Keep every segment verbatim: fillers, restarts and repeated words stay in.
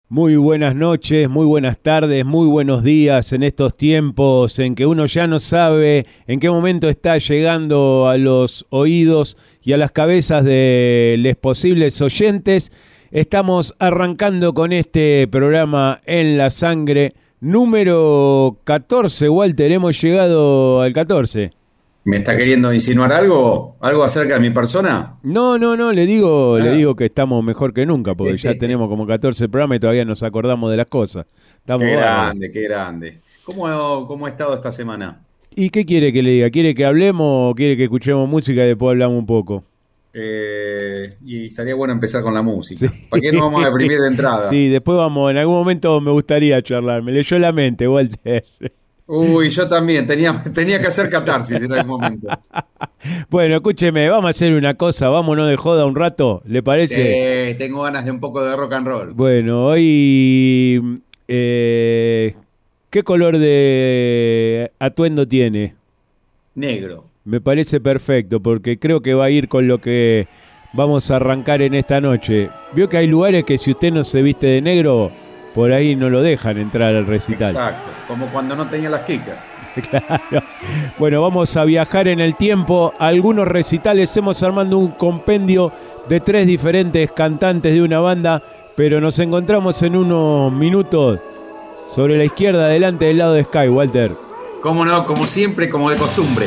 Muy buenas noches, muy buenas tardes, muy buenos días en estos tiempos en que uno ya no sabe en qué momento está llegando a los oídos y a las cabezas de los posibles oyentes. Estamos arrancando con este programa En la Sangre número catorce, Walter, hemos llegado al catorce. ¿Me está queriendo insinuar algo? ¿Algo acerca de mi persona? No, no, no, le digo, le Ah. digo que estamos mejor que nunca, porque ya tenemos como catorce programas y todavía nos acordamos de las cosas. Qué Estamos bárbaros. grande, qué grande. ¿Cómo, cómo ha estado esta semana? ¿Y qué quiere que le diga? ¿Quiere que hablemos o quiere que escuchemos música y después hablamos un poco? Eh, y estaría bueno empezar con la Sí, música. ¿Para qué nos vamos a deprimir de entrada? sí, después vamos, en algún momento me gustaría charlar, me leyó la mente, Walter. Uy, yo también, tenía, tenía que hacer catarsis en algún momento. Bueno, escúcheme, vamos a hacer una cosa, vámonos de joda un rato, ¿le Sí, parece? tengo ganas de un poco de rock and roll. Bueno, hoy, eh, ¿qué color de atuendo tiene? Negro. Me parece perfecto, porque creo que va a ir con lo que vamos a arrancar en esta noche. Vio que hay lugares que si usted no se viste de negro, por ahí no lo dejan entrar al recital. Exacto, como cuando no tenía las kickers. Claro. Bueno, vamos a viajar en el tiempo. Algunos recitales, hemos armando un compendio de tres diferentes cantantes de una banda, pero nos encontramos en unos minutos sobre la izquierda, delante del lado de Sky, Walter. Cómo no, como siempre, como de costumbre.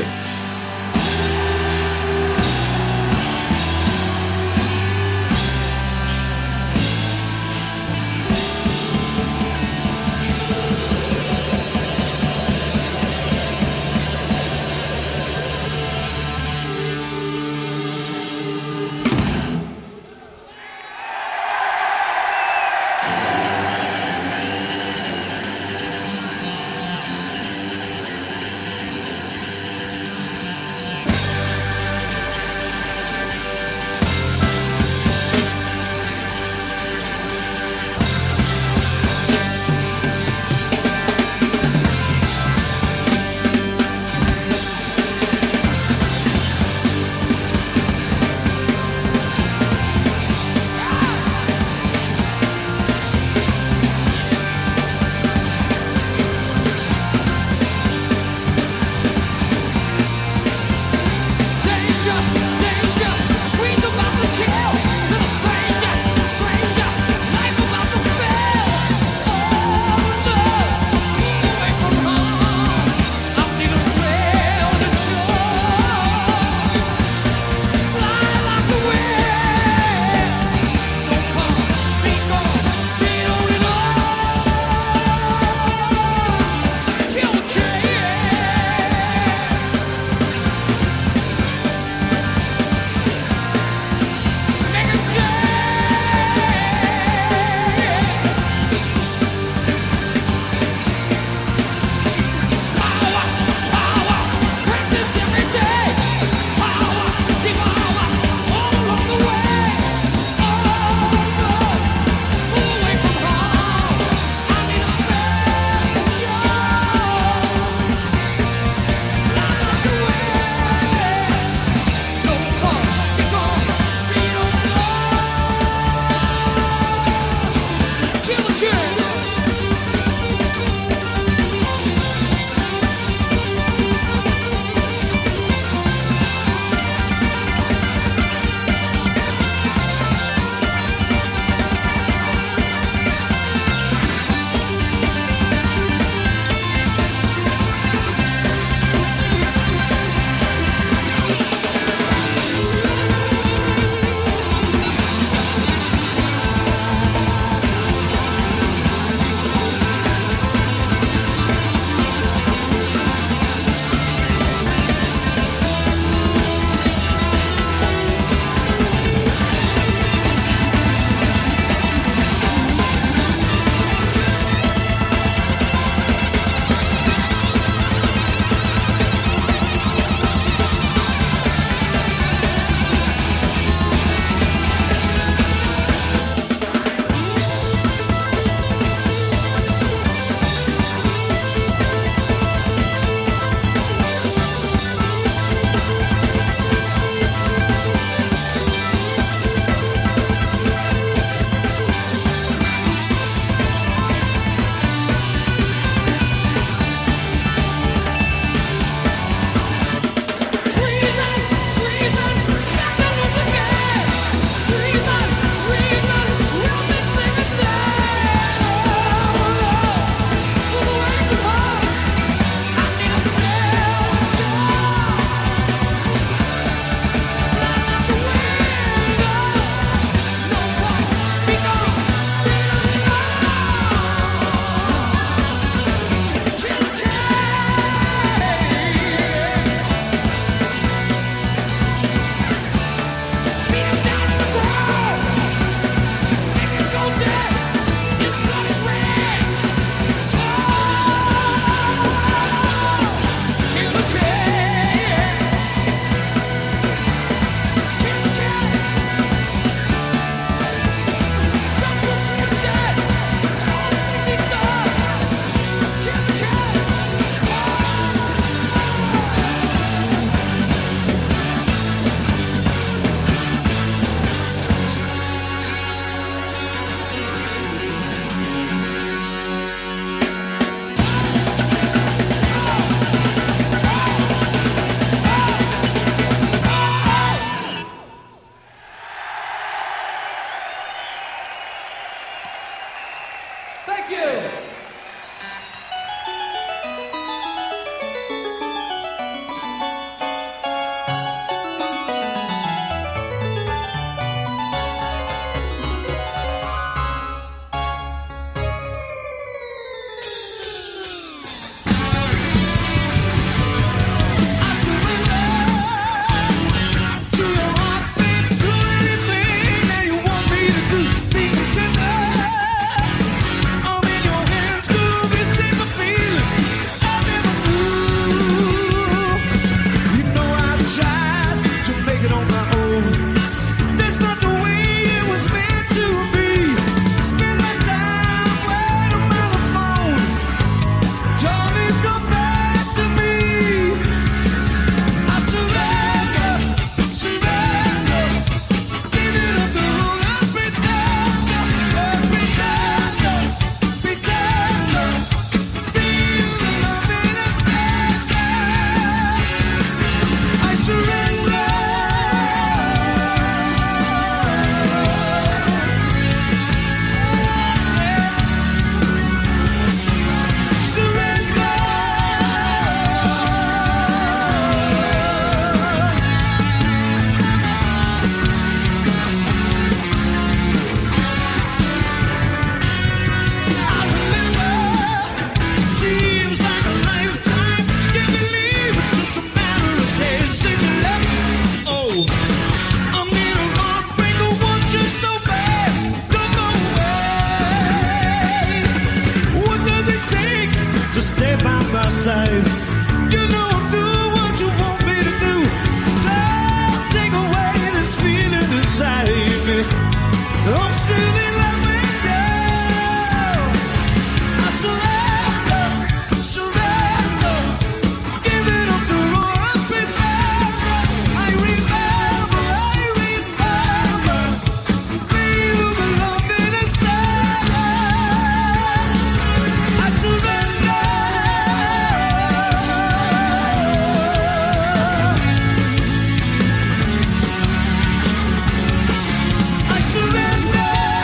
Surrender.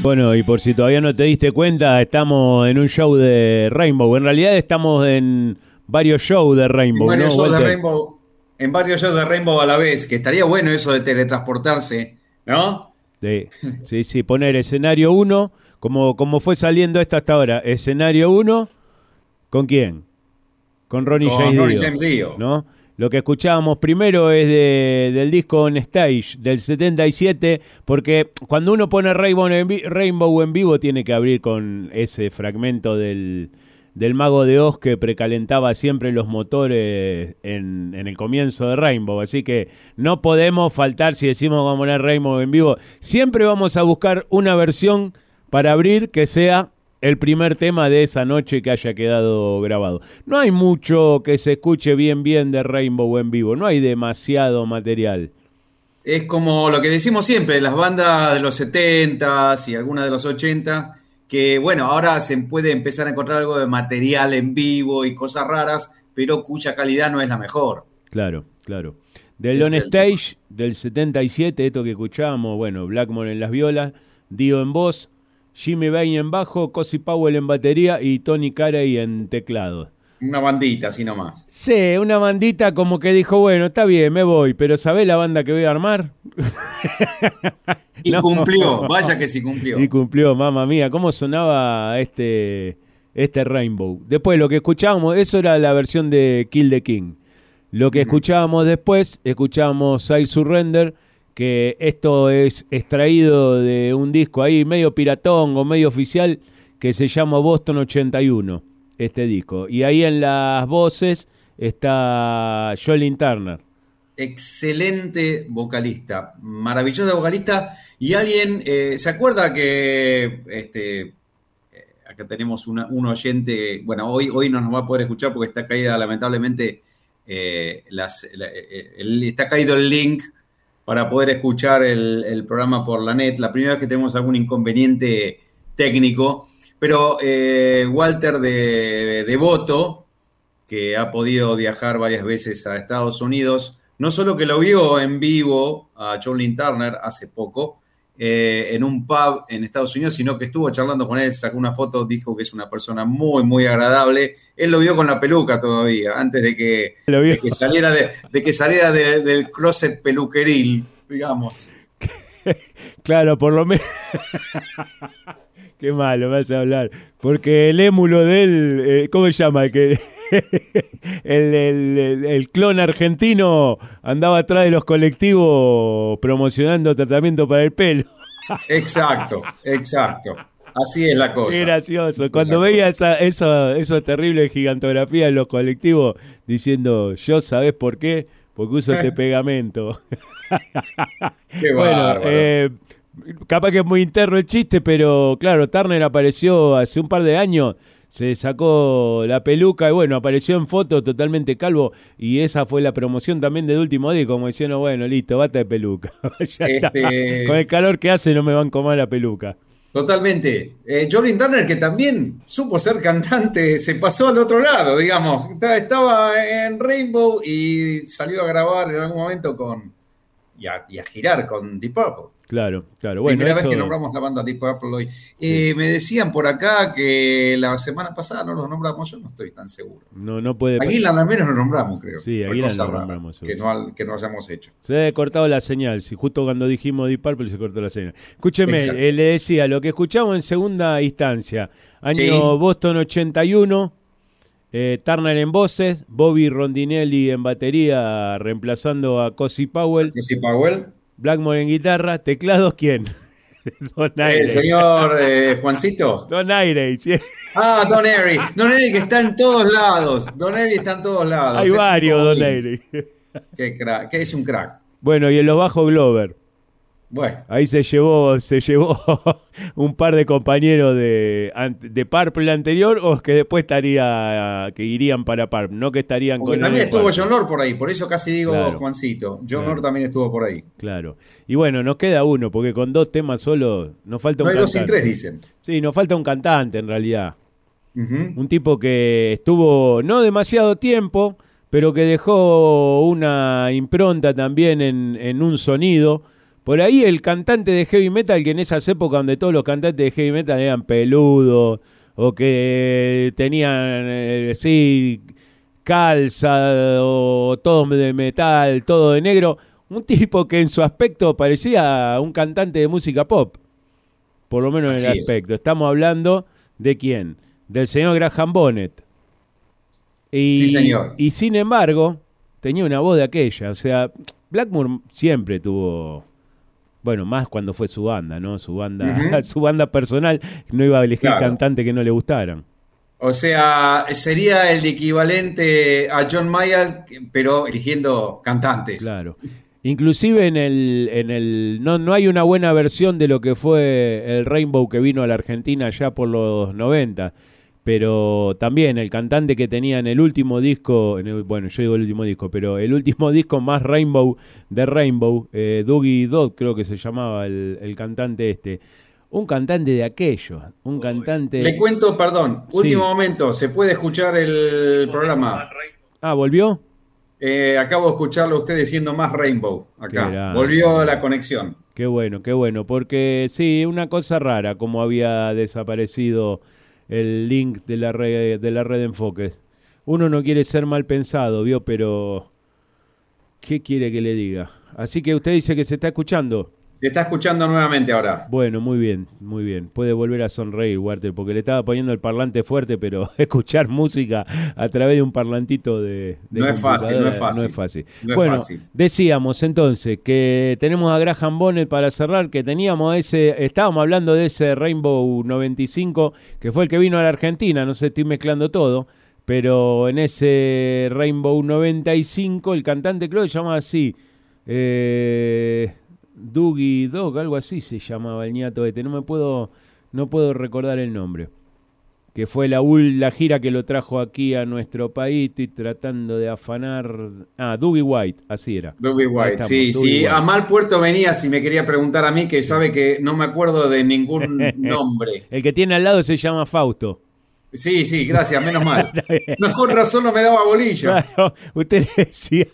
Bueno, y por si todavía no te diste cuenta, estamos en un show de Rainbow. En realidad estamos en varios shows de Rainbow, En varios ¿no, shows de Walter? Rainbow, en varios shows de Rainbow a la vez, que estaría bueno eso de teletransportarse, ¿no? Sí, sí, sí, poner escenario uno, como, como fue saliendo esto hasta ahora. Escenario uno, ¿con quién? Con Ronnie Con James Ronnie Dio, James Dio. ¿no? Lo que escuchábamos primero es de, del disco On Stage del setenta y siete, porque cuando uno pone Rainbow en, vi- Rainbow en vivo tiene que abrir con ese fragmento del, del Mago de Oz que precalentaba siempre los motores en, en el comienzo de Rainbow. Así que no podemos faltar, si decimos vamos a poner Rainbow en vivo, siempre vamos a buscar una versión para abrir que sea el primer tema de esa noche que haya quedado grabado. No hay mucho que se escuche bien bien de Rainbow en vivo, no hay demasiado material. Es como lo que decimos siempre, las bandas de los setentas y algunas de los ochenta, que bueno, ahora se puede empezar a encontrar algo de material en vivo y cosas raras, pero cuya calidad no es la mejor. Claro, claro. Del Ese On es el tema. Stage del setenta y siete, esto que escuchábamos, bueno, Blackmore en las violas, Dio en voz, Jimmy Bain en bajo, Cozy Powell en batería y Tony Carey en teclado. Una bandita, así nomás. Sí, una bandita como que dijo, bueno, está bien, me voy, pero ¿sabés la banda que voy a armar? Y No. cumplió, vaya que sí cumplió. Y cumplió, mamá mía, cómo sonaba este, este Rainbow. Después lo que escuchábamos, eso era la versión de Kill the King. Lo que Ujú. escuchábamos después, escuchábamos I Surrender, que esto es extraído de un disco ahí medio piratón o medio oficial que se llama Boston ochenta y uno, este disco. Y ahí en las voces está Jolene Turner. Excelente vocalista, maravillosa vocalista. Y alguien, eh, ¿se acuerda que este, eh, acá tenemos una- un oyente? Bueno, hoy, hoy no nos va a poder escuchar porque está caída lamentablemente, eh, las, la- eh, el- está caído el link para poder escuchar el, el programa por la net. La primera vez que tenemos algún inconveniente técnico, pero eh, Walter de Devoto, que ha podido viajar varias veces a Estados Unidos, no solo que lo vio en vivo a Jolene Turner hace poco eh, en un pub en Estados Unidos, sino que estuvo charlando con él, sacó una foto, dijo que es una persona muy, muy agradable. Él lo vio con la peluca todavía, antes de que, Lo vio. de que saliera, de, de que saliera de- del closet peluqueril, digamos. Claro, por lo menos. Qué malo me hace hablar. Porque el émulo de él, eh, ¿cómo se llama? El, que, el, el- el- el clon argentino andaba atrás de los colectivos promocionando tratamiento para el pelo. Exacto, exacto. Así es la cosa. Qué gracioso. Así Cuando es la veía cosa. esa, esa, esa terrible gigantografía en los colectivos diciendo, yo sabés por qué, porque uso este pegamento. Qué Bueno, bárbaro. eh, capaz que es muy interno el chiste, pero claro, Turner apareció hace un par de años, se sacó la peluca y bueno, apareció en foto totalmente calvo y esa fue la promoción también del último disco, como diciendo, bueno, listo, basta de peluca. Ya está. Este- Con el calor que hace no me van a comer la peluca. Totalmente. Eh, Jolene Turner, que también supo ser cantante, se pasó al otro lado, digamos. Está- Estaba en Rainbow y salió a grabar en algún momento con y a, y a girar con Deep Purple. Claro, claro. Bueno, Primera eso... vez que nombramos la banda Deep Purple hoy. Eh, me decían por acá que la semana pasada no los nombramos, yo no estoy tan seguro. No, no puede... A Gillan al menos lo nombramos, creo. Sí, a Fue Gillan cosa lo rara nombramos, Que sí. no, al- que no hayamos hecho. Se había cortado la señal, si justo cuando dijimos Deep Purple se cortó la señal. Escúcheme, Exacto. eh, le decía, lo que escuchamos en segunda instancia, año Sí. Boston ochenta y uno, eh, Turner en voces, Bobby Rondinelli en batería reemplazando a Cozy Powell, Cozy Powell. Blackmore en guitarra, teclados, ¿quién? Don El Aire. señor eh, Juancito. Don Aire, sí. Ah, Don Airy. Don Airy que está en todos lados. Don Airy está en todos lados. Hay Es un varios Don comodín. Aire. Qué crack, que es un crack. Bueno, y en los bajos Glover. Bueno, Ahí se llevó, se llevó un par de compañeros de, de Purple anterior o que después estaría que irían para Purple, no que estarían porque con también él en estuvo Purple. John Lord por ahí, por eso casi digo Claro. Juancito. John Claro. Lord también estuvo por ahí. Claro. Y bueno, nos queda uno, porque con dos temas solo nos falta No un hay dos sin cantante. tres, dicen. Sí, nos falta un cantante en realidad. Ujú. Un tipo que estuvo no demasiado tiempo, pero que dejó una impronta también en, en un sonido, por ahí el cantante de heavy metal, que en esas épocas donde todos los cantantes de heavy metal eran peludos, o que tenían, eh, sí, calza, o todo de metal, todo de negro, un tipo que en su aspecto parecía un cantante de música pop, por lo menos en el aspecto. Es. Estamos hablando de quién, del señor Graham Bonnet. Y, sí, señor. Y sin embargo, tenía una voz de aquella, o sea, Blackmore siempre tuvo, bueno, más cuando fue su banda, ¿no? Su banda, uh-huh. su banda personal, no iba a elegir claro. cantantes que no le gustaran. O sea, sería el equivalente a John Mayer, pero eligiendo cantantes. Claro. Inclusive en el, en el no, no hay una buena versión de lo que fue el Rainbow que vino a la Argentina ya por los noventa, pero también el cantante que tenía en el último disco, en el, bueno, yo digo el último disco, pero el último disco más Rainbow de Rainbow, eh, Dougie Dodd creo que se llamaba el, el cantante este, un cantante de aquello, un cantante... Le cuento, perdón, sí. Último momento, ¿se puede escuchar el programa? Ah, ¿volvió? Eh, acabo de escucharlo a usted diciendo más Rainbow acá. Grande, volvió la conexión. Qué bueno, qué bueno, porque sí, una cosa rara, como había desaparecido el link de la red, de la red de enfoques. Uno no quiere ser mal pensado, ¿vio? Pero ¿qué quiere que le diga? Así que usted dice que se está escuchando. Se está escuchando nuevamente ahora. Bueno, muy bien, muy bien. Puede volver a sonreír, Walter, porque le estaba poniendo el parlante fuerte, pero escuchar música a través de un parlantito de, de no es fácil, no es fácil. No es fácil. No bueno, es fácil. Decíamos entonces que tenemos a Graham Bonnet para cerrar, que teníamos ese, estábamos hablando de ese Rainbow noventa y cinco, que fue el que vino a la Argentina, no sé, estoy mezclando todo, pero en ese Rainbow noventa y cinco el cantante creo que se llama así, eh... Dougie Dog, algo así se llamaba el ñato este, no me puedo, no puedo recordar el nombre. Que fue la, la gira que lo trajo aquí a nuestro país, estoy tratando de afanar. Ah, Dougie White, así era. Dougie White, sí, sí. A mal puerto venía si me quería preguntar a mí, que sabe que no me acuerdo de ningún nombre. El que tiene al lado se llama Fausto. Sí, sí, gracias, menos mal. No, con razón no me daba bolilla. Claro, usted le decía.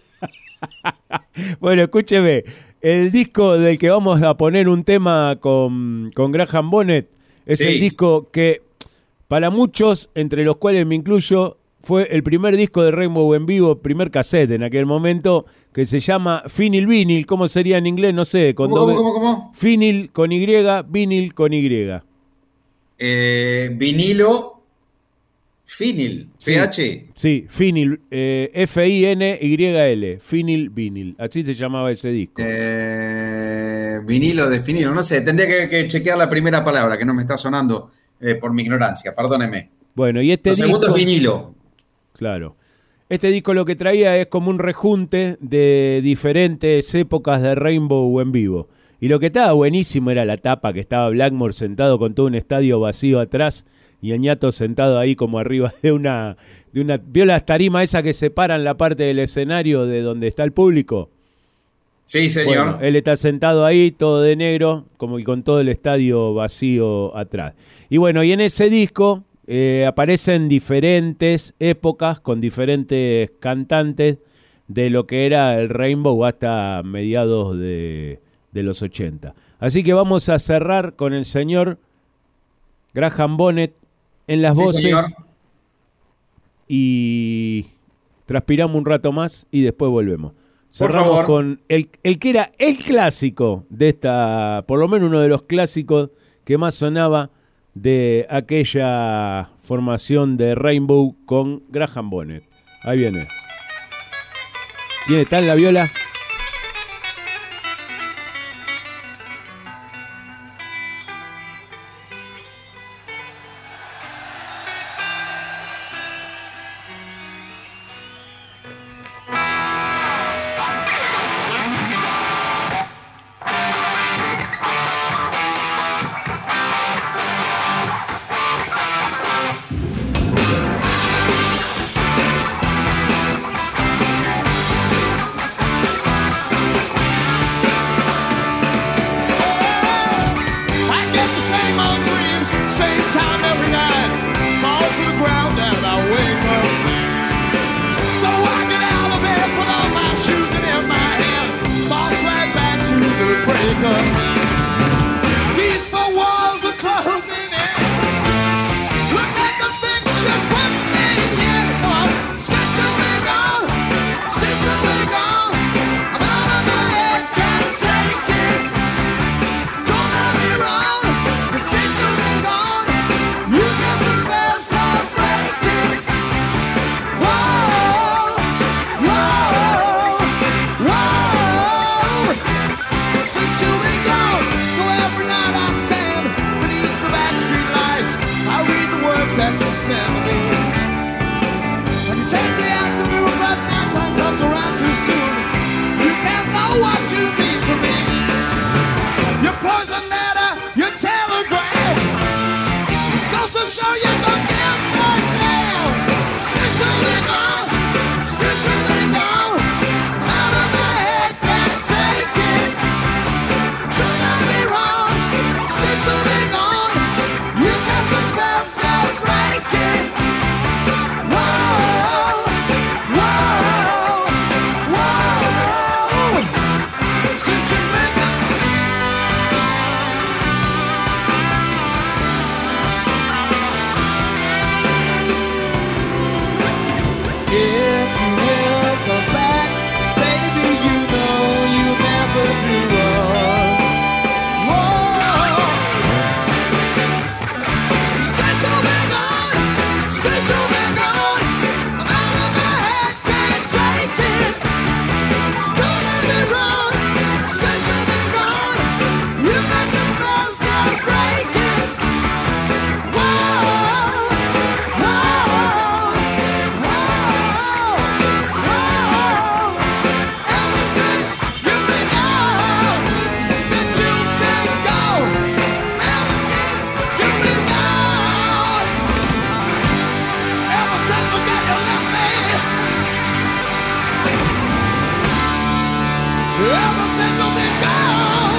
Bueno, escúcheme. El disco del que vamos a poner un tema con, con Graham Bonnet es sí. el disco que para muchos, entre los cuales me incluyo, fue el primer disco de Rainbow en vivo, primer cassette en aquel momento, que se llama Vinyl Vinyl. ¿Cómo sería en inglés? No sé. Con ¿Cómo, doble... cómo, cómo, cómo? Vinyl con Y, Vinyl con Y. Eh, vinilo... Finil, sí, P H. Sí, Finil, eh, F I N Y L, Finil Vinyl, así se llamaba ese disco. Eh, vinilo de finilo, no sé, tendría que, que chequear la primera palabra que no me está sonando eh, por mi ignorancia, perdóneme. Bueno, y este Lo disco... segundo es vinilo. Claro. Este disco lo que traía es como un rejunte de diferentes épocas de Rainbow en vivo. Y lo que estaba buenísimo era la tapa, que estaba Blackmore sentado con todo un estadio vacío atrás, y el ñato sentado ahí como arriba de una, de una... ¿Vio las tarimas esas que separan la parte del escenario de donde está el público? Sí, señor. Bueno, él está sentado ahí, todo de negro, como y con todo el estadio vacío atrás. Y bueno, y en ese disco eh, aparecen diferentes épocas con diferentes cantantes de lo que era el Rainbow hasta mediados de, de los ochenta. Así que vamos a cerrar con el señor Graham Bonnet en las sí, voces, señor. Y transpiramos un rato más y después volvemos. Cerramos con el, el que era el clásico de esta, por lo menos uno de los clásicos que más sonaba de aquella formación de Rainbow con Graham Bonnet. Ahí viene. ¿Tiene tal la viola? good. Peaceful walls are closing in. Look at the things you put me in for. Since you've been gone, since you've been gone, I'm out of my head, can't take it. Don't get me wrong, but since you've been gone, you got the spell so breaking. Whoa, whoa, whoa. Since you've been gone, so every night I stand beneath the back street lights, I read the words that you send me. And you take the afternoon, but now time comes around too soon. You can't know what you mean to me. Your poison letter, your telegram, this goes to show you don't give a damn. Since you've been gone, since you've been gone, I'm out of my head, can't take it. Don't get me wrong, since you've been gone, you got the spell so breaking. Whoa, whoa, whoa. Since you've been gone. If you will come back, baby, you know you never do wrong. Whoa. Since you've been gone, since you've been gone, I'm out of my head, can't take it. Don't get me wrong, since you've been gone, you got the spell so breaking. Whoa, whoa, whoa, whoa. Ever since you've been gone, since you've been gone, ever since you've been gone, ever since the day you left me, ever since you've been gone.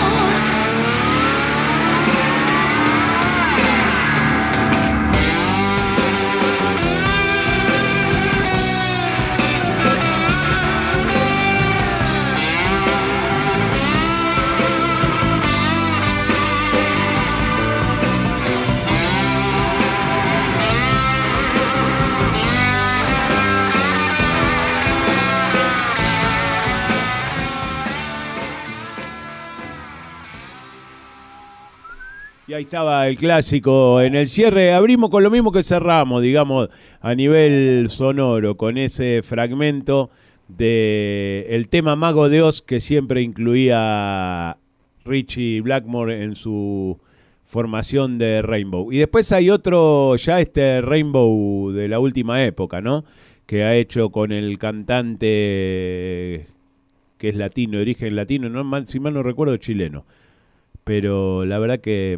Y ahí estaba el clásico en el cierre. Abrimos con lo mismo que cerramos, digamos, a nivel sonoro, con ese fragmento de el tema Mago de Oz que siempre incluía Ritchie Blackmore en su formación de Rainbow. Y después hay otro, ya este Rainbow de la última época, ¿no? Que ha hecho con el cantante que es latino, de origen latino, no mal, si mal no recuerdo, chileno. Pero la verdad que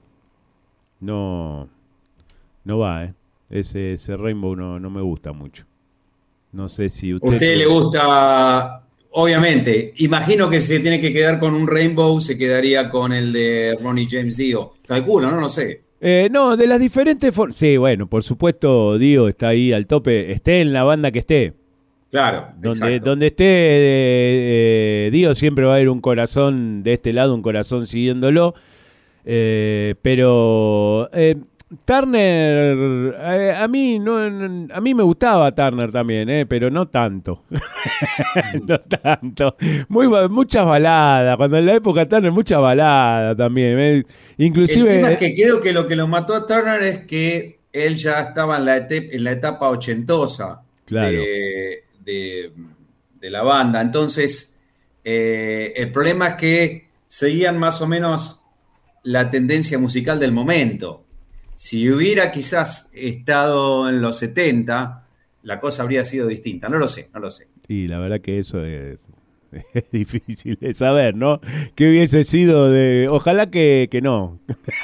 no no va, ¿eh? Ese, ese Rainbow no, no me gusta mucho. No sé si usted... Usted le gusta, obviamente. Imagino que si se tiene que quedar con un Rainbow, se quedaría con el de Ronnie James Dio. Calculo, no lo sé. Eh, no, de las diferentes formas... Sí, bueno, por supuesto, Dio está ahí al tope. Esté en la banda que esté. Claro, donde, donde esté eh, eh, Dio siempre va a haber un corazón de este lado, un corazón siguiéndolo. Eh, pero eh, Turner, eh, a mí no, a mí me gustaba Turner también, eh, pero no tanto. No tanto. Muy, muchas baladas. Cuando en la época Turner, muchas baladas también. Eh. Inclusive. El tema es que creo que lo que lo mató a Turner es que él ya estaba en la, etapa, en la etapa ochentosa. Claro. De, De, de la banda. Entonces, eh, el problema es que seguían más o menos la tendencia musical del momento. Si hubiera quizás estado en los setenta, la cosa habría sido distinta. No lo sé, no lo sé. Y la verdad que eso es, es difícil de saber, ¿no? ¿Qué hubiese sido de...? Ojalá que, que no.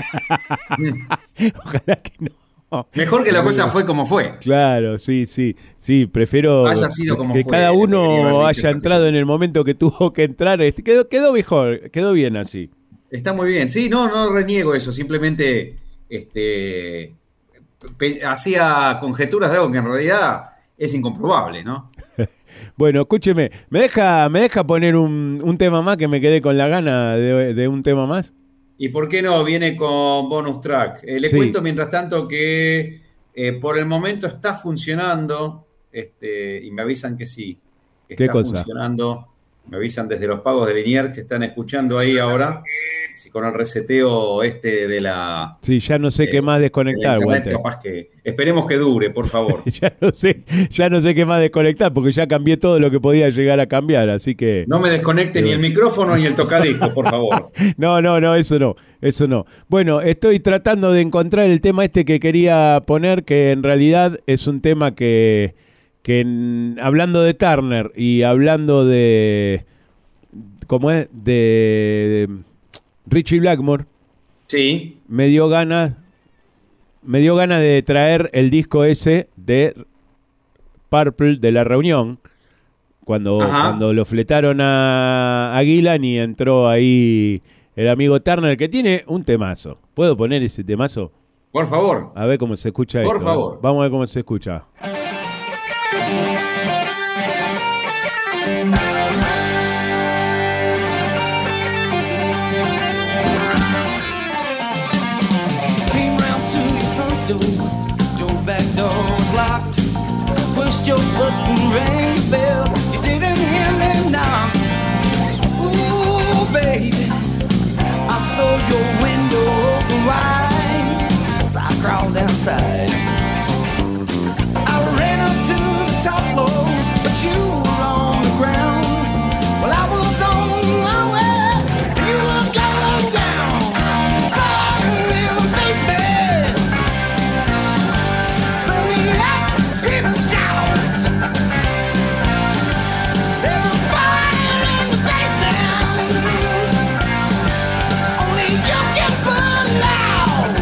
Ojalá que no. Mejor que la cosa fue como fue. Claro, sí, sí, sí, prefiero haya sido como que fue, cada uno haya dicho, entrado en el momento que tuvo que entrar. Quedó, quedó mejor, quedó bien así. Está muy bien. Sí, no, no reniego eso. Simplemente este, hacía conjeturas de algo que en realidad es incomprobable, ¿no? Bueno, escúcheme, ¿me deja, me deja poner un, un tema más que me quedé con la gana de, de un tema más? ¿Y por qué no? Viene con bonus track. Eh, le Sí. cuento mientras tanto que eh, por el momento está funcionando, este, y me avisan que sí, que ¿Qué está cosa? funcionando. Me avisan desde los pagos de Liniers que están escuchando ahí ahora. Si con el reseteo este de la... Sí, ya no sé eh, qué más de la desconectar, internet, Walter. capaz que... Esperemos que dure, por favor. Ya no sé, ya no sé qué más desconectar porque ya cambié todo lo que podía llegar a cambiar, así que... No me desconecte ni el micrófono ni el tocadiscos, por favor. No, no, no, eso no, eso no. Bueno, estoy tratando de encontrar el tema este que quería poner, que en realidad es un tema que, que en- hablando de Turner y hablando de, ¿cómo es? De Richie Blackmore, Sí, me dio ganas, me dio ganas de traer el disco ese de Purple de La Reunión, cuando, Ajá. cuando lo fletaron a, a Gillan y entró ahí el amigo Turner, que tiene un temazo. ¿Puedo poner ese temazo? por favor. A ver cómo se escucha Por esto. favor. ¿eh? Vamos a ver cómo se escucha. Came round to your front door, your back door was locked. Pushed your button, rang your bell, you didn't hear me knock. Ooh, baby, I saw your window open wide as I crawled outside. I ran up to the top floor, but you were on the ground. Well, I was on my way, and you were going down. Fire in the basement, burning up, scream and shout. There's a fire in the basement, only you can put it out.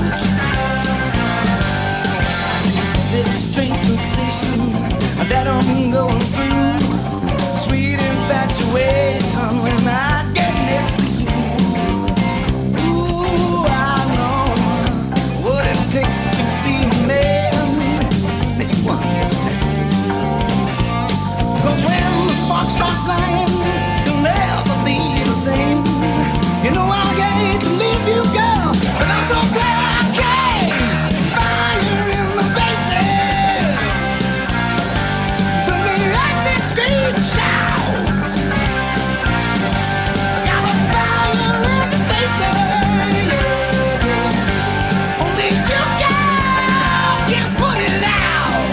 This strange sensation that I'm going through, sweet infatuation when I get next to you. Ooh, I know what it takes to be a man. Now you understand. 'Cause when the sparks start flying, you'll never be the same. You know I hate to leave you, girl, but I'm so glad I came. Fire in the basement, put me right there, scream, shout. Got a fire in the basement, yeah. Only you, girl, can put it out.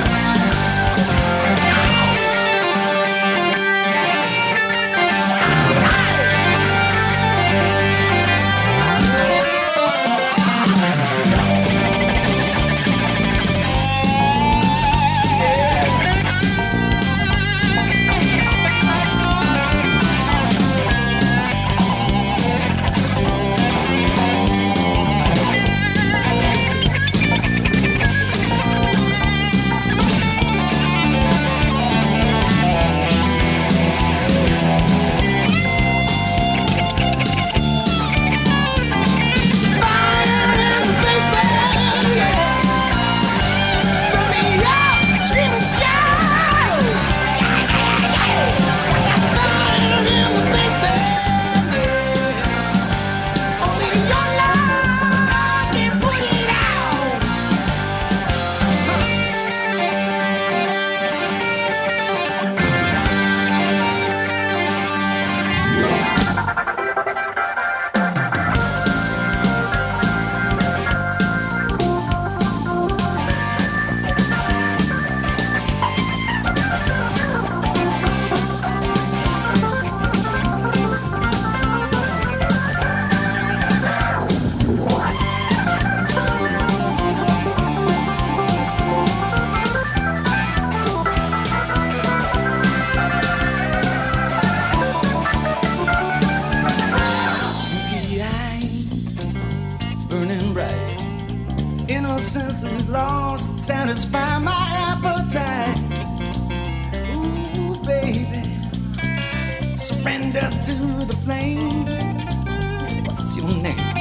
Sleepy eyes, burning bright. Innocence is lost, satisfy my appetite. Ooh, baby, surrender to the flame. What's your name?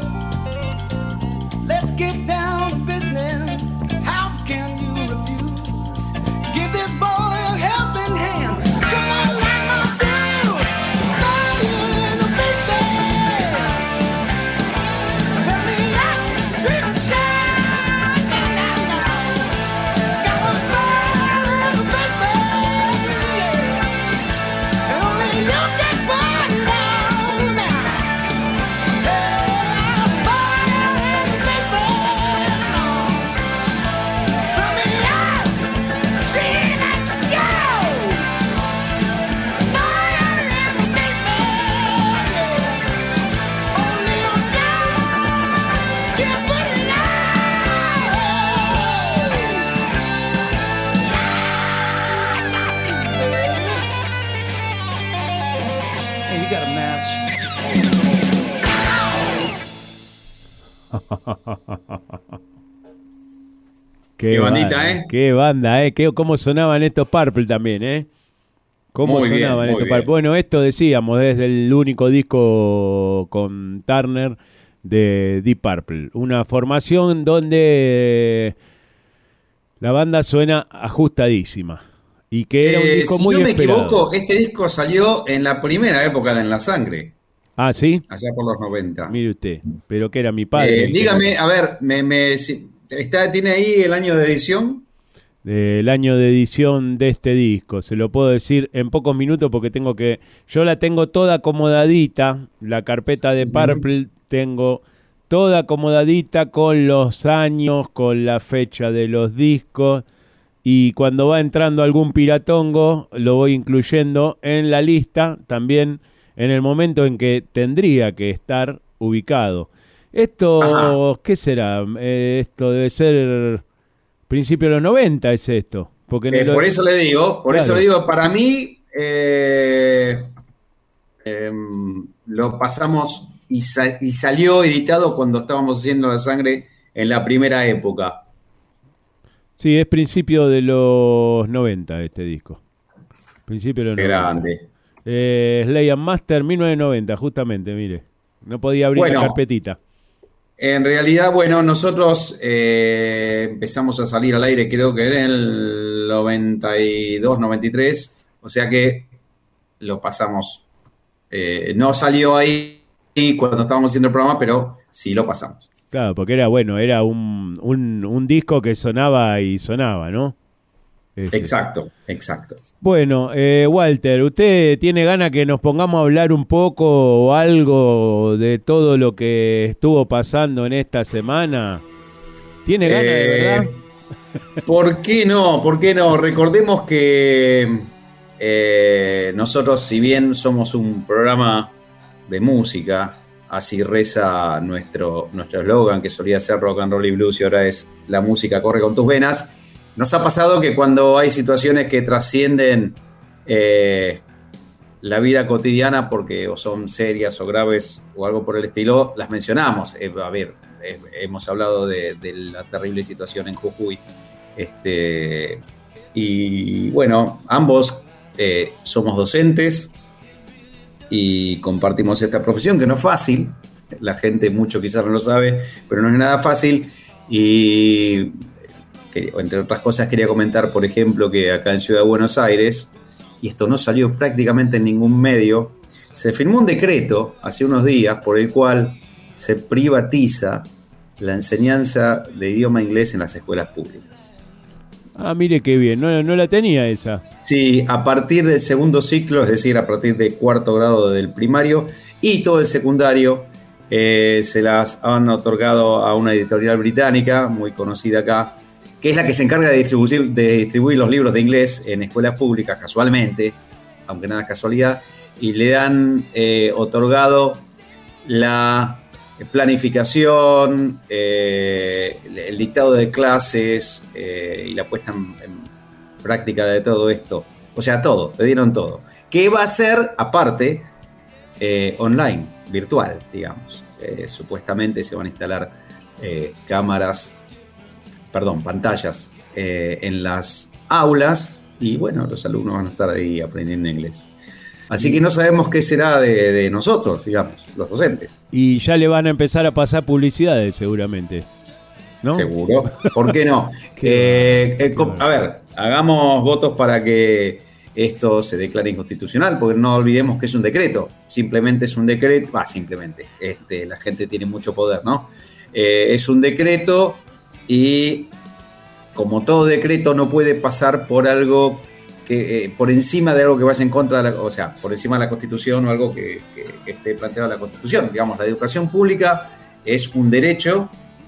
Let's get down to business. How can you refuse? Give this boy a helping hand. Qué bandita, banda, ¿eh? Qué banda, ¿eh? Qué, cómo sonaban estos Purple también, ¿eh? Cómo Muy bien, sonaban muy estos bien. Purple. Bueno, esto decíamos desde el único disco con Turner de Deep Purple. Una formación donde la banda suena ajustadísima. Y que era un Eh, disco si muy no me esperado. equivoco, este disco salió en la primera época de En la Sangre, Ah, ¿sí? allá por los noventa. Mire usted. Pero que era mi padre. Eh, el que dígame, era- a ver, me, me- si- está, ¿tiene ahí el año de edición? del año de edición de este disco. Se lo puedo decir en pocos minutos porque tengo que... Yo la tengo toda acomodadita, la carpeta de Purple tengo toda acomodadita con los años, con la fecha de los discos, y cuando va entrando algún piratongo lo voy incluyendo en la lista, también en el momento en que tendría que estar ubicado. Esto, Ajá. ¿qué será? Eh, esto debe ser... Principio de los noventa es esto. Porque en Eh, el... por eso le digo, por eso Claro. le digo, para mí eh, em, lo pasamos y, sa- y salió editado cuando estábamos haciendo La Sangre en la primera época. Sí, es principio de los noventa este disco. Principio de los Qué noventa. grande. Eh, Slay and Master mil novecientos noventa, justamente, mire. No podía abrir la Bueno, carpetita. en realidad, bueno, nosotros eh, empezamos a salir al aire creo que en el noventa y dos, noventa y tres, o sea que lo pasamos. Eh, no salió ahí cuando estábamos haciendo el programa, pero sí lo pasamos. Claro, porque era bueno, era un, un, un disco que sonaba y sonaba, ¿no? Ese. Exacto, exacto. Bueno, eh, Walter, ¿usted tiene ganas que nos pongamos a hablar un poco o algo de todo lo que estuvo pasando en esta semana? ¿Tiene ganas de Eh, verdad? ¿Por qué no? ¿Por qué no? Recordemos que eh, nosotros, si bien somos un programa de música, así reza nuestro nuestro eslogan, que solía ser rock and roll y blues y ahora es la música corre con tus venas. Nos ha pasado que cuando hay situaciones que trascienden eh, la vida cotidiana porque o son serias o graves o algo por el estilo, las mencionamos. Eh, a ver, eh, hemos hablado de, de la terrible situación en Jujuy. Este, y bueno, ambos eh, somos docentes y compartimos esta profesión que no es fácil. La gente mucho quizás no lo sabe, pero no es nada fácil. Y entre otras cosas quería comentar, por ejemplo, que acá en Ciudad de Buenos Aires, y esto no salió prácticamente en ningún medio, se firmó un decreto hace unos días por el cual se privatiza la enseñanza de idioma inglés en las escuelas públicas. Ah, mire qué bien, no, no la tenía esa. Sí, a partir del segundo ciclo, es decir, a partir del cuarto grado del primario y todo el secundario, eh, se las han otorgado a una editorial británica muy conocida acá, que es la que se encarga de distribuir, de distribuir los libros de inglés en escuelas públicas, casualmente, aunque nada es casualidad, y le han eh, otorgado la planificación, eh, el dictado de clases eh, y la puesta en, en práctica de todo esto. O sea, todo, le dieron todo. Que va a ser, aparte, eh, online, virtual, digamos. Eh, supuestamente se van a instalar eh, cámaras, perdón, pantallas eh, en las aulas y bueno, los alumnos van a estar ahí aprendiendo inglés. Así que no sabemos qué será de, de nosotros, digamos, los docentes. Y ya le van a empezar a pasar publicidades seguramente, ¿no? Seguro. ¿Por qué no? eh, eh, a ver, hagamos votos para que esto se declare inconstitucional, porque no olvidemos que es un decreto. Simplemente es un decreto, va, ah, simplemente, este, la gente tiene mucho poder, ¿no? Eh, es un decreto y como todo decreto no puede pasar por algo que, eh, por encima de algo que vaya en contra de la, o sea, por encima de la Constitución o algo que, que, que esté planteado en la Constitución. Digamos, la educación pública es un derecho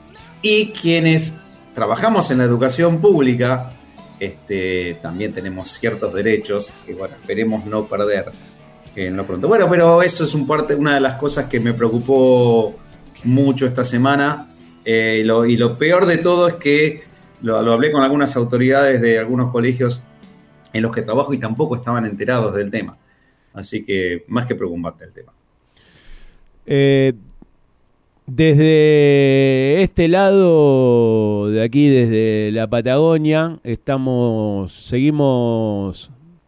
y quienes trabajamos en la educación pública este, también tenemos ciertos derechos que, bueno, esperemos no perder en lo pronto. Bueno, pero eso es un parte, una de las cosas que me preocupó mucho esta semana. Eh, y, lo, y lo peor de todo es que lo, lo hablé con algunas autoridades de algunos colegios en los que trabajo y tampoco estaban enterados del tema. Así que más que preocuparte el tema. Eh, Desde este lado, de aquí, desde la Patagonia, estamos, seguimos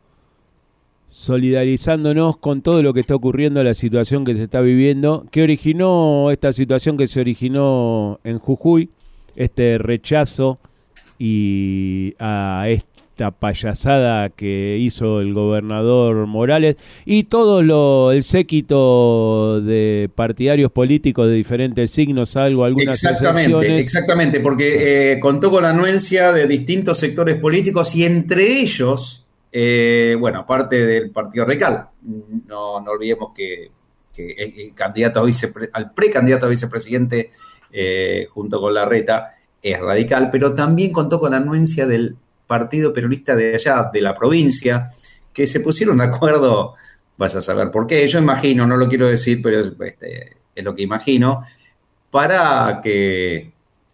solidarizándonos con todo lo que está ocurriendo, la situación que se está viviendo, que originó esta situación que se originó en Jujuy, este rechazo y a esta payasada que hizo el gobernador Morales y todo lo, el séquito de partidarios políticos de diferentes signos, salvo algunas exactamente, excepciones. Exactamente, porque eh, contó con la anuencia de distintos sectores políticos y entre ellos, eh, bueno, aparte del Partido Radical, no, no olvidemos que, que el, el candidato a vicepre, al precandidato a vicepresidente eh, junto con Larreta es radical, pero también contó con la anuencia del Partido Peronista de allá, de la provincia, que se pusieron de acuerdo, vaya a saber por qué, yo imagino, no lo quiero decir, pero es, este, es lo que imagino, para que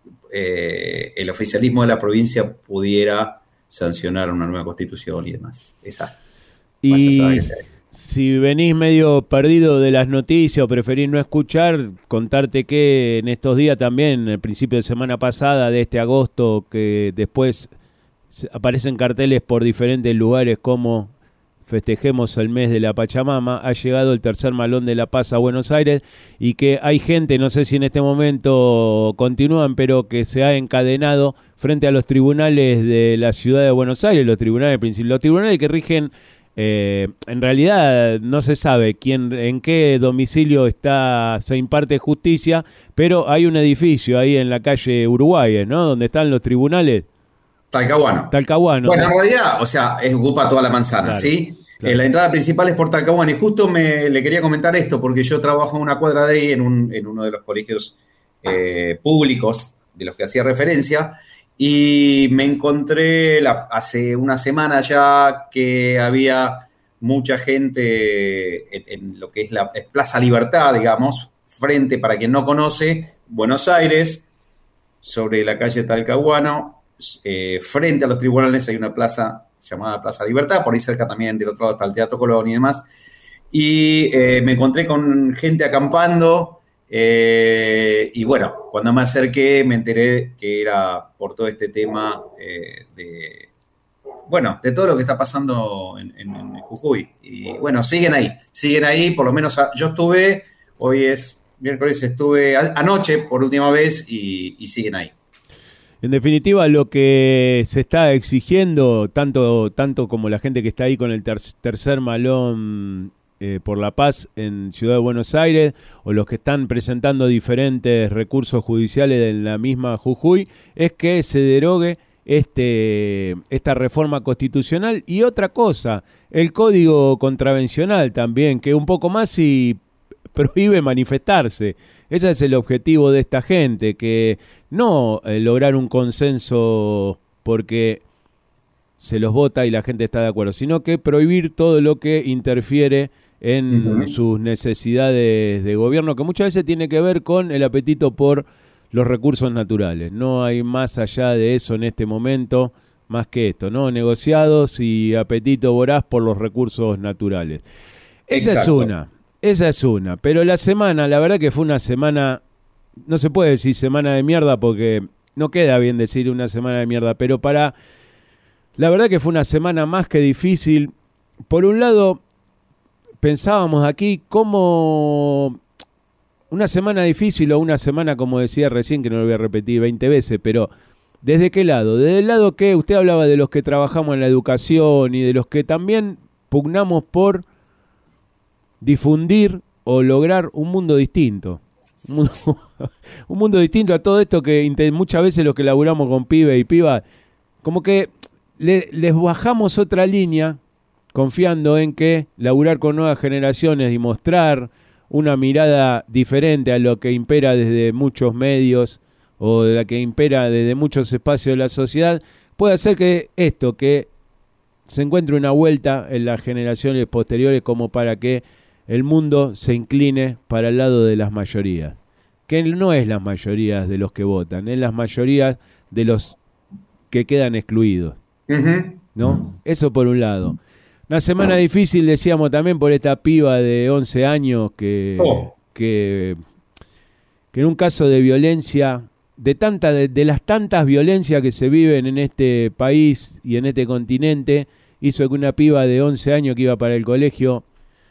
eh, el oficialismo de la provincia pudiera sancionar una nueva constitución y demás. Esa, y si venís medio perdido de las noticias o preferís no escuchar, contarte que en estos días también, el principio de semana pasada de este agosto, que después aparecen carteles por diferentes lugares como festejemos el mes de la Pachamama, ha llegado el tercer Malón de la Paz a Buenos Aires y que hay gente, no sé si en este momento continúan, pero que se ha encadenado frente a los tribunales de la ciudad de Buenos Aires, los tribunales principales, los tribunales que rigen, eh, en realidad no se sabe quién, en qué domicilio está, se imparte justicia, pero hay un edificio ahí en la calle Uruguay, ¿no? Donde están los tribunales. Talcahuano. Talcahuano. Bueno, en realidad, o sea, es ocupa toda la manzana, claro, ¿sí? Claro. Eh, la entrada principal es por Talcahuano y justo me le quería comentar esto porque yo trabajo en una cuadra de ahí, en, un, en uno de los colegios eh, públicos de los que hacía referencia y me encontré la, hace una semana ya que había mucha gente en, en lo que es la es Plaza Libertad, digamos, frente, para quien no conoce, Buenos Aires, sobre la calle Talcahuano. Eh, frente a los tribunales hay una plaza llamada Plaza Libertad, por ahí cerca también del otro lado está el Teatro Colón y demás, y eh, me encontré con gente acampando, eh, y bueno, cuando me acerqué me enteré que era por todo este tema eh, de, bueno, de todo lo que está pasando en, en, en Jujuy, y bueno, siguen ahí, siguen ahí, por lo menos yo estuve, hoy es miércoles, estuve a, anoche por última vez y, y siguen ahí. En definitiva, lo que se está exigiendo, tanto, tanto como la gente que está ahí con el ter- tercer Malón eh, por la Paz en Ciudad de Buenos Aires, o los que están presentando diferentes recursos judiciales en la misma Jujuy, es que se derogue este, esta reforma constitucional. Y otra cosa, el código contravencional también, que un poco más y prohíbe manifestarse. Ese es el objetivo de esta gente, que no eh, lograr un consenso porque se los vota y la gente está de acuerdo, sino que prohibir todo lo que interfiere en uh-huh. sus necesidades de gobierno, que muchas veces tiene que ver con el apetito por los recursos naturales. No hay más allá de eso en este momento, más que esto, ¿no? Negociados y apetito voraz por los recursos naturales. Esa Exacto. es una. Esa es una, pero la semana, la verdad que fue una semana, no se puede decir semana de mierda porque no queda bien decir una semana de mierda, pero para, la verdad que fue una semana más que difícil. Por un lado, pensábamos aquí cómo una semana difícil o una semana, como decía recién, que no lo voy a repetir veinte veces, pero ¿desde qué lado? Desde el lado que usted hablaba de los que trabajamos en la educación y de los que también pugnamos por difundir o lograr un mundo distinto. Un mundo, un mundo distinto a todo esto que muchas veces los que laburamos con pibe y piba, como que le, les bajamos otra línea confiando en que laburar con nuevas generaciones y mostrar una mirada diferente a lo que impera desde muchos medios o de la que impera desde muchos espacios de la sociedad, puede hacer que esto, que se encuentre una vuelta en las generaciones posteriores como para que el mundo se incline para el lado de las mayorías, que no es las mayorías de los que votan, es las mayorías de los que quedan excluidos, uh-huh. ¿no? Eso por un lado. Una semana difícil, decíamos también, por esta piba de once años que, oh. que, que en un caso de violencia, de, tanta, de, de las tantas violencias que se viven en este país y en este continente, hizo que una piba de once años que iba para el colegio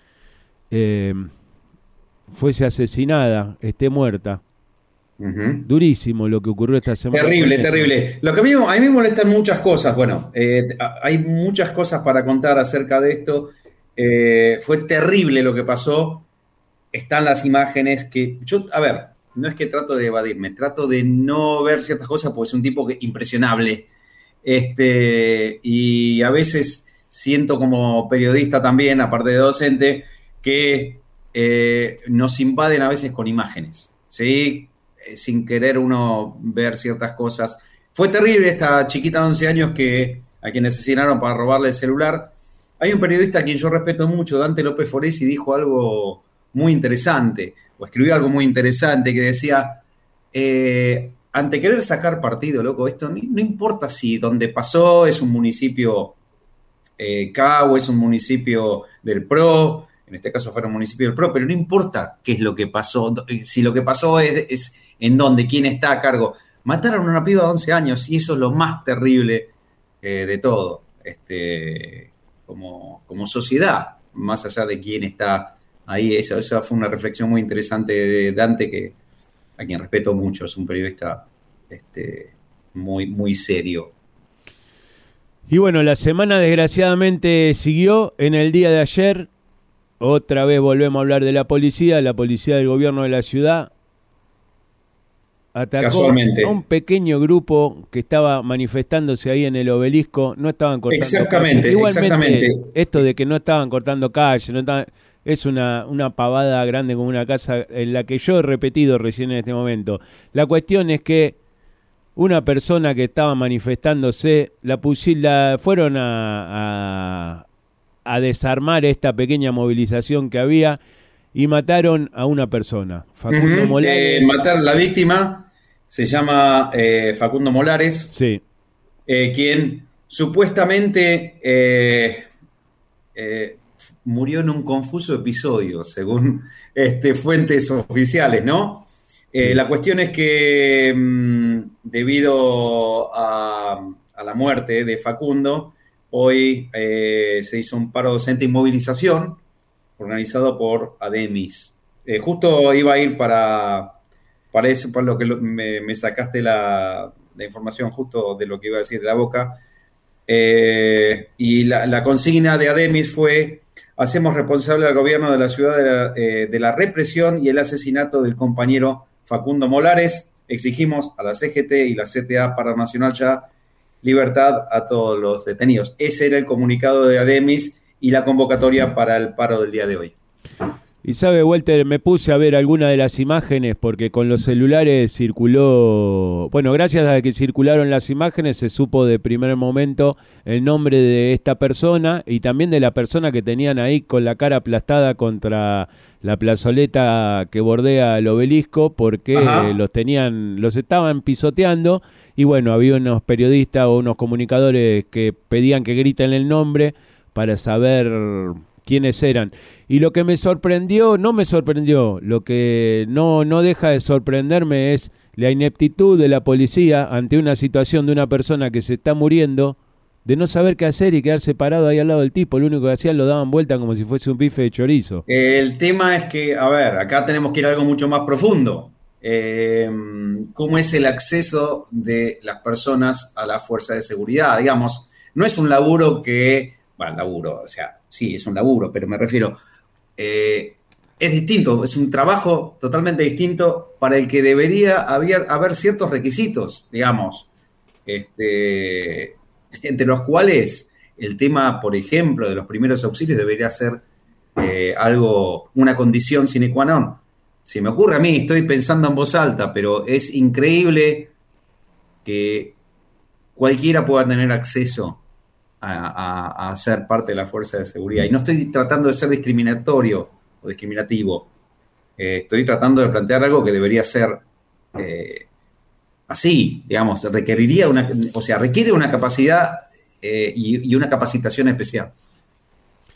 eh, fuese asesinada, esté muerta. Uh-huh. Durísimo lo que ocurrió esta semana. Terrible, terrible. Lo que a mí, a mí me molestan muchas cosas. Bueno, eh, hay muchas cosas para contar acerca de esto. Eh, fue terrible lo que pasó. Están las imágenes que... Yo, a ver, no es que trato de evadirme, trato de no ver ciertas cosas porque es un tipo que, impresionable. Este, y a veces siento como periodista también, aparte de docente, que eh, nos invaden a veces con imágenes, ¿sí? Sin querer uno ver ciertas cosas. Fue terrible esta chiquita de once años que, a quien asesinaron para robarle el celular. Hay un periodista a quien yo respeto mucho, Dante López Foresi, dijo algo muy interesante, o escribió algo muy interesante, que decía, eh, ante querer sacar partido, loco, esto no, no importa si donde pasó es un municipio eh, K o es un municipio del P R O, en este caso fuera un municipio del P R O, pero no importa qué es lo que pasó, si lo que pasó es, es en dónde, quién está a cargo. Mataron a una piba de once años y eso es lo más terrible eh, de todo, este, como, como sociedad, más allá de quién está ahí. Eso, esa fue una reflexión muy interesante de Dante, que a quien respeto mucho, es un periodista este, muy, muy serio. Y bueno, la semana desgraciadamente siguió. En el día de ayer, otra vez volvemos a hablar de la policía, la policía del gobierno de la ciudad atacó Casualmente a un pequeño grupo que estaba manifestándose ahí en el Obelisco. No estaban cortando exactamente, calle. Igualmente, exactamente. Esto de que no estaban cortando calle, no estaban, es una, una pavada grande como una casa en la que yo he repetido recién en este momento. La cuestión es que una persona que estaba manifestándose, la, pusi, la fueron a, a, a desarmar esta pequeña movilización que había y mataron a una persona, Facundo uh-huh. Molares. Eh, matar a la víctima se llama eh, Facundo Molares, sí. eh, quien supuestamente eh, eh, murió en un confuso episodio, según este, fuentes oficiales, ¿no? Eh, sí. La cuestión es que mmm, debido a, a la muerte de Facundo, hoy eh, se hizo un paro docente y movilización organizado por Ademis. Eh, justo iba a ir para, para eso, para lo que lo, me, me sacaste la, la información justo de lo que iba a decir de la boca. Eh, y la, la consigna de Ademis fue: hacemos responsable al gobierno de la ciudad de la, eh, de la represión y el asesinato del compañero Facundo Molares. Exigimos a la C G T y la C T A Paro Nacional ya libertad a todos los detenidos. Ese era el comunicado de Ademis y la convocatoria para el paro del día de hoy. Y sabe, Walter, me puse a ver algunas de las imágenes porque con los celulares circuló... Bueno, gracias a que circularon las imágenes se supo de primer momento el nombre de esta persona y también de la persona que tenían ahí con la cara aplastada contra la plazoleta que bordea el obelisco, porque eh, los tenían, los estaban pisoteando y bueno, había unos periodistas o unos comunicadores que pedían que griten el nombre para saber quiénes eran. Y lo que me sorprendió, no me sorprendió, lo que no, no deja de sorprenderme es la ineptitud de la policía ante una situación de una persona que se está muriendo, de no saber qué hacer y quedarse parado ahí al lado del tipo. Lo único que hacían lo daban vuelta como si fuese un bife de chorizo. El tema es que, a ver, acá tenemos que ir a algo mucho más profundo. Eh, ¿Cómo es el acceso de las personas a la fuerza de seguridad? Digamos, no es un laburo que... Bueno, laburo, o sea, sí, es un laburo, pero me refiero, eh, es distinto, es un trabajo totalmente distinto para el que debería haber, haber ciertos requisitos, digamos, este, entre los cuales el tema, por ejemplo, de los primeros auxilios debería ser eh, algo, una condición sine qua non. Se me ocurre a mí, estoy pensando en voz alta, pero es increíble que cualquiera pueda tener acceso A, a, a ser parte de la fuerza de seguridad. Y no estoy tratando de ser discriminatorio o discriminativo. Eh, estoy tratando de plantear algo que debería ser eh, así, digamos, requeriría una, o sea, requiere una capacidad eh, y, y una capacitación especial.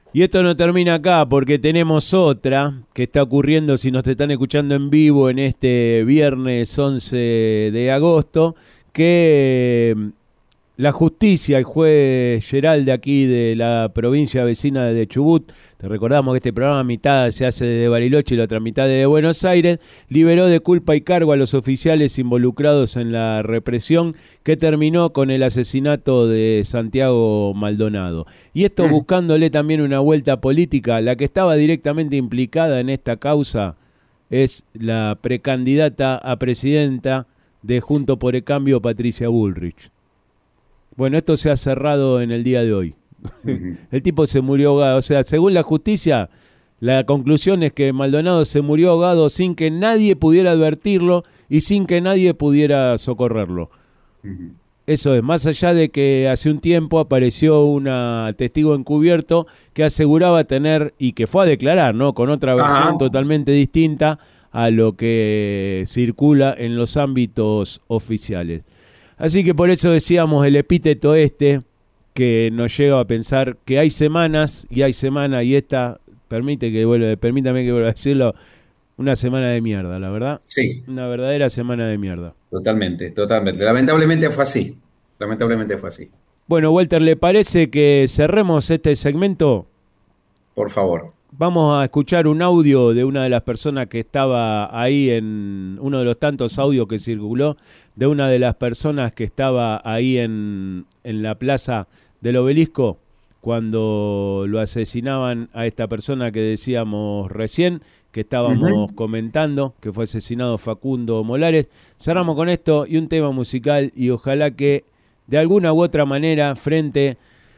Y esto no termina acá porque tenemos otra que está ocurriendo si nos están escuchando en vivo en este viernes once de agosto, que la justicia, el juez Geral de aquí de la provincia vecina de Chubut, te recordamos que este programa mitad se hace de Bariloche y la otra mitad de Buenos Aires, liberó de culpa y cargo a los oficiales involucrados en la represión que terminó con el asesinato de Santiago Maldonado. Y esto mm. buscándole también una vuelta política. La que estaba directamente implicada en esta causa es la precandidata a presidenta de Junto por el Cambio, Patricia Bullrich. Bueno, esto se ha cerrado en el día de hoy. Uh-huh. El tipo se murió ahogado. O sea, según la justicia, la conclusión es que Maldonado se murió ahogado sin que nadie pudiera advertirlo y sin que nadie pudiera socorrerlo. Uh-huh. Eso es, más allá de que hace un tiempo apareció una testigo encubierto que aseguraba tener, y que fue a declarar, ¿no? Con otra versión uh-huh. totalmente distinta a lo que circula en los ámbitos oficiales. Así que por eso decíamos el epíteto este, que nos lleva a pensar que hay semanas, y hay semanas, y esta, permite que vuelva, permítame que vuelva a decirlo, una semana de mierda, la verdad. Sí. Una verdadera semana de mierda. Totalmente, totalmente. Lamentablemente fue así. Lamentablemente fue así. Bueno, Walter, ¿le parece que cerremos este segmento? Por favor. Vamos a escuchar un audio de una de las personas que estaba ahí en uno de los tantos audios que circuló, de una de las personas que estaba ahí en, en la plaza del Obelisco cuando lo asesinaban a esta persona que decíamos recién, que estábamos uh-huh. comentando, que fue asesinado Facundo Molares. Cerramos con esto y un tema musical, y ojalá que de alguna u otra manera, frente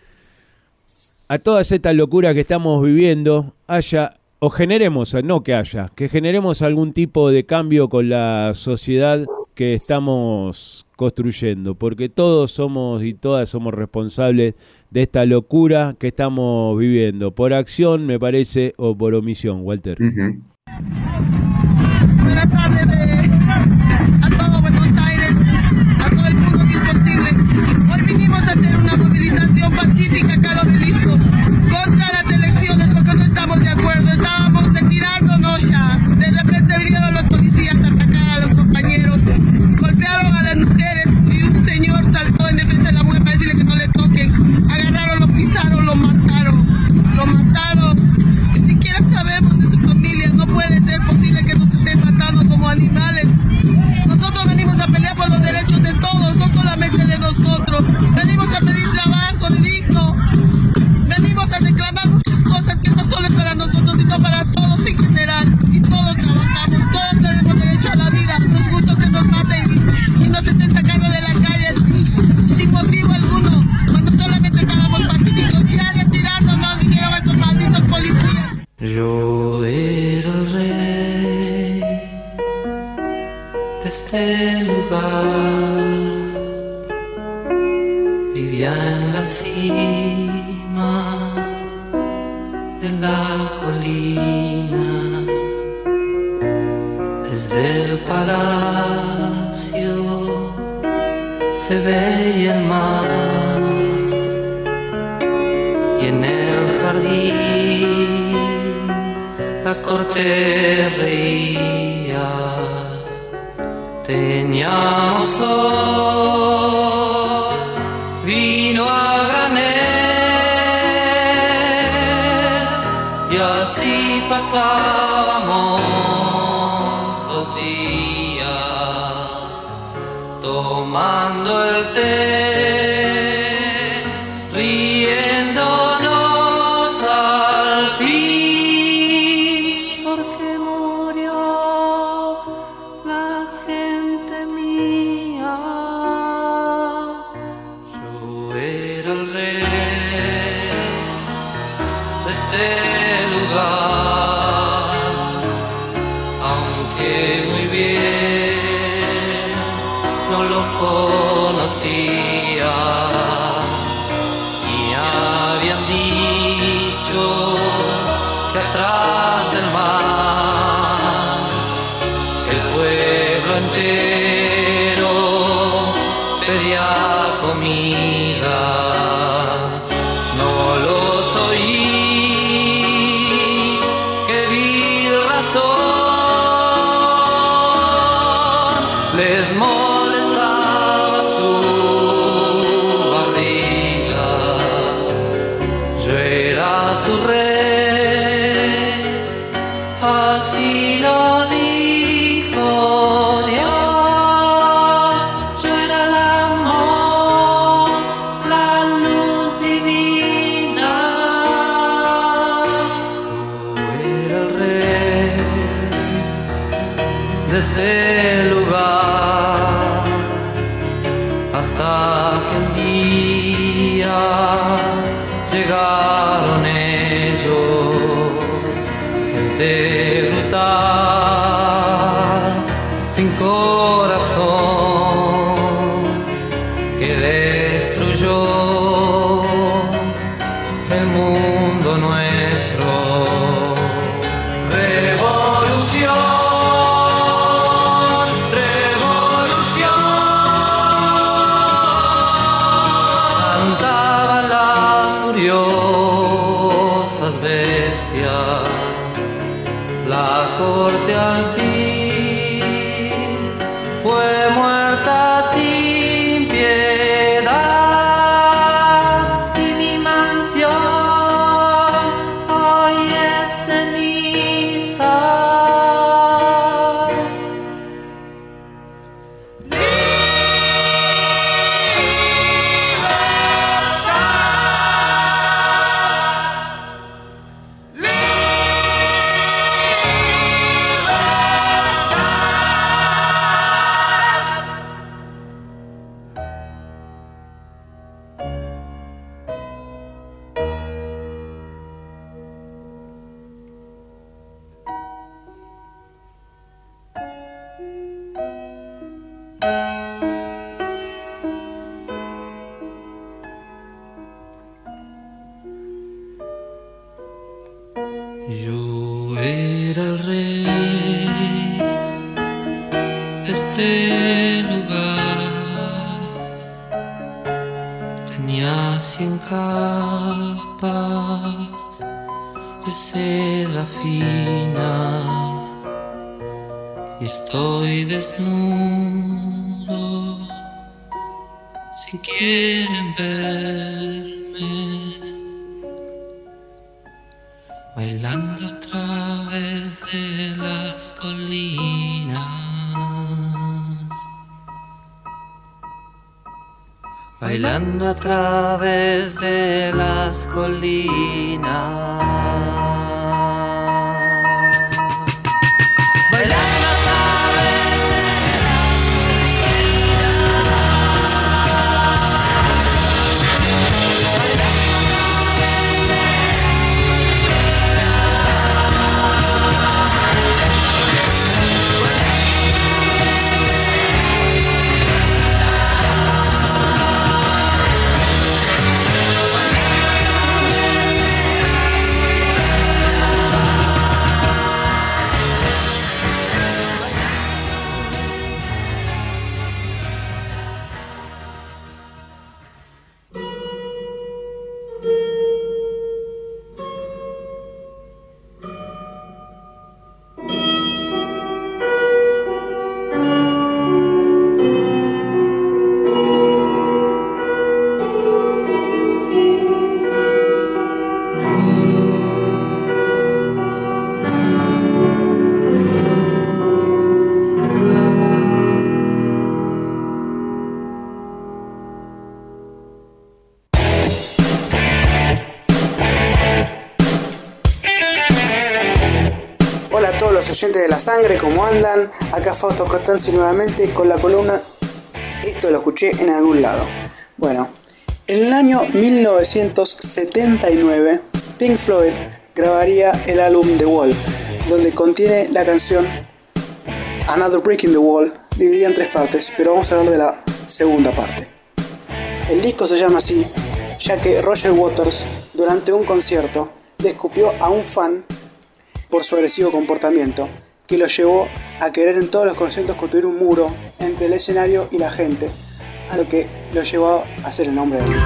a todas estas locuras que estamos viviendo, haya, o generemos, no que haya, que generemos algún tipo de cambio con la sociedad que estamos construyendo, porque todos somos y todas somos responsables de esta locura que estamos viviendo, por acción, me parece, o por omisión, Walter. Uh-huh. Buenas tardes a todo Buenos Aires, a todo el mundo que es posible. Hoy vinimos a hacer una movilización pacífica acá al Obelisco contra las elecciones porque no estamos de acuerdo, estábamos retirándonos ya. De repente vinieron los policías a atacar a los compañeros, golpearon a las mujeres y un señor saltó en defensa de la mujer para decirle que no le toquen. Agarraron, lo pisaron, lo mataron, lo mataron. Ni siquiera sabemos de su familia, no puede ser posible que nos estén matando como animales. Nosotros venimos a pelear por los derechos de todos, no solamente de nosotros. Venimos a pedir trabajo digno, venimos a reclamar muchas cosas que no solo es para nosotros, sino para todos en general. Y todos trabajamos, todos tenemos derecho a la vida. No es justo que nos maten y, y nos estén sacando de la calle sin, sin motivo alguno, cuando solamente estábamos pacíficos. Ya retirándonos vinieron estos malditos policías. Yo era el rey de este lugar, vivía en la cima de la colina, desde el palacio se veía el mar y en el jardín la corte reía. Teníamos sol, vino a granel y así pasábamos los días tomando el té. No los oí aquel día llegaron ellos, gente brutal, sin corazón, que destruyó el mundo nuestro. Revolución, revolución, cantaban las furiosas bestias, la corte al fin fue muerta sin piedad y mi mansión hoy es ceniza. Yo era el rey de este lugar, tenía cien capas de seda fina y estoy desnudo. Si quieren verme bailando a través de las colinas, bailando a través de las colinas, bailando a través de las oyentes de la sangre, ¿cómo andan? Acá Fausto Costanzi nuevamente con la columna Esto lo escuché en algún lado. Bueno, en el año mil novecientos setenta y nueve Pink Floyd grabaría el álbum The Wall, donde contiene la canción Another Brick in the Wall, dividida en tres partes, pero vamos a hablar de la segunda parte. El disco se llama así ya que Roger Waters, durante un concierto, le escupió a un fan por su agresivo comportamiento, que lo llevó a querer en todos los conciertos construir un muro entre el escenario y la gente, a lo que lo llevó a hacer el nombre del disco.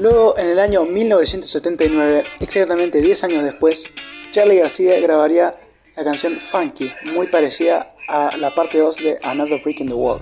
Luego, en el año mil novecientos setenta y nueve, exactamente diez años después, Charly García grabaría la canción Funky, muy parecida a la parte dos de Another Brick in the Wall.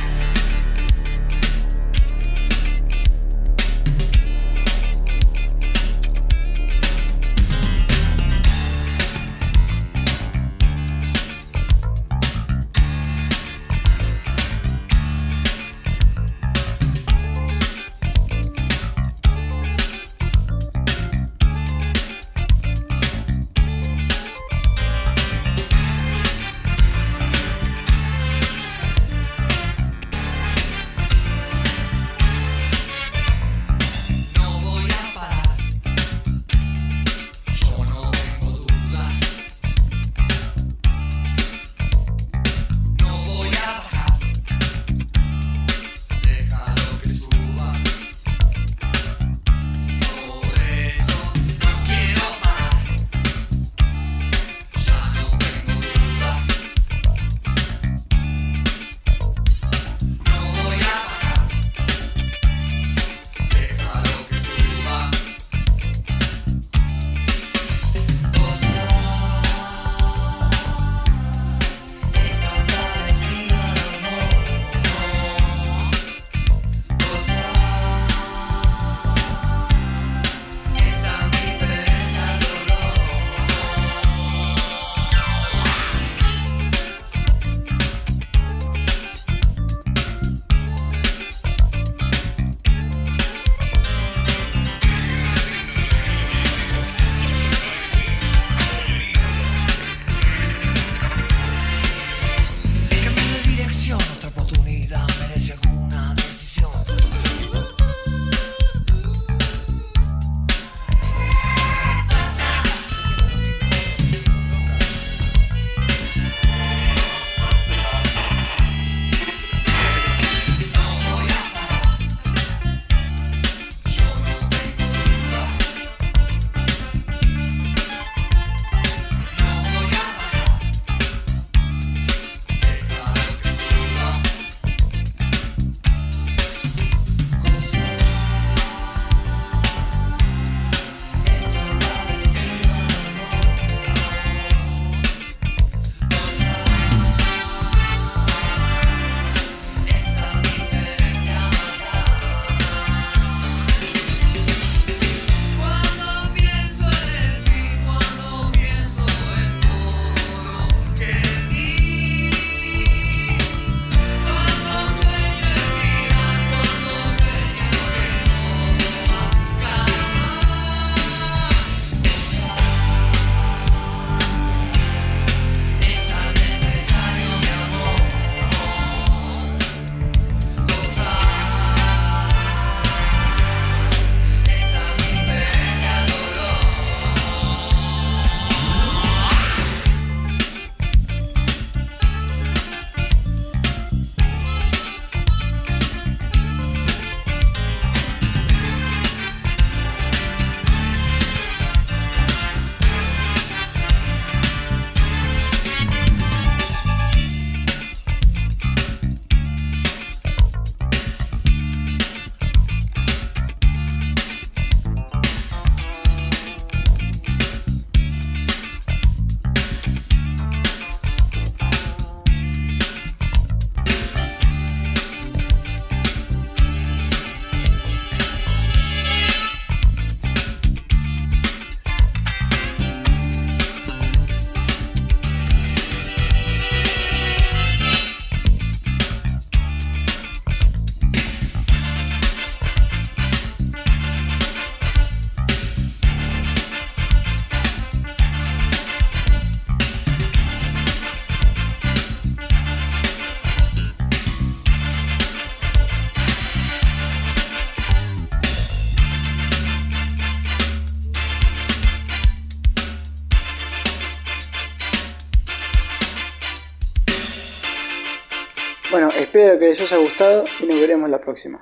Bueno, espero que les haya gustado y nos veremos la próxima.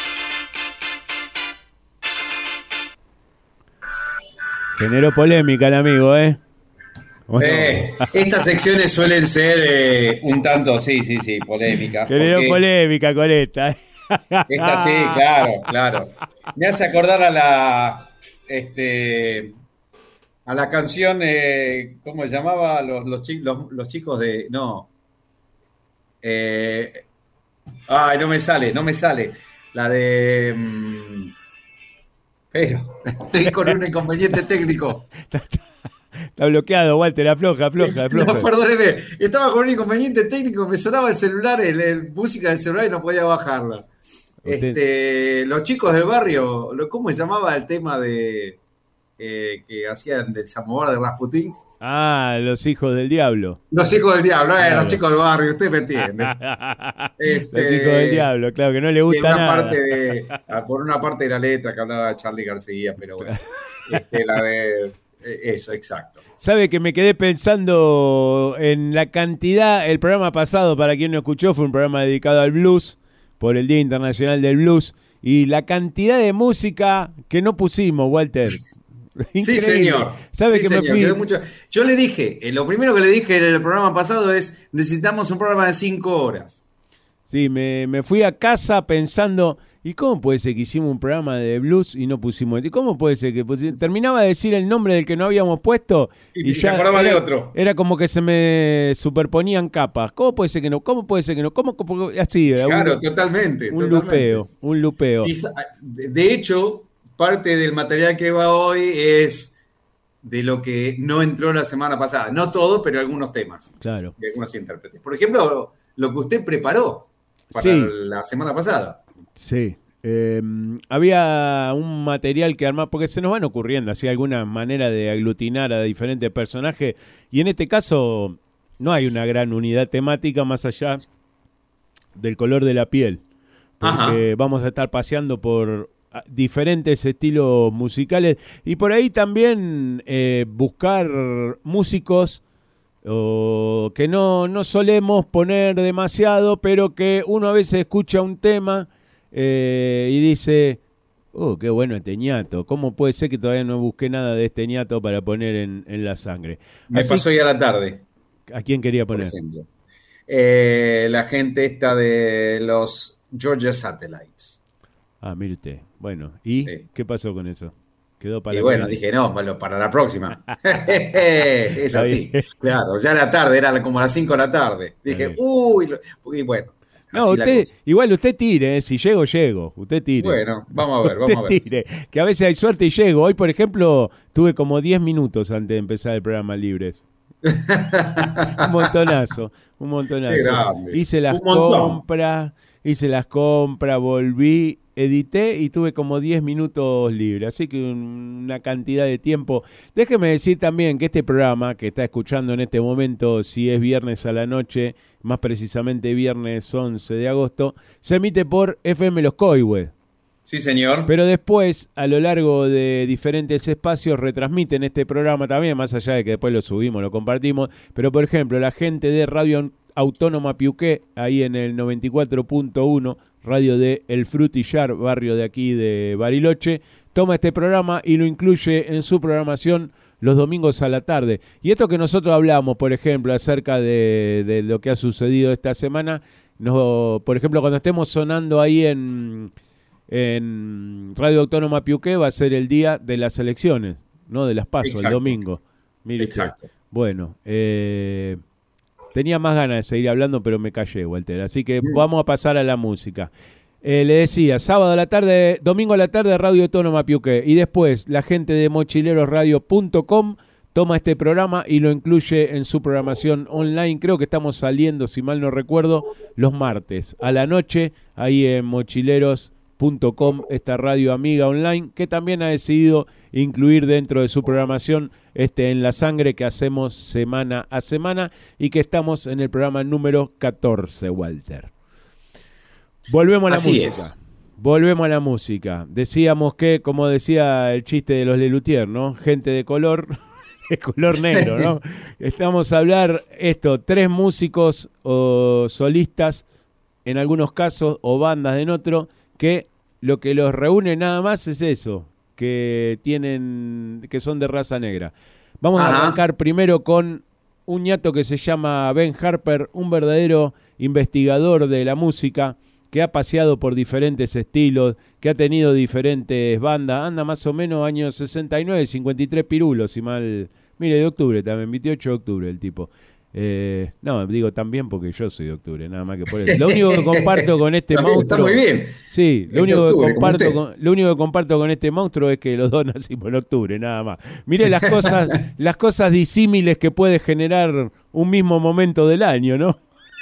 Generó polémica el amigo, ¿eh? Bueno. Eh, estas secciones suelen ser eh, un tanto, sí, sí, sí, polémicas. Generó porque... polémica con esta. Esta sí, claro, claro. Me hace acordar a la, este, a la canción, eh, ¿cómo se llamaba? Los, los, chi- los- los chicos de, no. Eh, ay, no me sale, no me sale. La de, mm, pero estoy con un inconveniente técnico. Está bloqueado, Walter, afloja, afloja, No, afloja. perdóneme, estaba con un inconveniente técnico, me sonaba el celular, el, el- música del celular y no podía bajarla. Usted- Este, los chicos del barrio, lo- ¿cómo se llamaba el tema de eh, que hacían del samovar de Rasputín? Ah, los hijos del diablo. Los hijos del diablo, eh, Claro. los chicos del barrio, usted me entiende. Este, Los hijos del diablo, claro, que no le Que gusta una nada. parte de, ah, por una parte de la letra que hablaba de Charlie García, pero bueno, este, la de eh, eso, exacto. Sabe que me quedé pensando en la cantidad, el programa pasado, para quien no escuchó, fue un programa dedicado al blues, por el Día Internacional del Blues, y la cantidad de música que no pusimos, Walter. Increíble. Sí, señor. ¿Sabe Sí, que señor. me fui? Quedó mucho- Yo le dije, eh, lo primero que le dije en el programa pasado es, necesitamos un programa de cinco horas. Sí, me, me fui a casa pensando, ¿y cómo puede ser que hicimos un programa de blues y no pusimos? ¿Y cómo puede ser que pusimos? Terminaba de decir el nombre del que no habíamos puesto Y- y, y se ya acordaba era, de otro. era como que se me superponían capas. ¿Cómo puede ser que no? ¿Cómo puede ser que no? ¿Cómo? cómo- así, era Claro, un, totalmente. un totalmente. lupeo, un lupeo. Y sa- de de hecho, parte del material que va hoy es de lo que no entró la semana pasada. No todo, pero algunos temas Claro. de algunos intérpretes. Por ejemplo, lo que usted preparó para Sí. la semana pasada. Sí. Eh, había un material que armar, porque se nos van ocurriendo así alguna manera de aglutinar a diferentes personajes, y en este caso no hay una gran unidad temática más allá del color de la piel, porque Ajá. vamos a estar paseando por ah, diferentes estilos musicales y por ahí también eh, buscar músicos o que no, no solemos poner demasiado, pero que uno a veces escucha un tema eh, y dice, oh, qué bueno este ñato, ¿cómo puede ser que todavía no busqué nada de este ñato para poner en, en la sangre? Me Así- pasó hoy a la tarde, ¿A quién quería por poner? ejemplo. Eh, la gente esta de los Georgia Satellites. Ah, mire usted. Bueno, ¿y Sí. qué pasó con eso? Quedó para Y la bueno, comida. dije, no, bueno, para la próxima. Es Está así. bien. Claro, ya era tarde, era como a las cinco de la tarde. Dije, bien. uy, lo- y bueno. No, así la usted, cosa. igual usted tire, eh, si llego, llego. Usted tire. Bueno, vamos a ver, Usted vamos a ver. tire, que a veces hay suerte y llego. Hoy, por ejemplo, tuve como diez minutos antes de empezar el programa libres. Un montonazo, un montonazo. Qué grande. Hice las Un montón. compras, hice las compras, volví, edité y tuve como diez minutos libres. Así que un- una cantidad de tiempo. Déjeme decir también que este programa que está escuchando en este momento, si es viernes a la noche, más precisamente viernes once de agosto, se emite por F M Los Coihues. Sí, señor. Pero después, a lo largo de diferentes espacios, retransmiten este programa también, más allá de que después lo subimos, lo compartimos. Pero, por ejemplo, la gente de Radio Autónoma Piuqué, ahí en el noventa y cuatro punto uno, radio de El Frutillar, barrio de aquí de Bariloche, toma este programa y lo incluye en su programación los domingos a la tarde. Y esto que nosotros hablamos, por ejemplo, acerca de, de lo que ha sucedido esta semana, no, por ejemplo, cuando estemos sonando ahí en... en Radio Autónoma Piuqué va a ser el día de las elecciones, no de las PASO, el Exacto. domingo. Mire usted. Exacto. Bueno, eh, tenía más ganas de seguir hablando, pero me callé, Walter. Así que Mm. vamos a pasar a la música. Eh, le decía, sábado a la tarde, domingo a la tarde, Radio Autónoma Piuqué. Y después, la gente de mochilerosradio punto com toma este programa y lo incluye en su programación online. Creo que estamos saliendo, si mal no recuerdo, los martes a la noche, ahí en mochileros punto com, esta radio amiga online, que también ha decidido incluir dentro de su programación este En la Sangre que hacemos semana a semana y que estamos en el programa número catorce, Walter. Volvemos a la Así música. es. Volvemos a la música. Decíamos que, como decía el chiste de los Lelutier, ¿no? Gente de color, de color negro, ¿no? Estamos a hablar esto, tres músicos o solistas, en algunos casos, o bandas en otro, que lo que los reúne nada más es eso, que tienen, que son de raza negra. Vamos a Ajá. arrancar primero con un ñato que se llama Ben Harper, un verdadero investigador de la música, que ha paseado por diferentes estilos, que ha tenido diferentes bandas, anda más o menos años sesenta y nueve, cincuenta y tres pirulos, si mal... Mire, de octubre también, veintiocho de octubre el tipo. Eh, no, digo también porque yo soy de octubre, nada más que por eso. Lo único que comparto con este está monstruo... Está muy bien. Sí, lo Es único, octubre, que comparto con, lo único que comparto con este monstruo es que los dos nacimos en octubre, nada más. Mire las cosas, las cosas disímiles que puede generar un mismo momento del año, ¿no?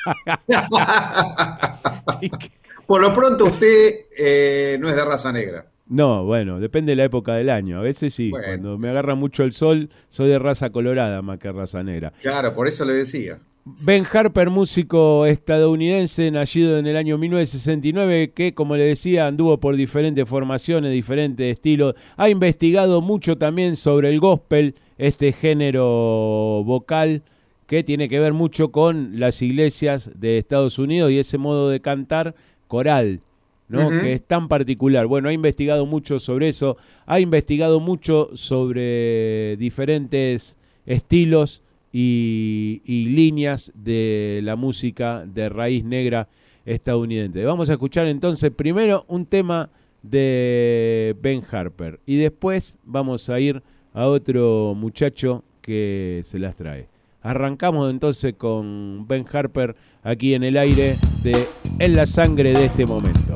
Por lo pronto usted eh, no es de raza negra. No, bueno, depende de la época del año. A veces sí, Bueno, cuando me agarra mucho el sol, soy de raza colorada más que raza negra. Claro, por eso le decía. Ben Harper, músico estadounidense, nacido en el año mil novecientos sesenta y nueve, que, como le decía, anduvo por diferentes formaciones, diferentes estilos. Ha investigado mucho también sobre el gospel, este género vocal que tiene que ver mucho con las iglesias de Estados Unidos y ese modo de cantar coral, ¿no? Uh-huh. Que es tan particular. Bueno, ha investigado mucho sobre eso, ha investigado mucho sobre diferentes estilos y, y líneas de la música de raíz negra estadounidense. Vamos a escuchar entonces primero un tema de Ben Harper y después vamos a ir a otro muchacho que se las trae. Arrancamos entonces con Ben Harper aquí en el aire de En la Sangre de este momento.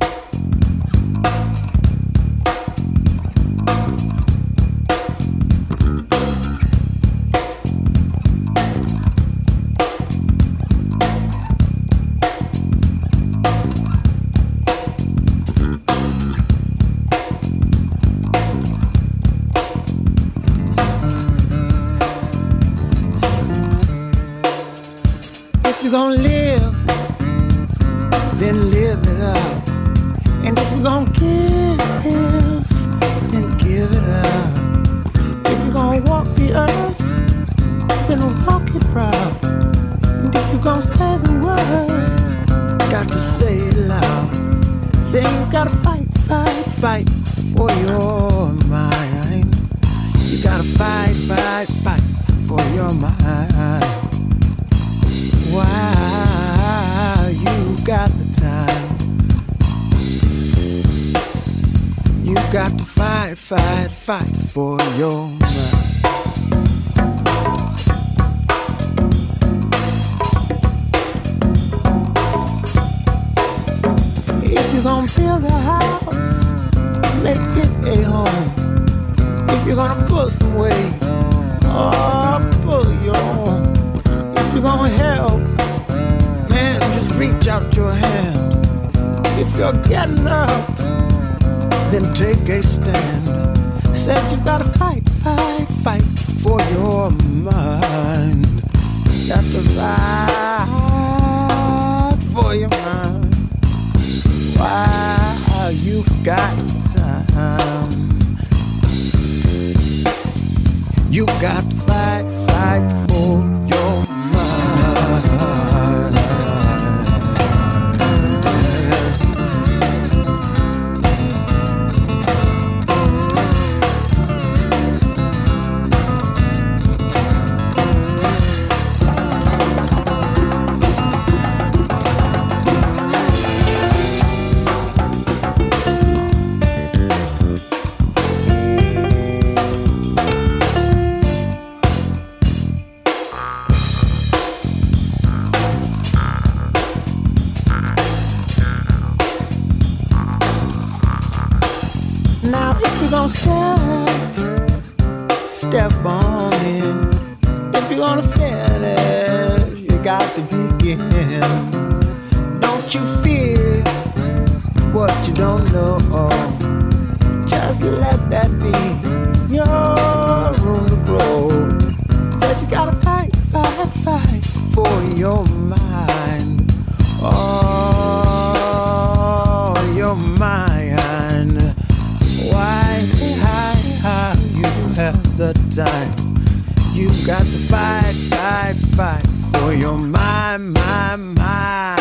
If you're gonna live, then live it up. And if you're gonna give, then give it up. If you're gonna walk the earth, then walk it proud. And if you're gonna say the word, got to say it loud. Say you gotta fight, fight, fight for your mind. You gotta fight, fight, fight for your mind. Wow, you got the time. You got to fight, fight, fight for your mind. If you're gonna build a house, make it a home. If you're gonna pull some weight, oh, pull your own. If you're gonna help, man, just reach out your hand. If you're getting up, then take a stand. Said you gotta fight, fight, fight for your mind. Got to fight for your mind. Wow, you got time. You got to fight, fight for your mind. Now if you're gonna step, step on in. If you're gonna finish, you got to begin. Don't you fear what you don't know. Just let that be your room to grow. Said you gotta fight, fight, fight for your mind. Oh, your mind. Why, how, how you have the time? You got to fight, fight, fight for your mind, my mind.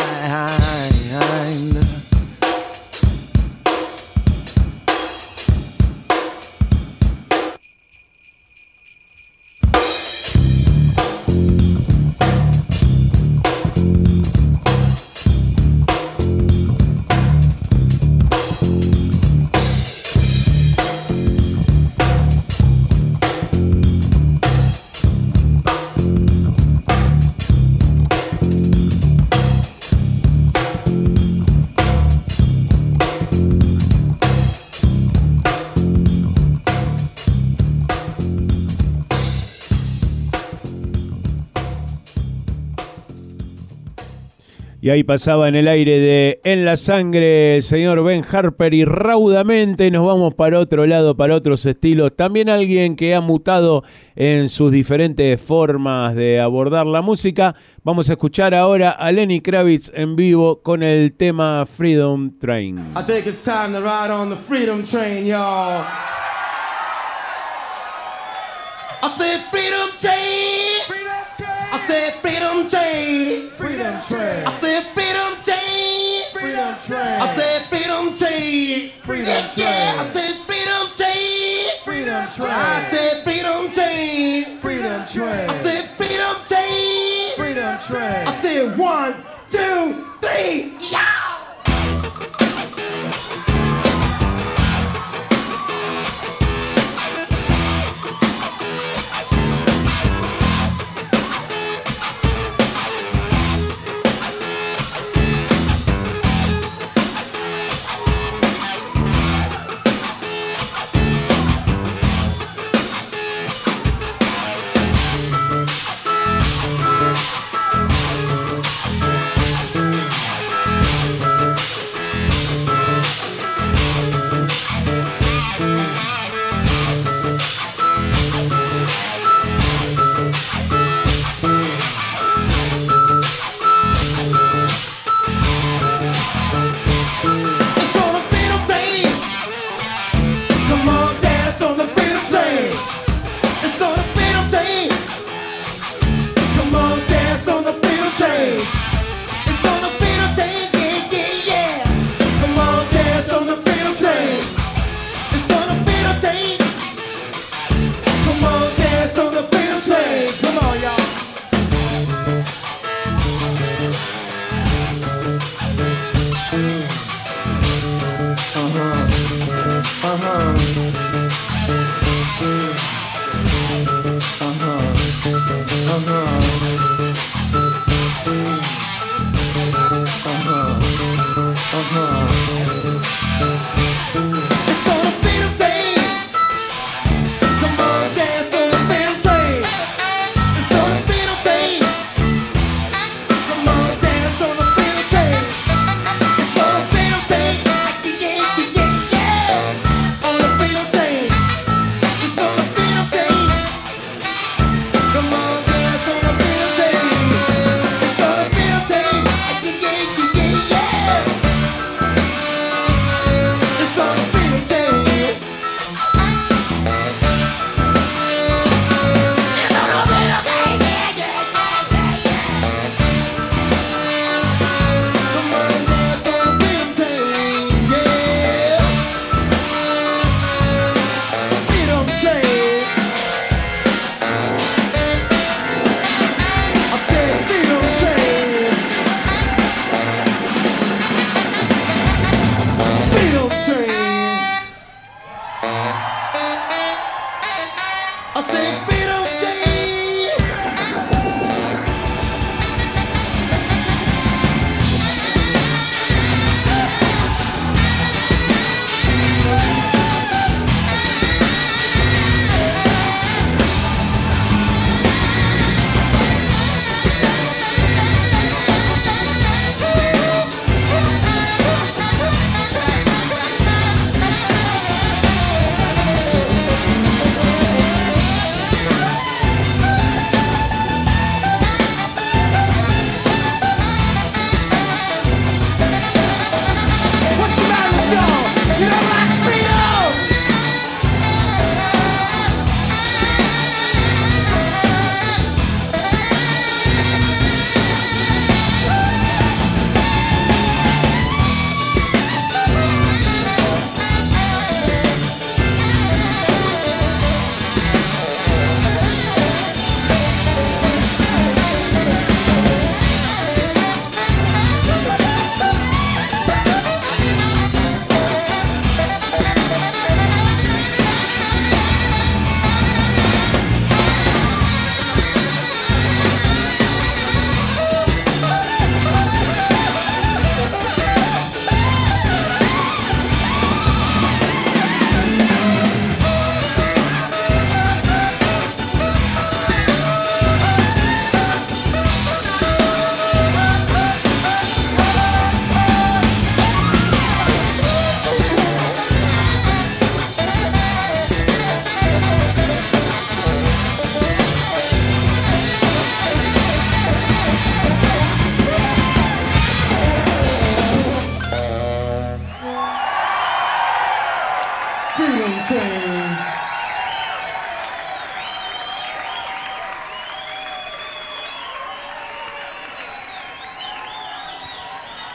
Y ahí pasaba en el aire de En la Sangre el señor Ben Harper, y raudamente nos vamos para otro lado, para otros estilos. También alguien que ha mutado en sus diferentes formas de abordar la música. Vamos a escuchar ahora a Lenny Kravitz en vivo con el tema Freedom Train. I think it's time to ride on the Freedom Train, y'all. I said Freedom Train. Freedom Train. I said Freedom Train. Freedom Train. I said Freedom Train. Freedom Train. I said Freedom Train. Freedom Train. I said Freedom Train. Freedom Train. I said Freedom Train. Freedom Train. I said Freedom Train. Freedom Train. I said one, two, three, yeah.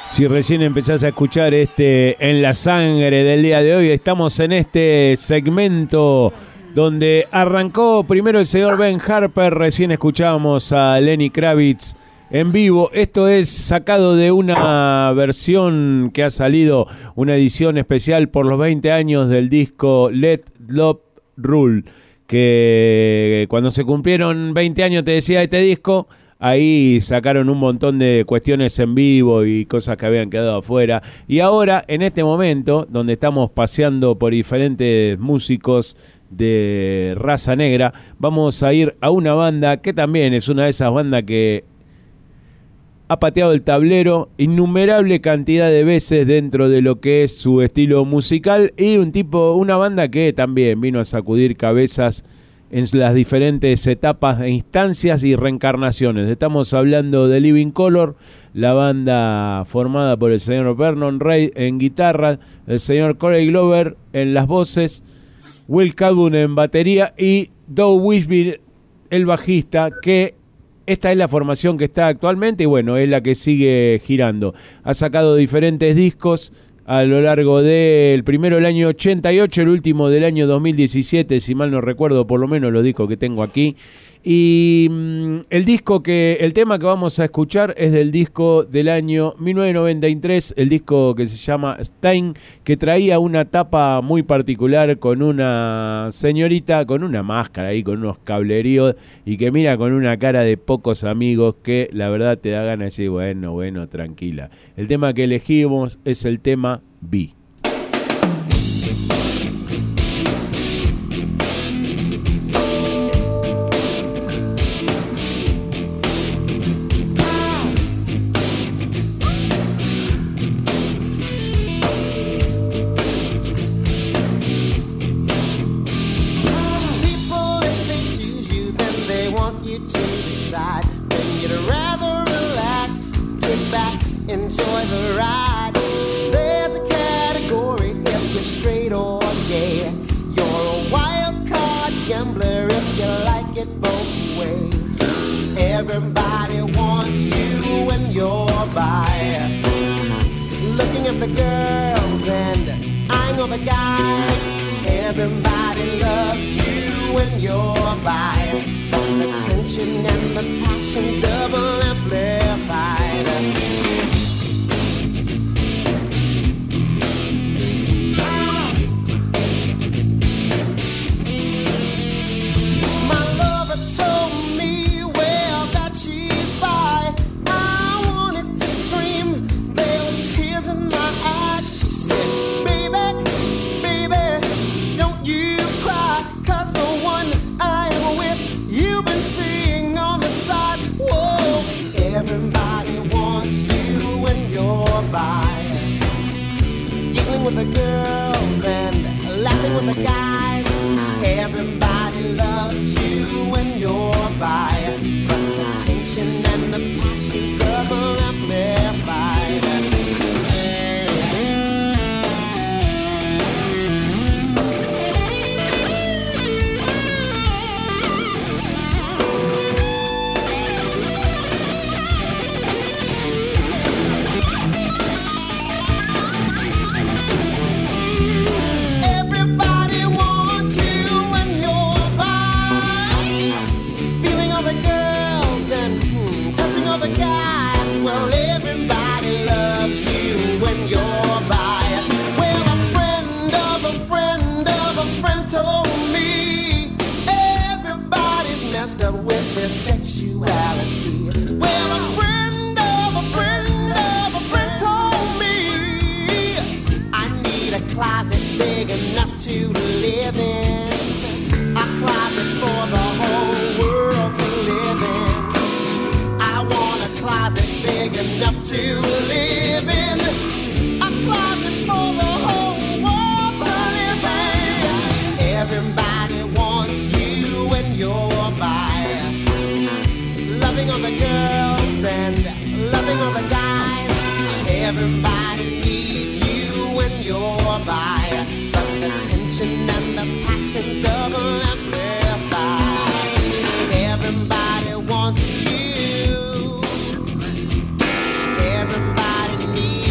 Si recién empezás a escuchar este En la Sangre del día de hoy, estamos en este segmento donde arrancó primero el señor Ben Harper, recién escuchábamos a Lenny Kravitz en vivo. Esto es sacado de una versión que ha salido, una edición especial por los veinte años del disco Let Love Rule, que cuando se cumplieron veinte años, te decía, este disco, ahí sacaron un montón de cuestiones en vivo y cosas que habían quedado afuera. Y ahora, en este momento, donde estamos paseando por diferentes músicos de raza negra, vamos a ir a una banda que también es una de esas bandas que ha pateado el tablero innumerable cantidad de veces dentro de lo que es su estilo musical, y un tipo, una banda que también vino a sacudir cabezas en las diferentes etapas e instancias y reencarnaciones. Estamos hablando de Living Colour, la banda formada por el señor Vernon Reid en guitarra, el señor Corey Glover en las voces, Will Calhoun en batería y Doug Wishby, el bajista, que esta es la formación que está actualmente y bueno, es la que sigue girando. Ha sacado diferentes discos a lo largo del primero del año ochenta y ocho, el último del año dos mil diecisiete, si mal no recuerdo, por lo menos los discos que tengo aquí. Y mmm, el disco que, el tema que vamos a escuchar es del disco del año mil novecientos noventa y tres, el disco que se llama Stein, que traía una tapa muy particular con una señorita, con una máscara ahí, con unos cableríos, y que mira con una cara de pocos amigos que la verdad te da ganas de decir, bueno, bueno, tranquila. El tema que elegimos es el tema B. Enjoy the ride. There's a category if you're straight or gay. You're a wild card gambler if you like it both ways. Everybody wants you when you're by, looking at the girls and eyeing all the guys. Everybody loves you when you're by. The tension and the passion's double amplified. Told me well that she's by. I wanted to scream, there were tears in my eyes. She said, baby, baby, don't you cry, cause the one I am with, you've been seeing on the side. Whoa, everybody wants you when you're by, giggling with the girls and laughing with the guys. Everybody loves you when you're by, but the tension and the passion's double amplified. The guys, well, everybody loves you when you're by. Well, a friend of a friend of a friend told me everybody's messed up with their sexuality. Well, a friend of a friend of a friend told me I need a closet big enough to live in, a closet for the whole world to live in. Closet big enough to live in, a closet for the whole world to live in. Everybody wants you when you're by, loving all the girls and loving all the guys. Everybody needs you when you're by, but the tension and the passion's double amplified. Everybody wants you. Everybody needs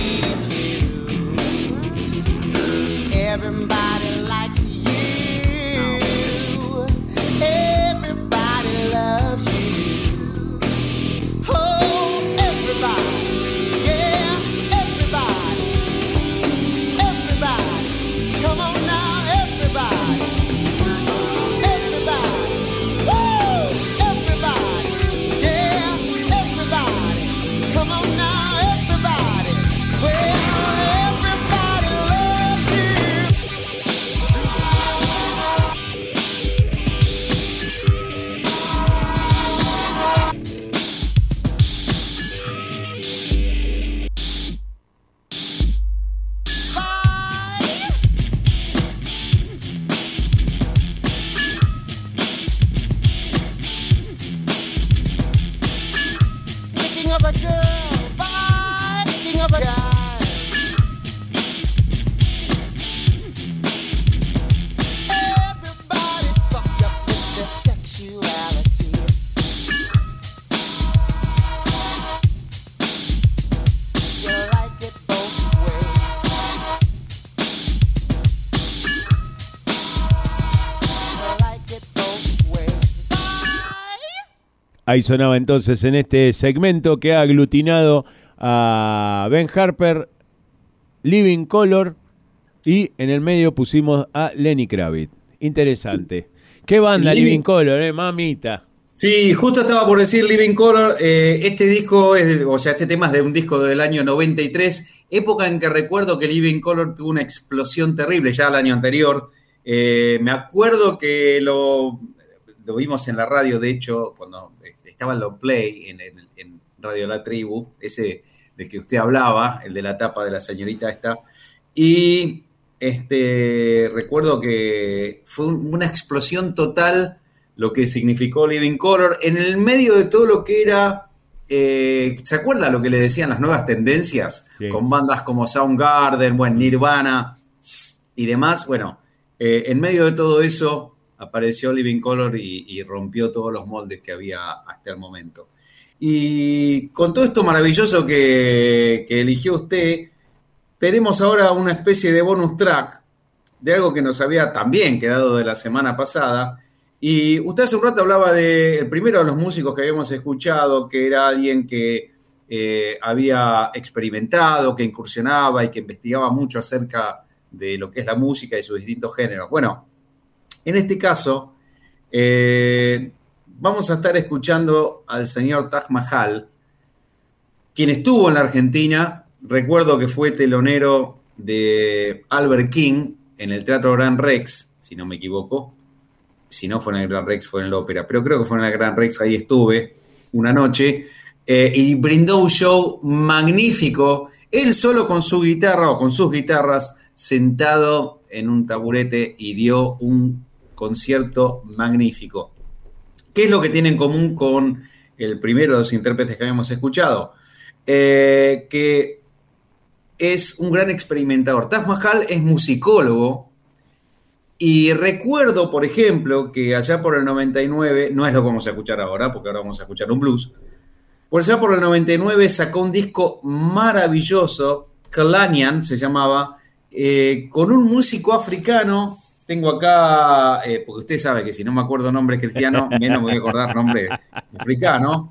Ahí sonaba entonces en este segmento que ha aglutinado a Ben Harper, Living Color, y en el medio pusimos a Lenny Kravitz. Interesante. ¿Qué banda Living, Living Color, eh, mamita? Sí, justo estaba por decir Living Color. Eh, este disco, es de, o sea, este tema es de un disco del año noventa y tres, época en que recuerdo que Living Color tuvo una explosión terrible ya el año anterior. Eh, me acuerdo que lo, lo vimos en la radio, de hecho, cuando estaba en Long Play, en, en, en Radio La Tribu, ese del que usted hablaba, el de la tapa de la señorita esta, y este, recuerdo que fue un, una explosión total lo que significó Living Color, en el medio de todo lo que era, eh, ¿se acuerda lo que le decían las nuevas tendencias? Sí. Con bandas como Soundgarden, bueno, Nirvana y demás. Bueno, eh, en medio de todo eso apareció Living Color y, y rompió todos los moldes que había hasta el momento. Y con todo esto maravilloso que, que eligió usted, tenemos ahora una especie de bonus track de algo que nos había también quedado de la semana pasada. Y usted hace un rato hablaba del primero de los músicos que habíamos escuchado, que era alguien que eh, había experimentado, que incursionaba y que investigaba mucho acerca de lo que es la música y sus distintos géneros. Bueno, en este caso, eh, vamos a estar escuchando al señor Taj Mahal, quien estuvo en la Argentina. Recuerdo que fue telonero de Albert King en el Teatro Gran Rex, si no me equivoco. Si no fue en el Gran Rex, fue en la ópera, pero creo que fue en el Gran Rex, ahí estuve una noche, eh, y brindó un show magnífico, él solo con su guitarra o con sus guitarras, sentado en un taburete, y dio un concierto magnífico. ¿Qué es lo que tiene en común con el primero de los intérpretes que habíamos escuchado? Eh, que es un gran experimentador. Taj Mahal es musicólogo. Y recuerdo, por ejemplo, que allá por el noventa y nueve, no es lo que vamos a escuchar ahora, porque ahora vamos a escuchar un blues, por allá por el noventa y nueve sacó un disco maravilloso, Kalanian se llamaba, eh, con un músico africano. Tengo acá, eh, porque usted sabe que si no me acuerdo nombre cristiano, menos me voy a acordar nombre africano,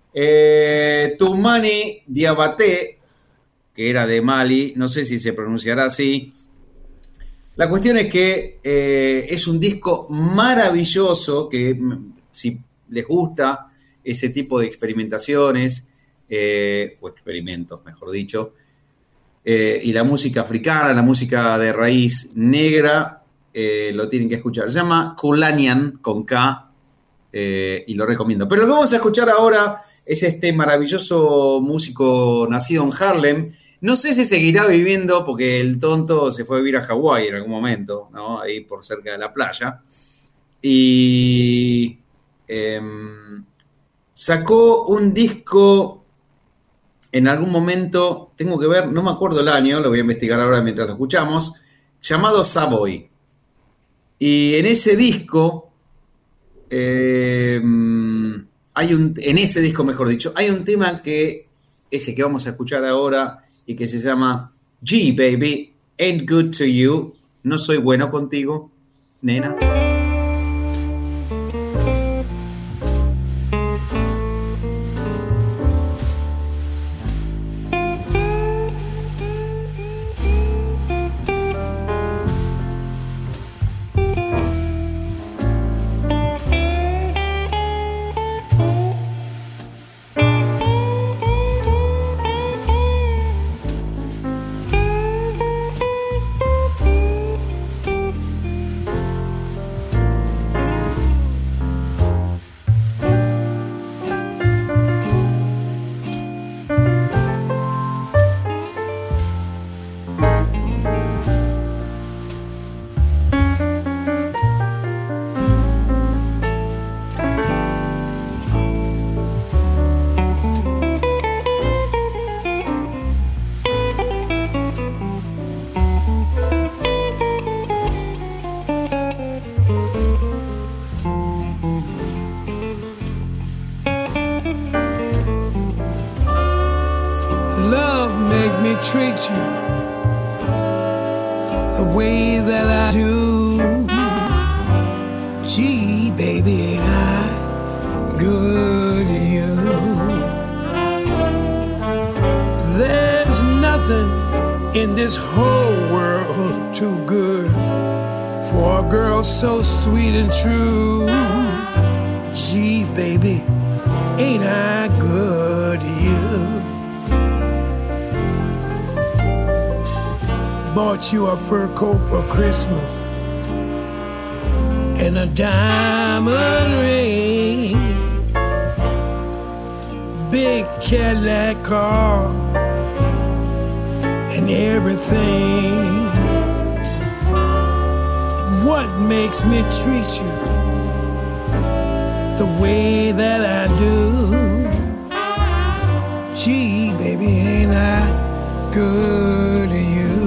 eh, Toumani Diabaté, que era de Mali, no sé si se pronunciará así. La cuestión es que eh, es un disco maravilloso que, si les gusta ese tipo de experimentaciones, eh, o experimentos, mejor dicho, eh, y la música africana, la música de raíz negra, eh, lo tienen que escuchar. Se llama Kulanian, con K, eh, y lo recomiendo. Pero lo que vamos a escuchar ahora es este maravilloso músico nacido en Harlem. No sé si seguirá viviendo, porque el tonto se fue a vivir a Hawái en algún momento, ¿no? Ahí por cerca de la playa. Y eh, sacó un disco en algún momento, tengo que ver, no me acuerdo el año, lo voy a investigar ahora mientras lo escuchamos, llamado Savoy. Y en ese disco, eh, hay un, en ese disco, mejor dicho, hay un tema que, ese que vamos a escuchar ahora, y que se llama G, Baby, Ain't Good to You. No soy bueno contigo, nena. treat you the way that I do. Gee, baby, ain't I good to you. There's nothing in this whole world too good for a girl so sweet and true. Gee, baby, ain't I good to you? Bought you a fur coat for Christmas and a diamond ring, big Cadillac car and everything. What makes me treat you the way that I do? Gee, baby, ain't I good to you?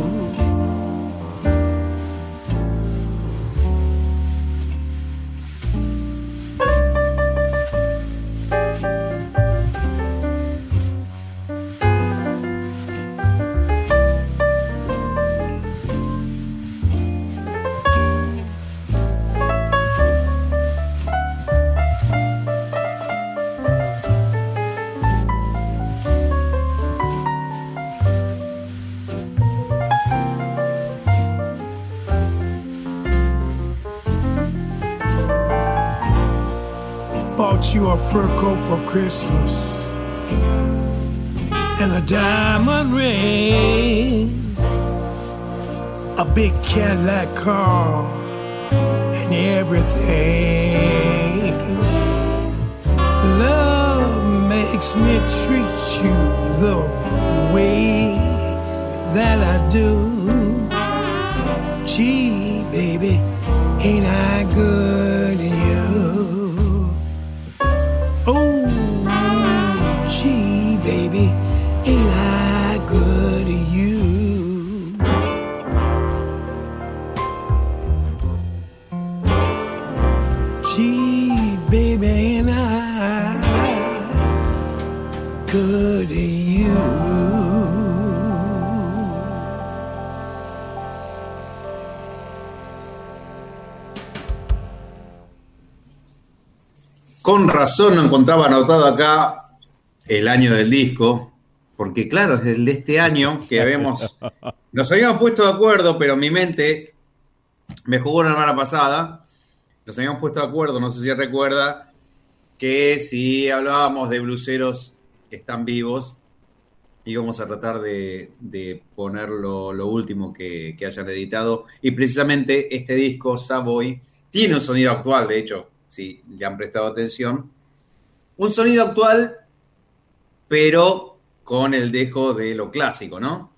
Bought you a fur coat for Christmas and a diamond ring, a big Cadillac car and everything. Love makes me treat you the way that I do. Gee, baby, ain't I good to you? Oh, gee, baby, ain't I good to you? Gee, baby, ain't I good to you? Con razón no encontraba anotado acá el año del disco, porque claro, es el de este año que habíamos, nos habíamos puesto de acuerdo, pero mi mente me jugó una semana pasada, nos habíamos puesto de acuerdo, no sé si recuerda, que si hablábamos de blueseros que están vivos, íbamos a tratar de, de poner lo, lo último que, que hayan editado, y precisamente este disco, Savoy, tiene un sonido actual, de hecho, si le han prestado atención, un sonido actual, pero con el dejo de lo clásico, ¿no?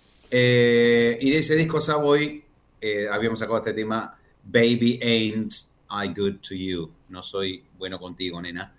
Eh, y de ese disco Savoy eh, habíamos sacado este tema, Baby Ain't I Good to You, no soy bueno contigo, nena.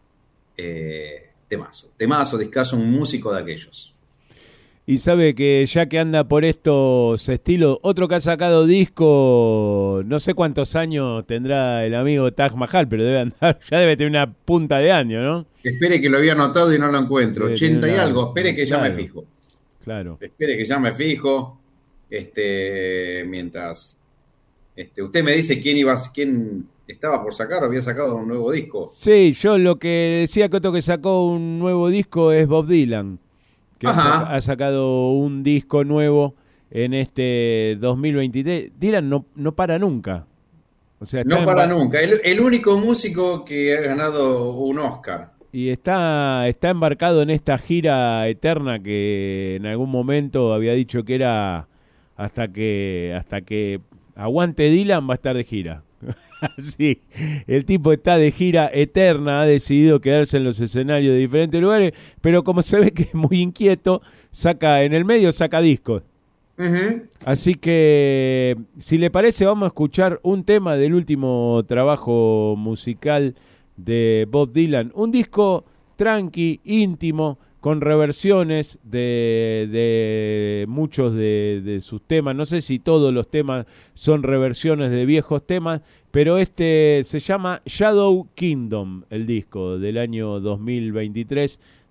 Eh, temazo, temazo, discazo, un músico de aquellos. Y sabe que ya que anda por estos estilos, otro que ha sacado disco, no sé cuántos años tendrá el amigo Taj Mahal, pero debe andar, ya debe tener una punta de año, ¿no? Espere que lo había anotado y no lo encuentro, Debe ochenta y tener una- algo, espere que ya claro, me fijo. Claro. Espere que ya me fijo, este, mientras, este, usted me dice quién iba, quién estaba por sacar o había sacado un nuevo disco. Sí, yo lo que decía que otro que sacó un nuevo disco es Bob Dylan, que ha, Ajá. saca- ha sacado un disco nuevo en este dos mil veintitrés. Dylan no, no para nunca. O sea, está No en para va- nunca, el, el único músico que ha ganado un Oscar. Y está, está embarcado en esta gira eterna que en algún momento había dicho que era hasta que hasta que aguante Dylan va a estar de gira. Así, el tipo está de gira eterna, ha decidido quedarse en los escenarios de diferentes lugares, pero como se ve que es muy inquieto, saca en el medio saca discos. Ujú. Así que, si le parece, vamos a escuchar un tema del último trabajo musical de Bob Dylan. Un disco tranqui, íntimo, con reversiones de, de muchos de, de sus temas. No sé si todos los temas son reversiones de viejos temas, pero este se llama Shadow Kingdom, el disco del año dos mil veintitrés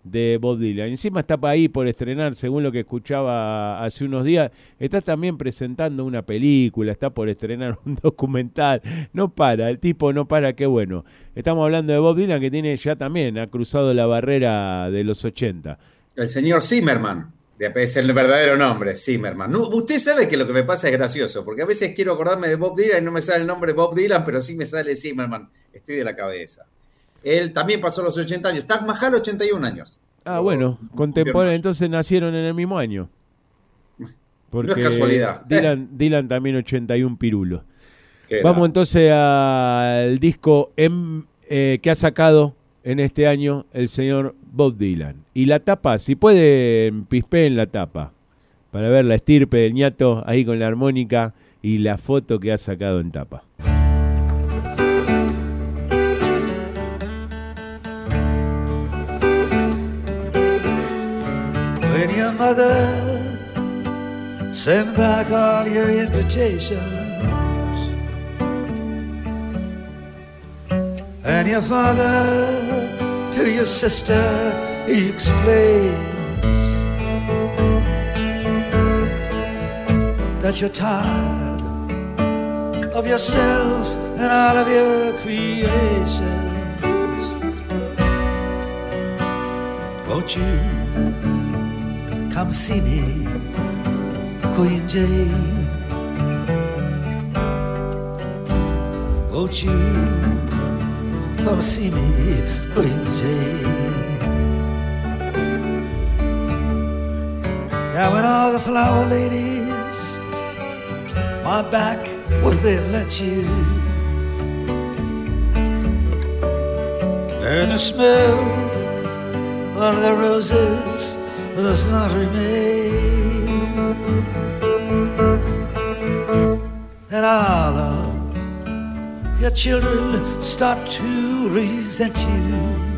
de Bob Dylan. Encima está ahí por estrenar, según lo que escuchaba hace unos días, está también presentando una película, está por estrenar un documental, no para, el tipo no para, qué bueno. Estamos hablando de Bob Dylan, que tiene ya también, ha cruzado la barrera de los ochenta. El señor Zimmerman, es el verdadero nombre, Zimmerman. No, usted sabe que lo que me pasa es gracioso, porque a veces quiero acordarme de Bob Dylan y no me sale el nombre Bob Dylan, pero sí me sale Zimmerman, estoy de la cabeza. Él también pasó los ochenta años. Taj Mahal, ochenta y un años. Ah, bueno, contemporáneo. Entonces nacieron en el mismo año. Porque no es casualidad. Dylan, Dylan también ochenta y uno pirulo. Vamos entonces al disco em, eh, que ha sacado en este año el señor Bob Dylan. Y la tapa, si pueden, pispeen la tapa para ver la estirpe del ñato ahí con la armónica y la foto que ha sacado en tapa. When your mother sent back all your invitations and your father to your sister he explains that you're tired of yourself and all of your creations. Won't you come see me, Queen Jane? Won't you come see me, Queen Jane? Now when all the flower ladies are back where they've let you, and the smell of the roses does not remain, and all of your children start to resent you.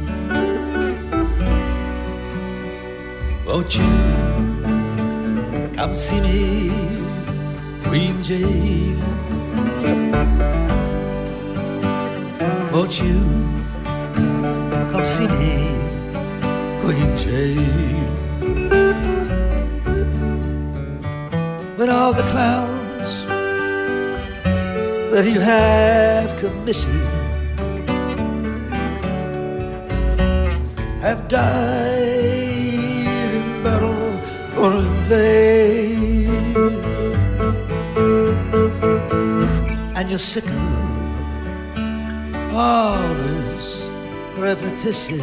Won't you come see me, Queen Jane? Won't you come see me, Queen Jane? When all the clowns that you have commissioned have died in battle or in vain, and you're sick of all this repetition,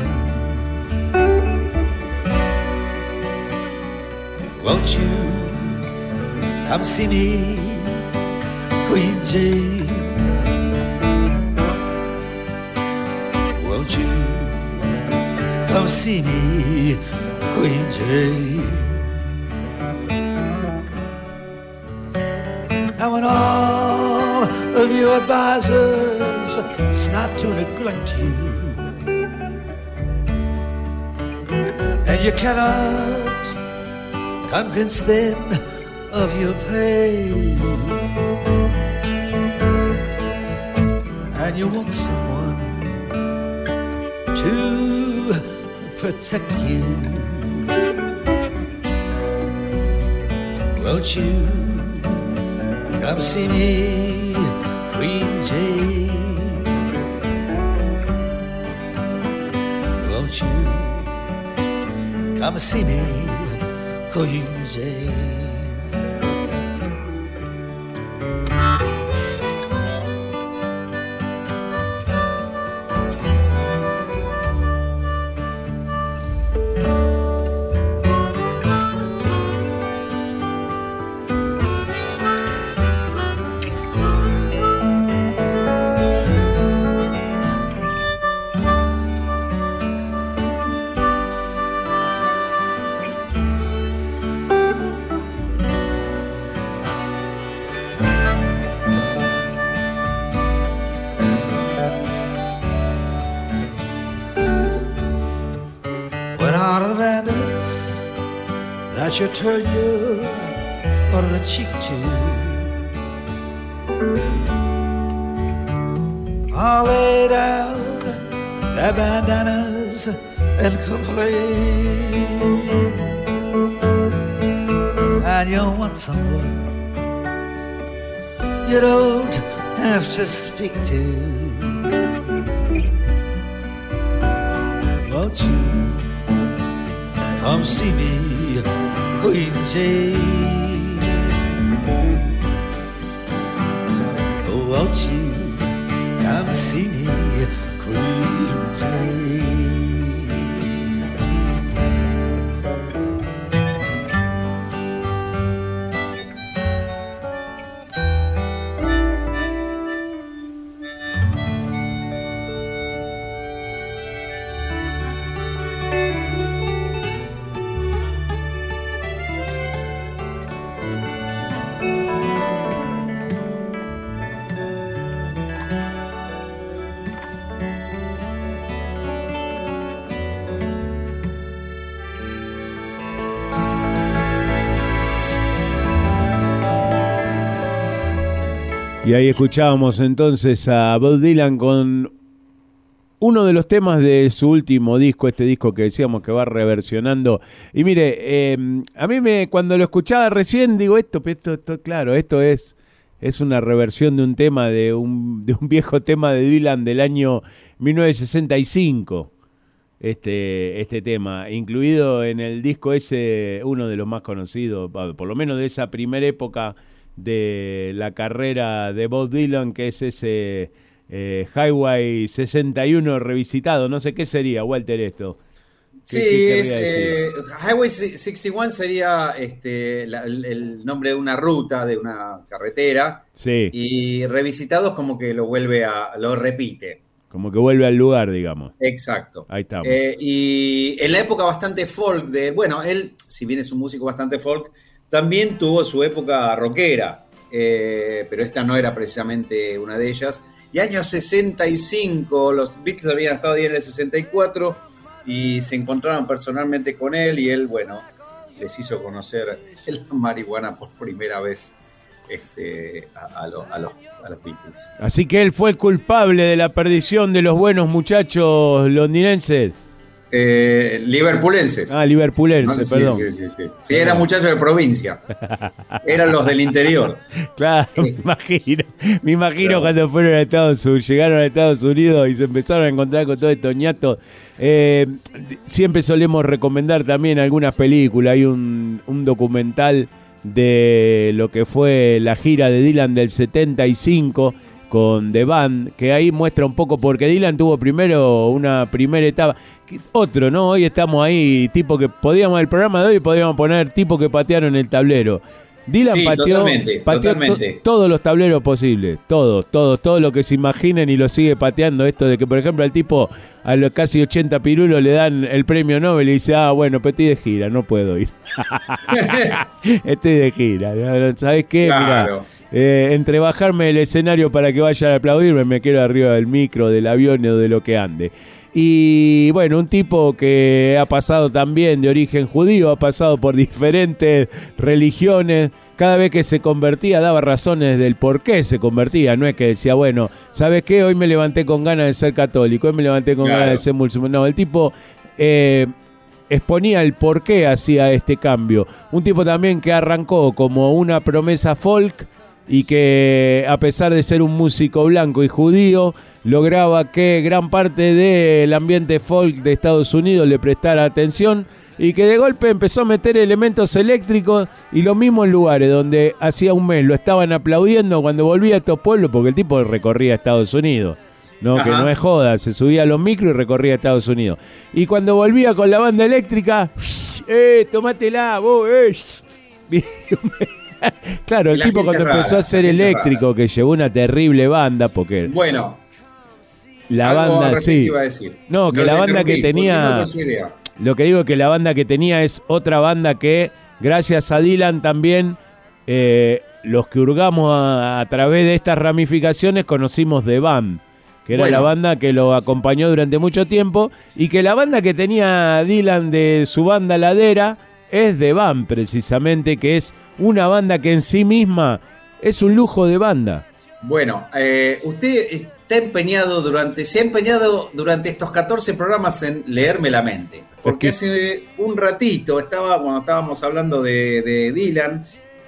won't you come see me, Queen Jane? Won't you come see me, Queen Jane? Now when all of your advisors start to neglect you, and you cannot convince them of your pain, and you want someone to protect you, won't you come see me, Queen Jane? Won't you come see me, Queen Jane? You turn your other cheek to, I'll lay down their bandanas and complain. And you want someone you don't have to speak to. Won't you come see me, Queen Jane? Oh, won't you come see me, Queen Jane? Y ahí escuchábamos entonces a Bob Dylan con uno de los temas de su último disco, este disco que decíamos que va reversionando. Y mire, eh, a mí me cuando lo escuchaba recién digo, esto, esto, esto claro, esto es, es una reversión de un tema, de un, de un viejo tema de Dylan del año mil novecientos sesenta y cinco. Este, este tema, incluido en el disco ese, uno de los más conocidos, por lo menos de esa primera época de la carrera de Bob Dylan, que es ese eh, Highway sesenta y uno revisitado. No sé qué sería, Walter, esto. Sí, es, eh, Highway sesenta y uno sería este, la, el, el nombre de una ruta, de una carretera. Sí. Y revisitados como que lo vuelve a, lo repite. Como que vuelve al lugar, digamos. Exacto. Ahí estamos. Eh, y en la época bastante folk de, bueno, él, si bien es un músico bastante folk, también tuvo su época rockera, eh, pero esta no era precisamente una de ellas. Y año sesenta y cinco, los Beatles habían estado ahí en el sesenta y cuatro y se encontraron personalmente con él y él, bueno, les hizo conocer la marihuana por primera vez este, a, a, lo, a, los, a los Beatles. Así que él fue el culpable de la perdición de los buenos muchachos londinenses. Eh, liverpulenses. Ah, liverpulenses, sí, perdón. Sí, sí, sí. Sí, eran muchachos de provincia. Eran los del interior. Claro, me imagino. Me imagino claro. Cuando fueron a Estados Unidos, llegaron a Estados Unidos y se empezaron a encontrar con todo estos ñatos. Eh, siempre solemos recomendar también algunas películas. Hay un, un documental de lo que fue la gira de Dylan del setenta y cinco con The Band, que ahí muestra un poco, porque Dylan tuvo primero una primera etapa, otro, ¿no? Hoy estamos ahí, tipo que podíamos, el programa de hoy podíamos poner tipo que patearon el tablero. Dylan sí, pateó, totalmente, pateó totalmente. To, todos los tableros posibles, todos, todos, todo lo que se imaginen y lo sigue pateando. Esto de que, por ejemplo, al tipo a los casi ochenta pirulos le dan el premio Nobel y dice, ah, bueno, pero estoy de gira, no puedo ir. Estoy de gira, ¿sabes qué? Claro. Mirá, eh, entre bajarme del escenario para que vayan a aplaudirme, me quedo arriba del micro, del avión o de lo que ande. Y bueno, un tipo que ha pasado también de origen judío, ha pasado por diferentes religiones, cada vez que se convertía daba razones del por qué se convertía, no es que decía, bueno, ¿sabes qué? Hoy me levanté con ganas de ser católico, hoy me levanté con claro. ganas de ser musulmán. No, el tipo eh, exponía el por qué hacía este cambio. Un tipo también que arrancó como una promesa folk y que a pesar de ser un músico blanco y judío, lograba que gran parte del ambiente folk de Estados Unidos le prestara atención y que de golpe empezó a meter elementos eléctricos y lo mismo en lugares donde hacía un mes lo estaban aplaudiendo cuando volvía a estos pueblos, porque el tipo recorría Estados Unidos. No, Ajá. que no es joda, se subía a los micros y recorría Estados Unidos. Y cuando volvía con la banda eléctrica, ¡eh, tomátela, vos, eh! Claro, el la tipo cuando rara, empezó a ser eléctrico, rara. Que llevó una terrible banda, porque... Bueno, la banda, sí. Iba a decir. No, que no, la banda que tenía... Lo que digo es que la banda que tenía es otra banda que, gracias a Dylan también, eh, los que hurgamos a, a través de estas ramificaciones conocimos The Band, que era bueno. la banda que lo acompañó durante mucho tiempo, y que la banda que tenía Dylan de su banda Ladera es The Band, precisamente, que es una banda que en sí misma es un lujo de banda. Bueno, eh, usted está empeñado durante, se ha empeñado durante estos catorce programas en leerme la mente. Porque hace un ratito, estaba, cuando estábamos hablando de, de Dylan,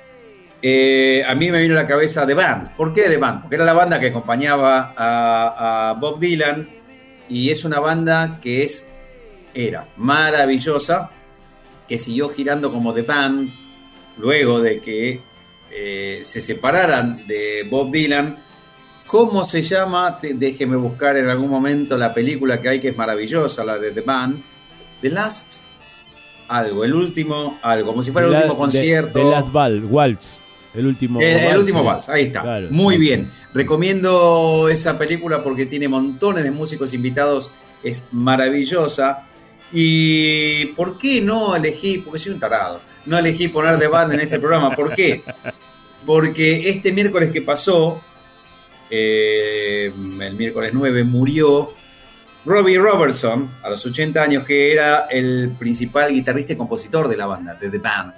eh, a mí me vino a la cabeza The Band. ¿Por qué The Band? Porque era la banda que acompañaba a, a Bob Dylan, y es una banda que es, era maravillosa, que siguió girando como The Band, luego de que eh, se separaran de Bob Dylan. ¿Cómo se llama? Te, déjeme buscar en algún momento la película que hay, que es maravillosa, la de The Band. The Last algo, el último algo, como si fuera el la, último concierto. The Last Ball, Waltz, el último El, Waltz. el último Vals, ahí está. Claro. Muy bien. Recomiendo esa película porque tiene montones de músicos invitados, es maravillosa. ¿Y por qué no elegí? Porque soy un tarado. No elegí poner The Band en este programa. ¿Por qué? Porque este miércoles que pasó, eh, el miércoles nueve, murió Robbie Robertson, a los ochenta años, que era el principal guitarrista y compositor de la banda, de The Band.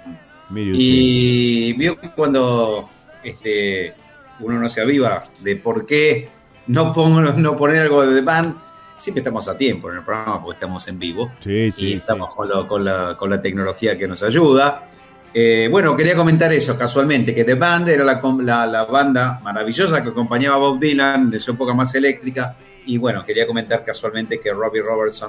Y vio que cuando este, uno no se aviva de por qué no, pongo, no poner algo de The Band, siempre estamos a tiempo en el programa porque estamos en vivo. Sí, sí, y estamos sí. Con, lo, con, la, con la tecnología que nos ayuda. Eh, bueno, quería comentar eso casualmente, que The Band era la, la, la banda maravillosa que acompañaba a Bob Dylan de su época más eléctrica. Y bueno, quería comentar casualmente que Robbie Robertson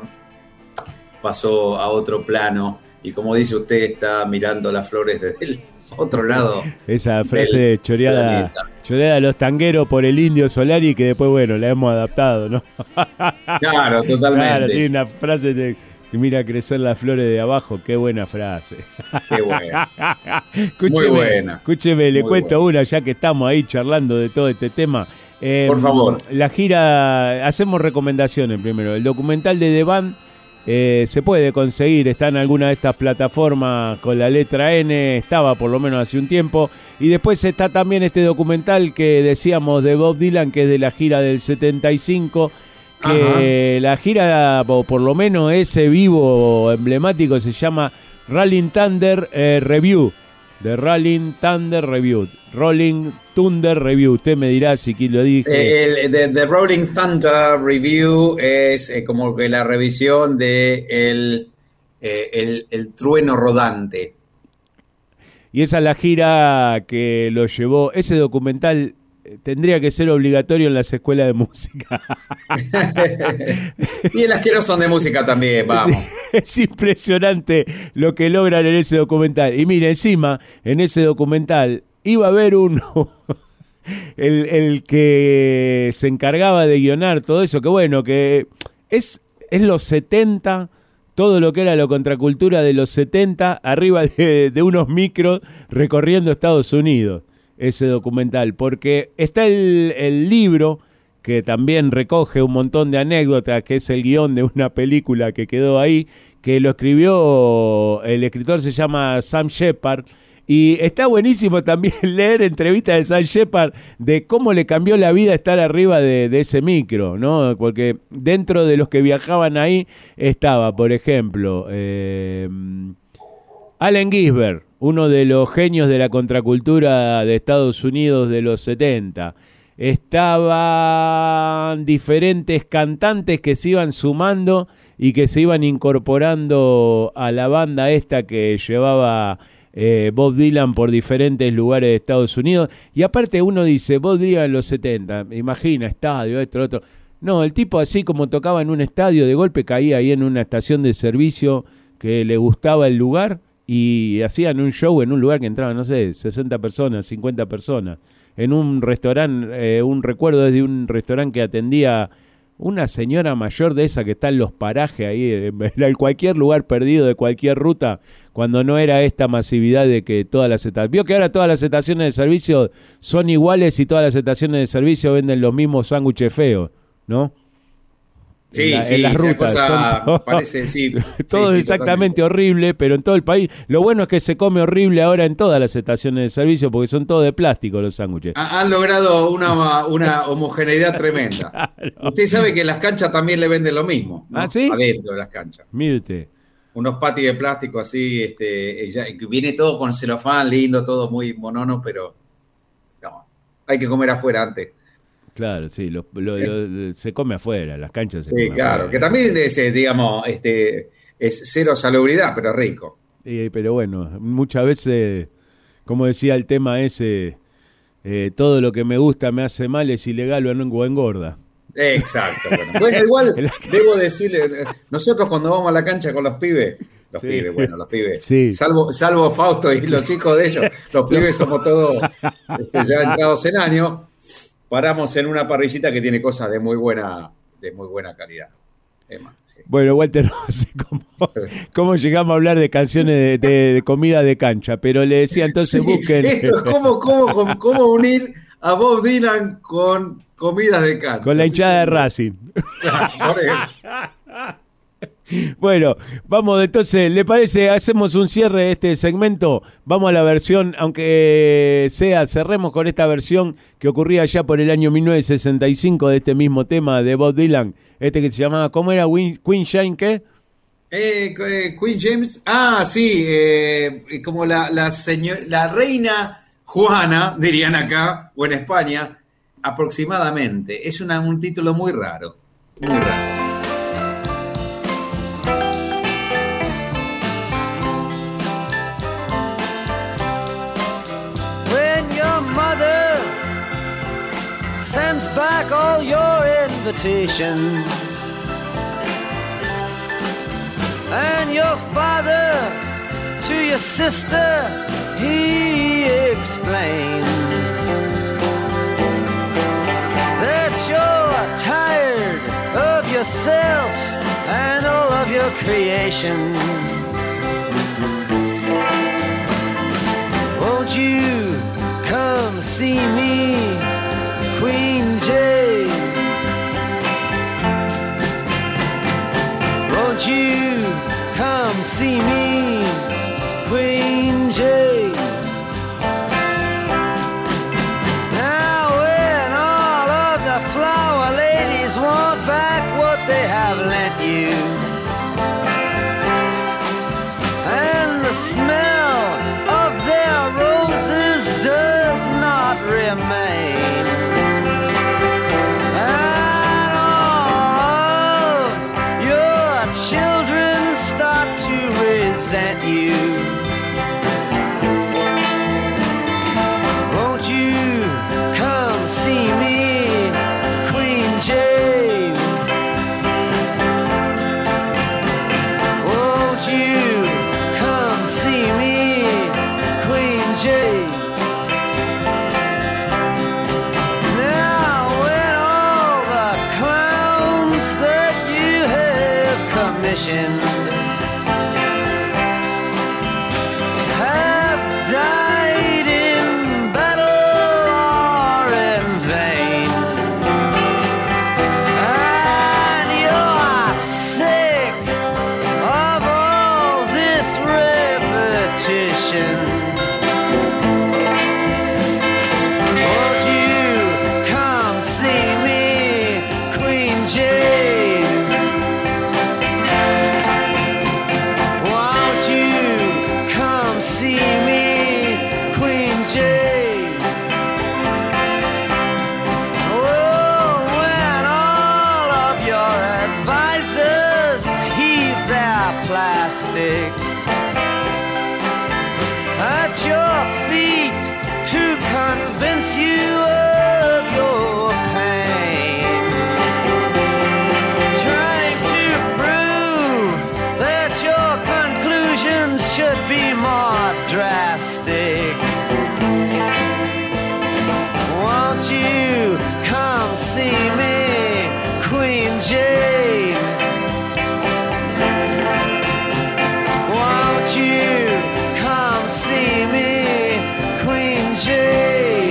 pasó a otro plano. Y como dice usted, está mirando las flores desde el otro lado. Esa frase choreada, choreada de los tangueros por el Indio Solari, que después, bueno, la hemos adaptado, ¿no? Claro, totalmente. Claro, sí, una frase de que mira crecer las flores de abajo. Qué buena frase. Qué buena. Escúcheme, Muy buena. Escúcheme, le Muy cuento buena. una, ya que estamos ahí charlando de todo este tema. Eh, Por favor. La gira, hacemos recomendaciones primero. El documental de The Band eh, se puede conseguir, está en alguna de estas plataformas con la letra N, estaba por lo menos hace un tiempo. Y después está también este documental que decíamos de Bob Dylan, que es de la gira del setenta y cinco, que Ajá. la gira, o por lo menos ese vivo emblemático, se llama Rolling Thunder eh, Review. The Rolling Thunder Review. Rolling Thunder Review. Usted me dirá si aquí lo dije. El, the, the Rolling Thunder Review es eh, como que la revisión de el, eh, el, el trueno rodante. Y esa es la gira que lo llevó. Ese documental tendría que ser obligatorio en las escuelas de música. Y en las que no son de música también, vamos. Es, es impresionante lo que logran en ese documental. Y mire, encima, en ese documental iba a haber uno, el, el que se encargaba de guionar todo eso, que bueno, que es, es los setenta, todo lo que era la contracultura de los setenta, arriba de, de unos micros recorriendo Estados Unidos. Ese documental, porque está el, el libro que también recoge un montón de anécdotas, que es el guión de una película que quedó ahí, que lo escribió, el escritor se llama Sam Shepard, y está buenísimo también leer entrevistas de Sam Shepard de cómo le cambió la vida estar arriba de, de ese micro, ¿no? Porque dentro de los que viajaban ahí estaba, por ejemplo, eh, Allen Ginsberg, uno de los genios de la contracultura de Estados Unidos de los setenta. Estaban diferentes cantantes que se iban sumando y que se iban incorporando a la banda esta que llevaba eh, Bob Dylan por diferentes lugares de Estados Unidos. Y aparte uno dice, Bob Dylan en los setenta, imagina, estadio, esto, otro. No, el tipo así como tocaba en un estadio, de golpe caía ahí en una estación de servicio que le gustaba el lugar, y hacían un show en un lugar que entraban, no sé, sesenta personas, cincuenta personas, en un restaurante, eh, un recuerdo es de un restaurante que atendía una señora mayor de esa que está en los parajes ahí, en cualquier lugar perdido de cualquier ruta, cuando no era esta masividad de que todas las estaciones, vio que ahora todas las estaciones de servicio son iguales y todas las estaciones de servicio venden los mismos sándwiches feos, ¿no? Sí, en, la, sí, en las rutas cosa son todo, parece, sí, todo sí, sí, exactamente totalmente. horrible, pero en todo el país. Lo bueno es que se come horrible ahora en todas las estaciones de servicio porque son todos de plástico los sándwiches. Ha, han logrado una, una homogeneidad tremenda. Claro. Usted sabe que en las canchas también le venden lo mismo, ¿no? ¿Ah, sí? Adentro de las canchas. Mire usted. Unos patis de plástico así, este, ya, viene todo con celofán, lindo, todo muy monono, pero no, hay que comer afuera antes. Claro, sí, lo, lo, lo, se come afuera, las canchas se Sí, come claro, afuera. que también es, eh, digamos, este, es cero salubridad, pero rico. Eh, pero bueno, muchas veces, como decía el tema ese, eh, todo lo que me gusta me hace mal, es ilegal o no- o engorda. Exacto. Bueno, bueno, igual debo decirle, eh, nosotros cuando vamos a la cancha con los pibes, los Sí. pibes, bueno, los pibes, Sí. salvo, salvo Fausto y los hijos de ellos, los pibes somos todos este, ya entrados en años, paramos en una parrillita que tiene cosas de muy buena, de muy buena calidad. Emma, sí. Bueno, Walter, no sé cómo, cómo llegamos a hablar de canciones de, de- de comida de cancha, pero le decía entonces Sí, busquen. esto es cómo, cómo, cómo, cómo unir a Bob Dylan con comidas de cancha. Con la hinchada Sí, de sí. Racing. Por ejemplo. Bueno, vamos entonces, ¿le parece? Hacemos un cierre de este segmento. Vamos a la versión, aunque sea, cerremos con esta versión que ocurría ya por el año mil novecientos sesenta y cinco de este mismo tema de Bob Dylan. Este que se llamaba, ¿cómo era? Win- Queen Shine, ¿qué? Eh, eh, Queen James, ah, sí, eh, como la, la, señor, la reina Juana, dirían acá, o en España, aproximadamente. Es una, un título muy raro, muy raro. When your mother sends back all your invitations, and your father to your sister he explains that you're tired of yourself and all of your creations. Won't you come see me, Queen Jane? Won't you come see me, Queen Jane? Now when all of the flower ladies want back what they have lent you, and the smell of their roses does not remain, and all of your children start to resent you, won't you come see me, Queen Jane? Won't you come see me, Queen Jane? Now when all the clowns that you have commissioned have died in battle or in vain, and you're sick of all this repetition, won't you come see me, Queen Jane? Won't you come see me, Queen Jane? Oh, when all of your advisors heave their plastic at your feet to convince you of your pain, trying to prove that your conclusions should be more drastic, won't you come see me, Queen Jane? Won't you come see me, Queen Jane?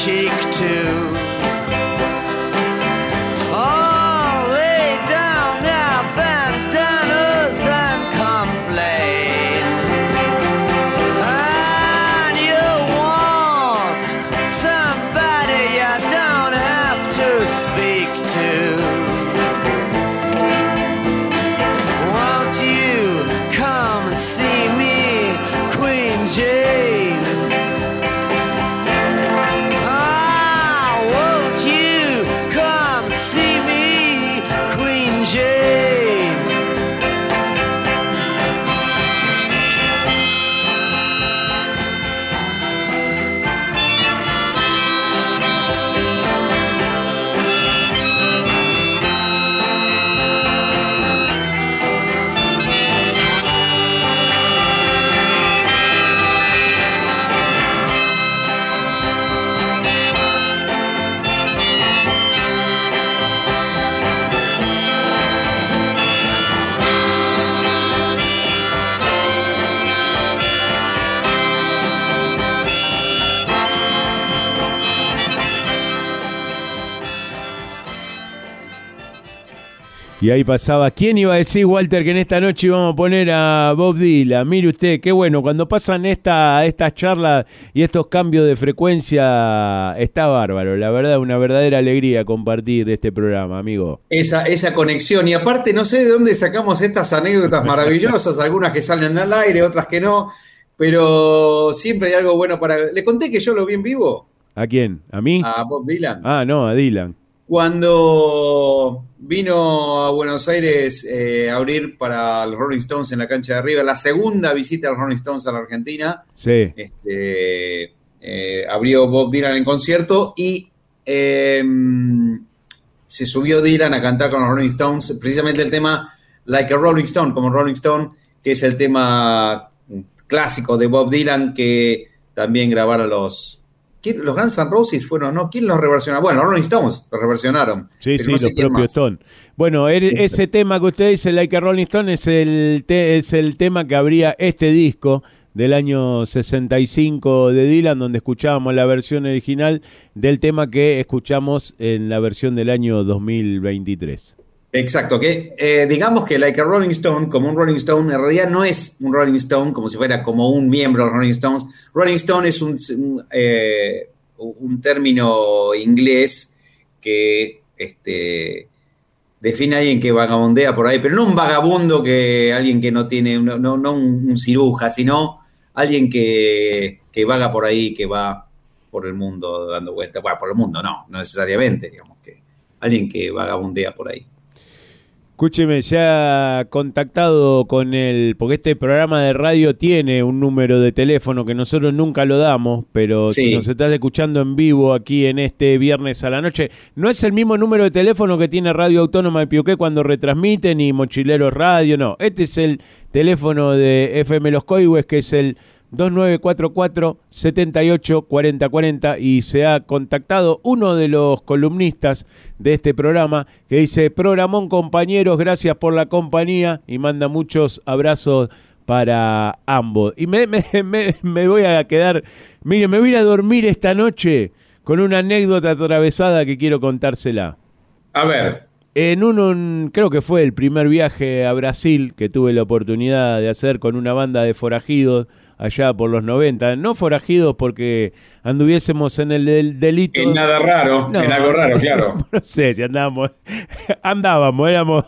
cheek to. Oh, lay down their bandanas and complain. And you want somebody you don't have to speak to. Won't you come see me, Queen Jane? Ah, won't you come see me, Queen Jane? Y ahí pasaba. ¿Quién iba a decir, Walter, que en esta noche íbamos a poner a Bob Dylan? Mire usted, qué bueno. Cuando pasan esta, estas charlas y estos cambios de frecuencia, está bárbaro. La verdad, una verdadera alegría compartir este programa, amigo. Esa, esa conexión. Y aparte, no sé de dónde sacamos estas anécdotas maravillosas, algunas que salen al aire, otras que no, pero siempre hay algo bueno para... ¿Le conté que yo lo vi en vivo? ¿A quién? ¿A mí? A Bob Dylan. Ah, no, a Dylan. Cuando vino a Buenos Aires eh, a abrir para los Rolling Stones en la cancha de River, la segunda visita de los Rolling Stones a la Argentina, sí. este, eh, abrió Bob Dylan en concierto y eh, se subió Dylan a cantar con los Rolling Stones, precisamente el tema Like a Rolling Stone, como Rolling Stone, que es el tema clásico de Bob Dylan que también grabaron los... Los Guns N' Roses fueron, ¿no? ¿Quién los reversionó? Bueno, los Rolling Stones los reversionaron. Sí, sí, no sé los propios Stones. Bueno, el, ese tema que usted dice, Like a Rolling Stone, es el, te, es el tema que abría este disco del año sesenta y cinco de Dylan, donde escuchábamos la versión original del tema que escuchamos en la versión del año dos mil veintitrés. Exacto, que eh, digamos que Like a Rolling Stone, como un Rolling Stone, en realidad no es un Rolling Stone como si fuera como un miembro de los Rolling Stones. Rolling Stone es un, un, eh, un término inglés que este, define a alguien que vagabundea por ahí, pero no un vagabundo, que alguien que no tiene, no, no, no un, un ciruja, sino alguien que, que vaga por ahí, que va por el mundo dando vueltas. Bueno, por el mundo no, no necesariamente, digamos que alguien que vagabundea por ahí. Escúcheme, se ha contactado con él, porque este programa de radio tiene un número de teléfono que nosotros nunca lo damos, pero sí. Si nos estás escuchando en vivo aquí en este viernes a la noche, no es el mismo número de teléfono que tiene Radio Autónoma de Pioqué cuando retransmiten y Mochileros Radio, no. Este es el teléfono de F M Los Coihues, que es el dos nueve cuatro cuatro, siete ocho cuatro cero cuatro cero, y se ha contactado uno de los columnistas de este programa que dice: programón, compañeros, gracias por la compañía, y manda muchos abrazos para ambos. Y me, me, me, me voy a quedar, mire, me voy a ir a dormir esta noche con una anécdota atravesada que quiero contársela. A ver. En un, un, creo que fue el primer viaje a Brasil que tuve la oportunidad de hacer con una banda de forajidos allá por los noventa, no forajidos porque anduviésemos en el del delito. En nada raro, no, en algo raro, claro. No sé si andábamos, andábamos, éramos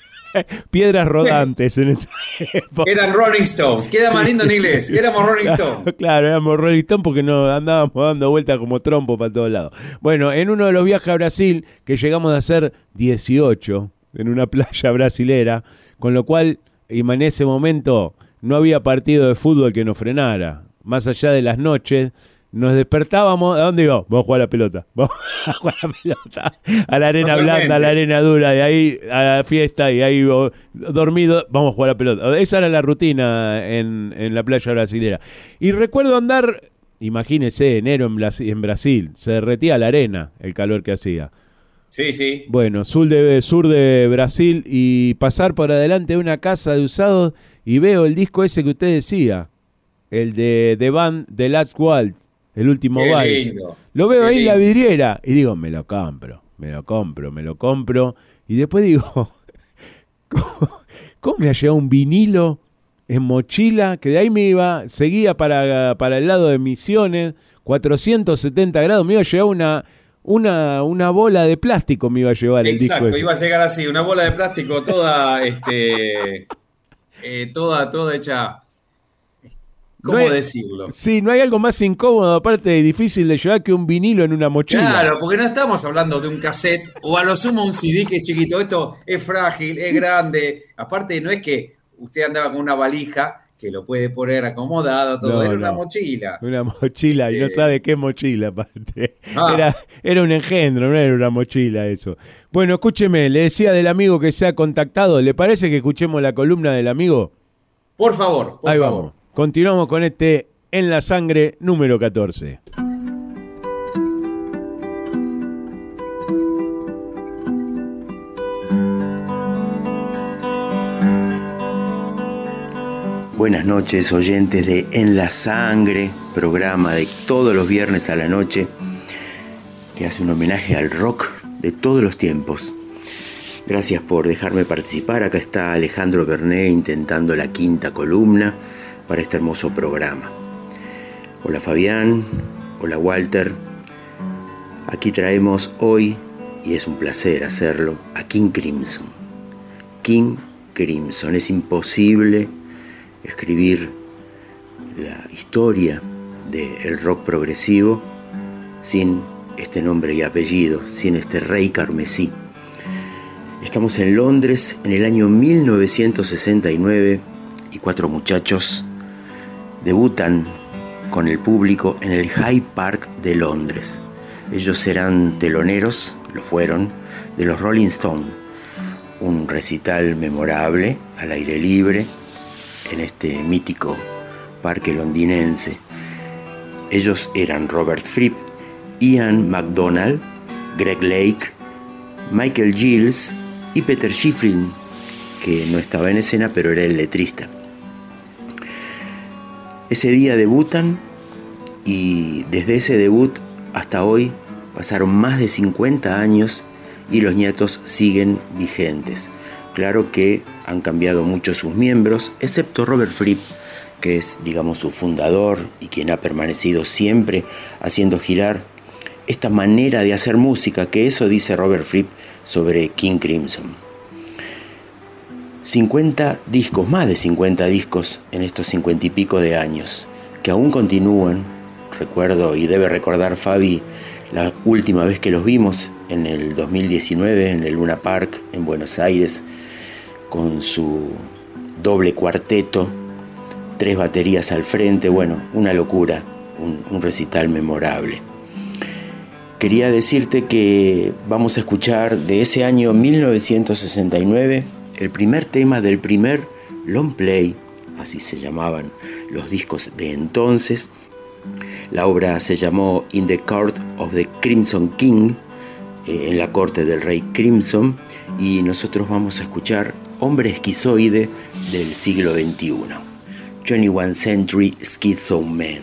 piedras rodantes en esa época. Eran Rolling Stones, queda más lindo en inglés, éramos Rolling Stones. Claro, éramos Rolling Stones porque no andábamos dando vueltas como trompo para todos lados. Bueno, en uno de los viajes a Brasil, que llegamos a hacer dieciocho en una playa brasilera, con lo cual, y en ese momento no había partido de fútbol que nos frenara. Más allá de las noches, nos despertábamos. ¿A dónde íbamos? Vamos a jugar a la pelota. Vamos a jugar a la pelota. A la arena Totalmente. blanda, a la arena dura, de ahí a la fiesta, y ahí oh, dormido, vamos a jugar a la pelota. Esa era la rutina en, en la playa brasilera. Y recuerdo andar, imagínese, enero en, Blas- en Brasil, se derretía la arena, el calor que hacía. Sí, sí. Bueno, sur de, sur de Brasil, y pasar por adelante de una casa de usados y veo el disco ese que usted decía, el de The Band, The Last Waltz, el último Qué vals. lindo, Lo veo qué ahí en la lindo. vidriera y digo, me lo compro, me lo compro, me lo compro. Y después digo, ¿cómo, cómo me ha llegado un vinilo en mochila? Que de ahí me iba, seguía para, para el lado de Misiones, cuatrocientos setenta grados, me iba a llevar una, una, una bola de plástico, me iba a llevar el disco Exacto, ese. iba a llegar así, una bola de plástico toda, este, eh, toda, toda hecha, ¿cómo No hay- decirlo? Sí, no hay algo más incómodo, aparte de difícil de llevar, que un vinilo en una mochila. Claro, porque no estamos hablando de un cassette o a lo sumo un C D que es chiquito. Esto es frágil, es grande. Aparte, no es que usted andaba con una valija que lo puede poner acomodado, todo. No, Era una no. mochila. Una mochila, y no Este- sabe qué mochila, aparte. Ah. Era, era un engendro, no era una mochila eso. Bueno, escúcheme, le decía del amigo que se ha contactado. ¿Le parece que escuchemos la columna del amigo? Por favor, por Ahí favor. vamos. Continuamos con este En la Sangre número catorce. Buenas noches, oyentes de En la Sangre, programa de todos los viernes a la noche que hace un homenaje al rock de todos los tiempos. Gracias por dejarme participar. Acá está Alejandro Bernet intentando la quinta columna para este hermoso programa. Hola Fabián, hola Walter. Aquí traemos hoy, y es un placer hacerlo, a King Crimson. King Crimson, es imposible escribir la historia del rock progresivo sin este nombre y apellido, sin este rey carmesí. Estamos en Londres en el año mil novecientos sesenta y nueve y cuatro muchachos debutan con el público en el Hyde Park de Londres. Ellos serán teloneros, lo fueron, de los Rolling Stones, un recital memorable al aire libre en este mítico parque londinense. Ellos eran Robert Fripp, Ian MacDonald, Greg Lake, Michael Giles y Peter Shifrin, que no estaba en escena pero era el letrista. Ese día debutan y desde ese debut hasta hoy pasaron más de cincuenta años y los nietos siguen vigentes. Claro que han cambiado mucho sus miembros, excepto Robert Fripp, que es, digamos, su fundador y quien ha permanecido siempre haciendo girar esta manera de hacer música, que eso dice Robert Fripp sobre King Crimson. cincuenta discos, más de cincuenta discos en estos cincuenta y pico de años, que aún continúan. Recuerdo, y debe recordar Fabi, la última vez que los vimos en el dos mil diecinueve en el Luna Park en Buenos Aires, con su doble cuarteto, tres baterías al frente, bueno, una locura, un, un recital memorable. Quería decirte que vamos a escuchar de ese año mil novecientos sesenta y nueve el primer tema del primer long play, así se llamaban los discos de entonces. La obra se llamó In the Court of the Crimson King, eh, en la corte del rey Crimson, y nosotros vamos a escuchar Hombre Esquizoide del siglo veintiuno, veintiuno Century Schizo Man.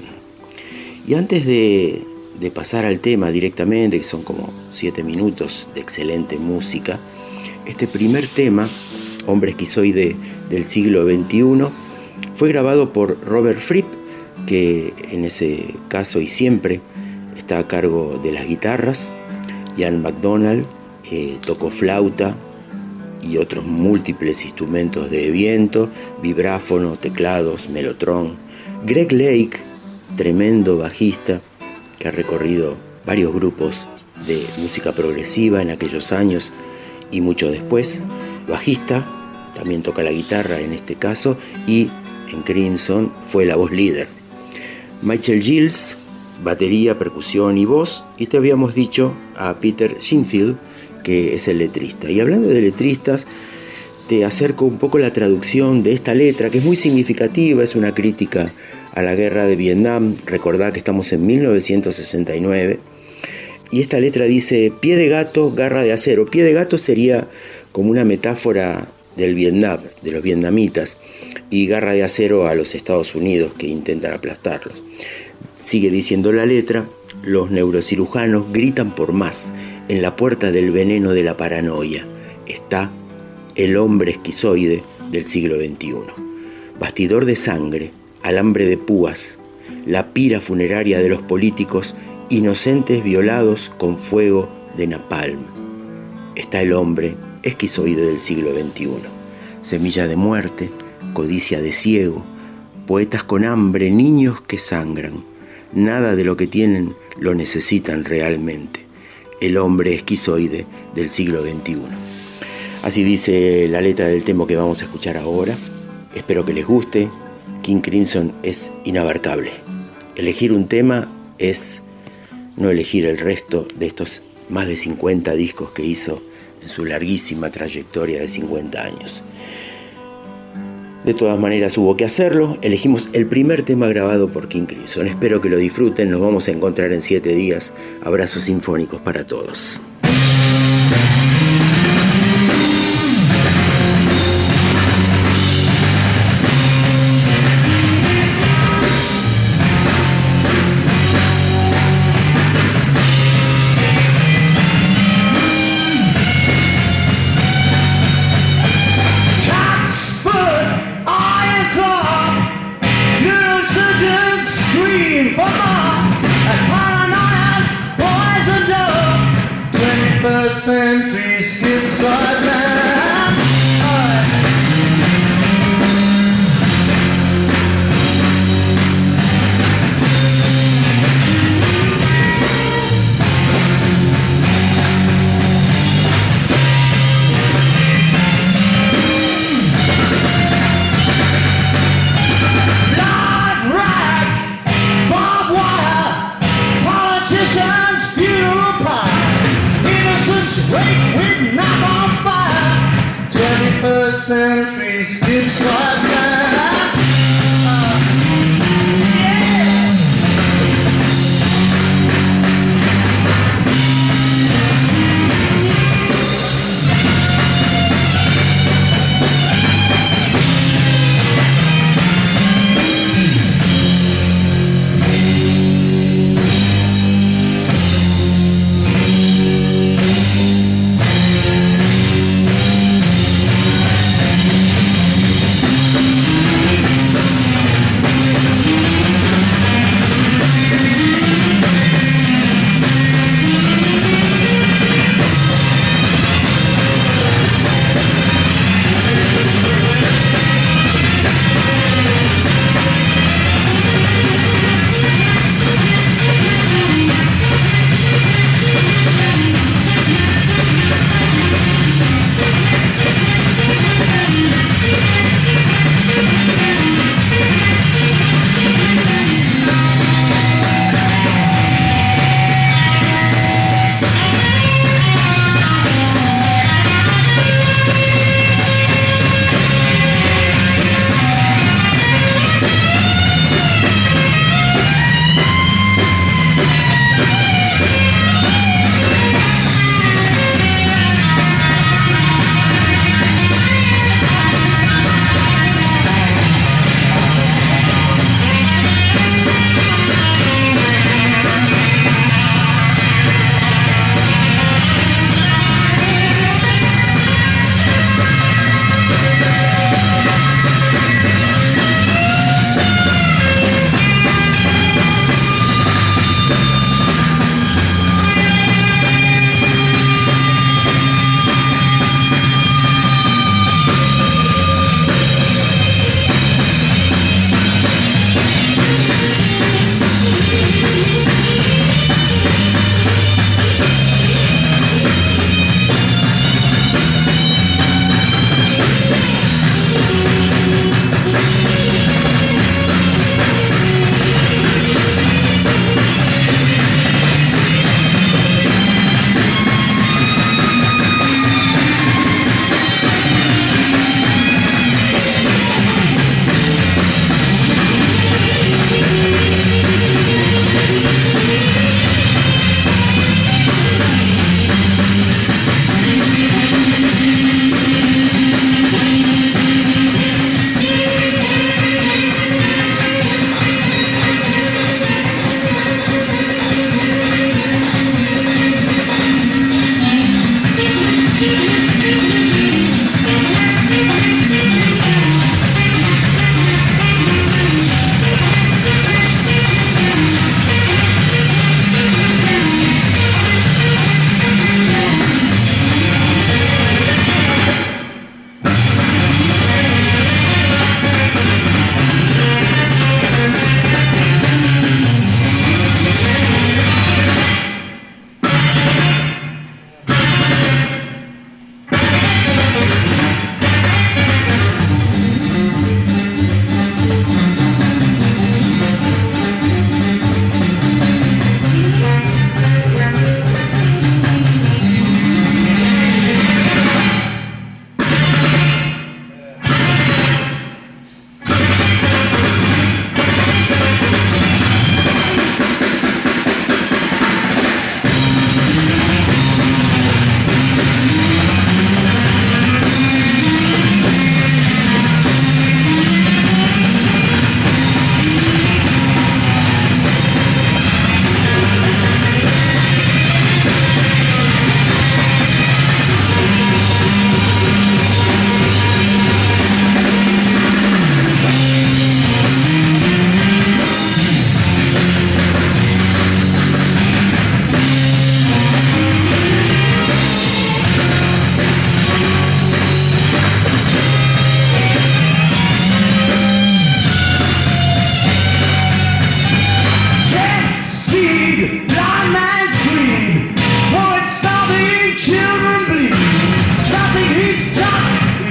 Y antes de, de pasar al tema directamente, que son como siete minutos de excelente música, este primer tema, Hombre Esquizoide del siglo veintiuno, fue grabado por Robert Fripp, que en ese caso y siempre está a cargo de las guitarras. Ian MacDonald eh, tocó flauta y otros múltiples instrumentos de viento, vibráfono, teclados, melotrón. Greg Lake, tremendo bajista que ha recorrido varios grupos de música progresiva en aquellos años y mucho después, bajista, también toca la guitarra en este caso, y en Crimson fue la voz líder. Michael Giles, batería, percusión y voz, y te habíamos dicho a Peter Sheffield, que es el letrista. Y hablando de letristas, te acerco un poco la traducción de esta letra, que es muy significativa, es una crítica a la guerra de Vietnam. Recordá que estamos en mil novecientos sesenta y nueve, y esta letra dice: pie de gato, garra de acero. Pie de gato sería como una metáfora del Vietnam, de los vietnamitas, y garra de acero a los Estados Unidos que intentan aplastarlos. Sigue diciendo la letra, los neurocirujanos gritan por más. En la puerta del veneno de la paranoia está el hombre esquizoide del siglo veintiuno. Bastidor de sangre, alambre de púas, la pira funeraria de los políticos, inocentes violados con fuego de napalm. Está el hombre esquizoide del siglo veintiuno. Semilla de muerte, codicia de ciego, poetas con hambre, niños que sangran. Nada de lo que tienen lo necesitan realmente. El hombre esquizoide del siglo veintiuno. Así dice la letra del tema que vamos a escuchar ahora. Espero que les guste. King Crimson es inabarcable. Elegir un tema es no elegir el resto de estos más de cincuenta discos que hizo en su larguísima trayectoria de cincuenta años. De todas maneras hubo que hacerlo. Elegimos el primer tema grabado por King Crimson. Espero que lo disfruten. Nos vamos a encontrar en siete días. Abrazos sinfónicos para todos. Century schizoid man. Blood rag, barbed wire, politicians funeral pie. Wait with knife on fire.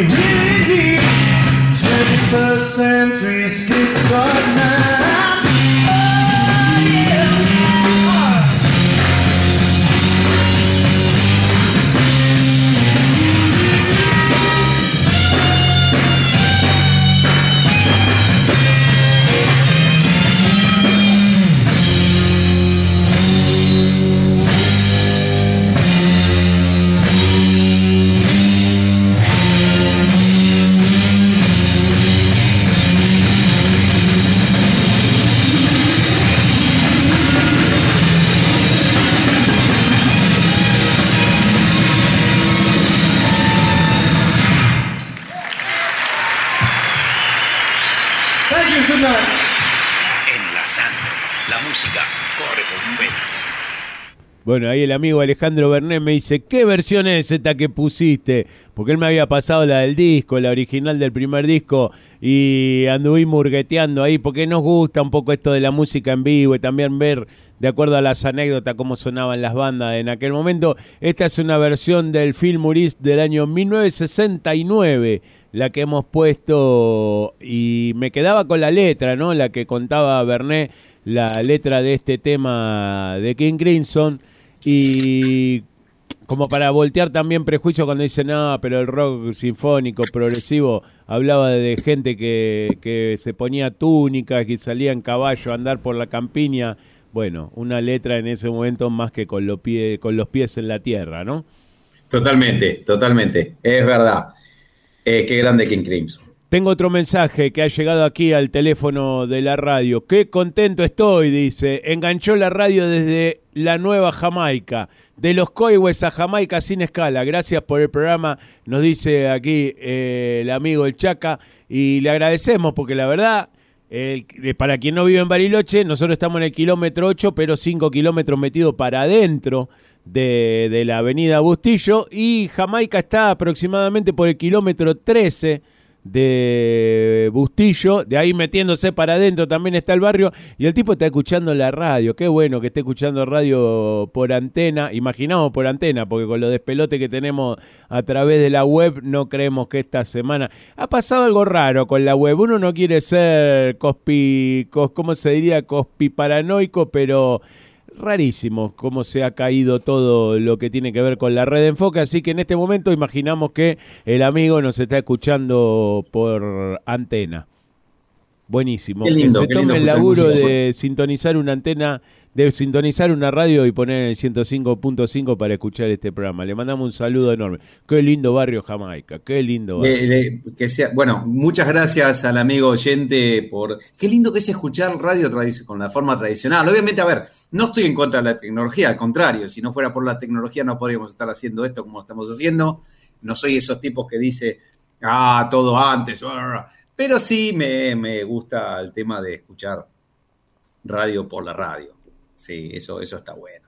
we really need twenty-first century schizoid. En la sangre, la música corre por mis venas. Bueno, ahí el amigo Alejandro Bernet me dice, ¿qué versión es esta que pusiste? Porque él me había pasado la del disco, la original del primer disco, y anduve murgueteando ahí, porque nos gusta un poco esto de la música en vivo y también ver, de acuerdo a las anécdotas, cómo sonaban las bandas en aquel momento. Esta es una versión del Film Uris del año mil novecientos sesenta y nueve, la que hemos puesto, y me quedaba con la letra, ¿no? La que contaba Bernet, la letra de este tema de King Crimson, y como para voltear también prejuicio cuando dicen, no, pero el rock sinfónico, progresivo, hablaba de gente que, que se ponía túnicas, que salía en caballo a andar por la campiña. Bueno, una letra en ese momento más que con los pies, con los pies en la tierra, ¿no? Totalmente, totalmente, es verdad. Eh, qué grande King Crimson. Tengo otro mensaje que ha llegado aquí al teléfono de la radio. Qué contento estoy, dice. Enganchó la radio desde la Nueva Jamaica. De los Coihues a Jamaica sin escala. Gracias por el programa, nos dice aquí eh, el amigo El Chaca. Y le agradecemos porque la verdad, el, para quien no vive en Bariloche, nosotros estamos en el kilómetro ocho, pero cinco kilómetros metidos para adentro de, de la avenida Bustillo. Y Jamaica está aproximadamente por el kilómetro trece de Bustillo, de ahí metiéndose para adentro también está el barrio, y el tipo está escuchando la radio. Qué bueno que esté escuchando radio por antena, imaginamos por antena, porque con los despelotes que tenemos a través de la web, no creemos que esta semana ha pasado algo raro con la web. Uno no quiere ser cospi, cos, ¿cómo se diría? Cospiparanoico, pero rarísimo cómo se ha caído todo lo que tiene que ver con la red de enfoque, así que en este momento imaginamos que el amigo nos está escuchando por antena. Buenísimo. Qué lindo, que se qué tome lindo el laburo música. de sintonizar una antena, de sintonizar una radio y poner en el ciento cinco punto cinco para escuchar este programa. Le mandamos un saludo enorme. Qué lindo barrio Jamaica, qué lindo barrio. Le, le, que sea, bueno, muchas gracias al amigo oyente por... Qué lindo que es escuchar radio tradic- con la forma tradicional. Obviamente, a ver, no estoy en contra de la tecnología, al contrario, si no fuera por la tecnología no podríamos estar haciendo esto como lo estamos haciendo. No soy esos tipos que dice, ah, todo antes, pero sí me, me gusta el tema de escuchar radio por la radio. Sí, eso, eso está bueno.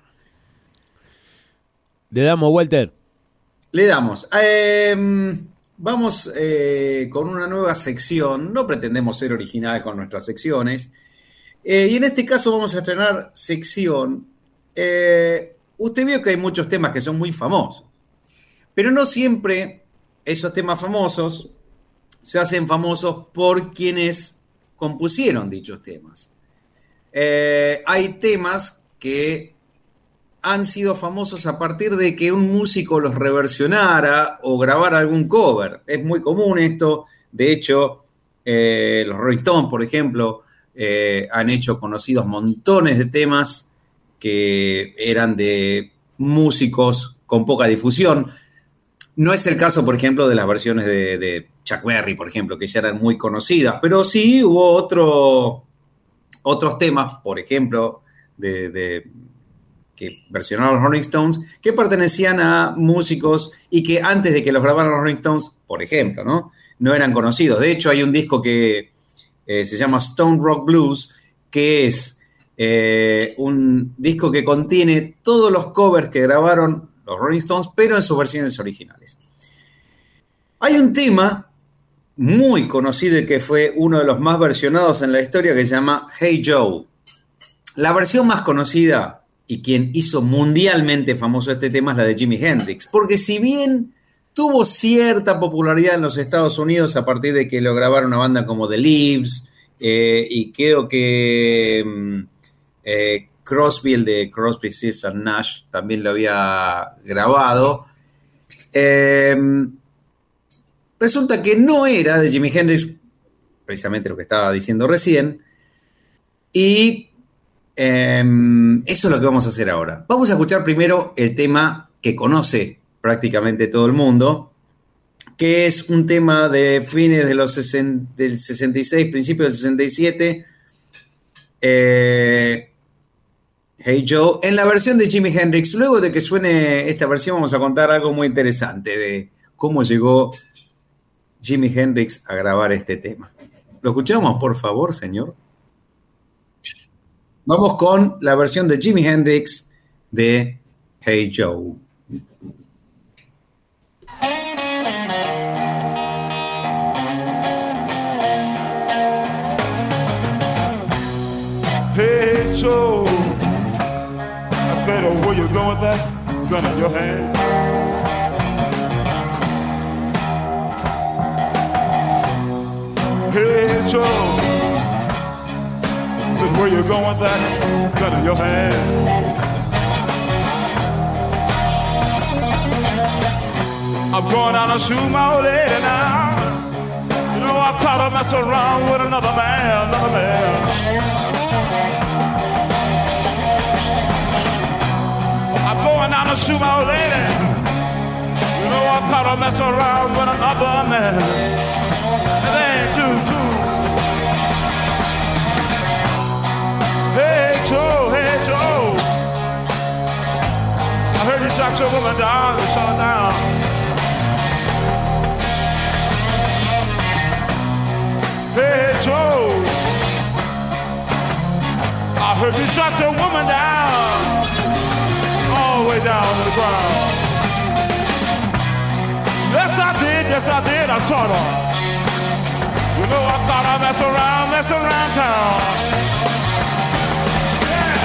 Le damos, Walter. Le damos. Eh, vamos eh, con una nueva sección. No pretendemos ser originales con nuestras secciones. Eh, y en este caso vamos a estrenar sección. Eh, usted vio que hay muchos temas que son muy famosos. Pero no siempre esos temas famosos se hacen famosos por quienes compusieron dichos temas. Eh, hay temas que han sido famosos a partir de que un músico los reversionara o grabara algún cover. Es muy común esto. De hecho, eh, los Rolling Stones, por ejemplo, eh, han hecho conocidos montones de temas que eran de músicos con poca difusión. No es el caso, por ejemplo, de las versiones de, de Chuck Berry, por ejemplo, que ya eran muy conocidas. Pero sí hubo otro... otros temas, por ejemplo, de, de, que versionaron los Rolling Stones, que pertenecían a músicos y que antes de que los grabaran los Rolling Stones, por ejemplo, ¿no? no eran conocidos. De hecho, hay un disco que eh, se llama Stone Rock Blues, que es eh, un disco que contiene todos los covers que grabaron los Rolling Stones, pero en sus versiones originales. Hay un tema muy conocido y que fue uno de los más versionados en la historia, que se llama Hey Joe. La versión más conocida y quien hizo mundialmente famoso este tema es la de Jimi Hendrix, porque si bien tuvo cierta popularidad en los Estados Unidos a partir de que lo grabaron una banda como The Leaves, eh, y creo que eh, Crosby, el de Crosby, Stills and Nash, también lo había grabado. Eh, resulta que no era de Jimi Hendrix, precisamente lo que estaba diciendo recién, y eh, eso es lo que vamos a hacer ahora. Vamos a escuchar primero el tema que conoce prácticamente todo el mundo, que es un tema de fines de los sesenta, del sesenta y seis, principios del sesenta y siete, eh, Hey Joe, en la versión de Jimi Hendrix. Luego de que suene esta versión vamos a contar algo muy interesante de cómo llegó Jimi Hendrix a grabar este tema. ¿Lo escuchamos, por favor, señor? Vamos con la versión de Jimi Hendrix de Hey Joe. Hey Joe, I said, oh, where you going with that gun in your hand? Hey Joe, says, where you going with that gun in your hand? I'm going down to shoot my old lady now. You know I caught her messing around with another man, another man. Going down to shoot my old lady. You know I caught her messing around with another man. And they ain't too cool. Hey Joe, hey Joe, I heard you shot your woman down, you shot her down. Hey Joe, I heard you shot your woman down, all the way down to the ground. Yes, I did, yes, I did, I shot her. You know I caught her messing around, messing around town. Yeah.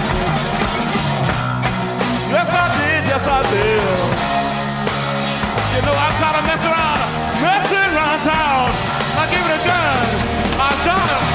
Yes, I did, yes, I did. You know I caught her messing around, messing around town. I gave it a gun, I shot her.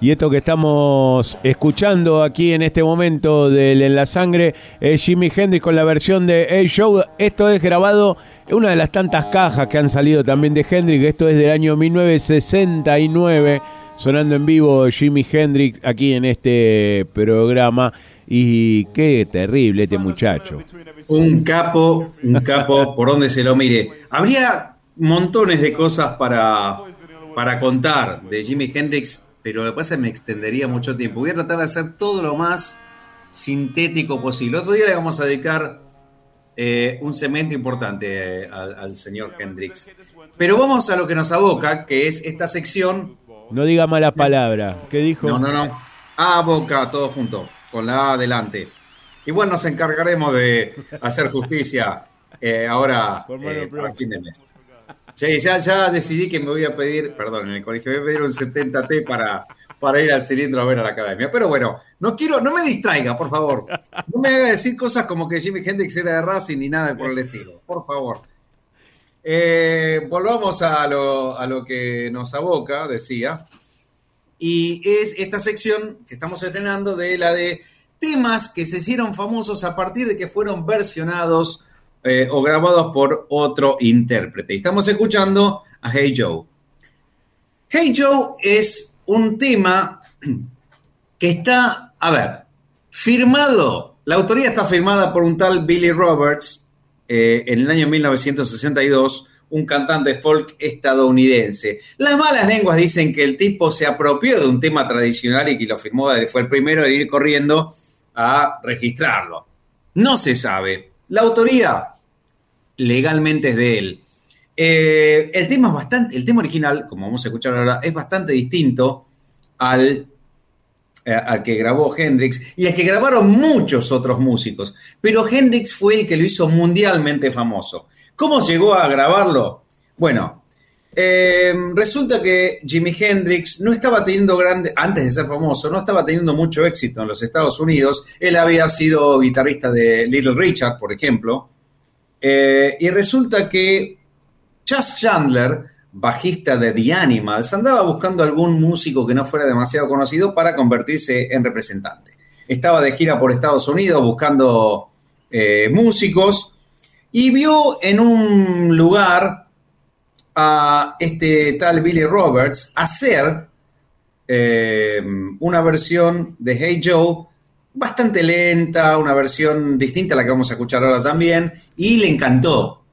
Y esto que estamos escuchando aquí en este momento del En la Sangre es Jimi Hendrix con la versión de Hey Joe. Esto es grabado en una de las tantas cajas que han salido también de Hendrix. Esto es del año mil novecientos sesenta y nueve, sonando en vivo Jimi Hendrix aquí en este programa. Y qué terrible este muchacho. Un capo, un capo por donde se lo mire. Habría montones de cosas para, para contar de Jimi Hendrix, pero lo que pasa es que me extendería mucho tiempo. Voy a tratar de hacer todo lo más sintético posible. Otro día le vamos a dedicar eh, un segmento importante eh, al, al señor Hendrix. Pero vamos a lo que nos aboca, que es esta sección. No diga mala palabra. ¿Qué dijo? No, no, no. Aboca, todo junto, con la A adelante. Igual nos encargaremos de hacer justicia eh, ahora eh, para fin de mes. Sí, ya, ya decidí que me voy a pedir, perdón, en el colegio me voy a pedir un setenta T para, para ir al cilindro a ver a la academia. Pero bueno, no quiero, no me distraiga, por favor. No me haga decir cosas como que Jimi Hendrix era de Racing ni nada por el estilo. Por favor. Eh, volvamos a lo, a lo que nos aboca, decía. Y es esta sección que estamos estrenando de la de temas que se hicieron famosos a partir de que fueron versionados Eh, o grabados por otro intérprete. Y estamos escuchando a Hey Joe. Hey Joe es un tema que está, a ver, firmado, la autoría está firmada por un tal Billy Roberts eh, en el año mil novecientos sesenta y dos, un cantante folk estadounidense. Las malas lenguas dicen que el tipo se apropió de un tema tradicional y que lo firmó, fue el primero en ir corriendo a registrarlo. No se sabe. La autoría legalmente es de él. Eh, el tema es bastante, el tema original, como vamos a escuchar ahora, es bastante distinto al, eh, al que grabó Hendrix y al que grabaron muchos otros músicos. Pero Hendrix fue el que lo hizo mundialmente famoso. ¿Cómo llegó a grabarlo? Bueno, eh, resulta que Jimi Hendrix no estaba teniendo grande, antes de ser famoso, no estaba teniendo mucho éxito en los Estados Unidos. Él había sido guitarrista de Little Richard, por ejemplo. Eh, y resulta que Chas Chandler, bajista de The Animals, andaba buscando algún músico que no fuera demasiado conocido para convertirse en representante. Estaba de gira por Estados Unidos buscando eh, músicos y vio en un lugar a este tal Billy Roberts hacer eh, una versión de Hey Joe bastante lenta, una versión distinta a la que vamos a escuchar ahora también, y le encantó.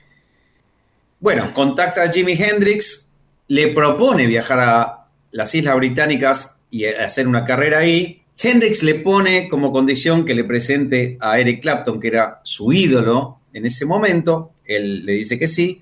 Bueno, contacta a Jimi Hendrix, le propone viajar a las Islas Británicas y hacer una carrera ahí. Hendrix le pone como condición que le presente a Eric Clapton, que era su ídolo en ese momento. Él le dice que sí.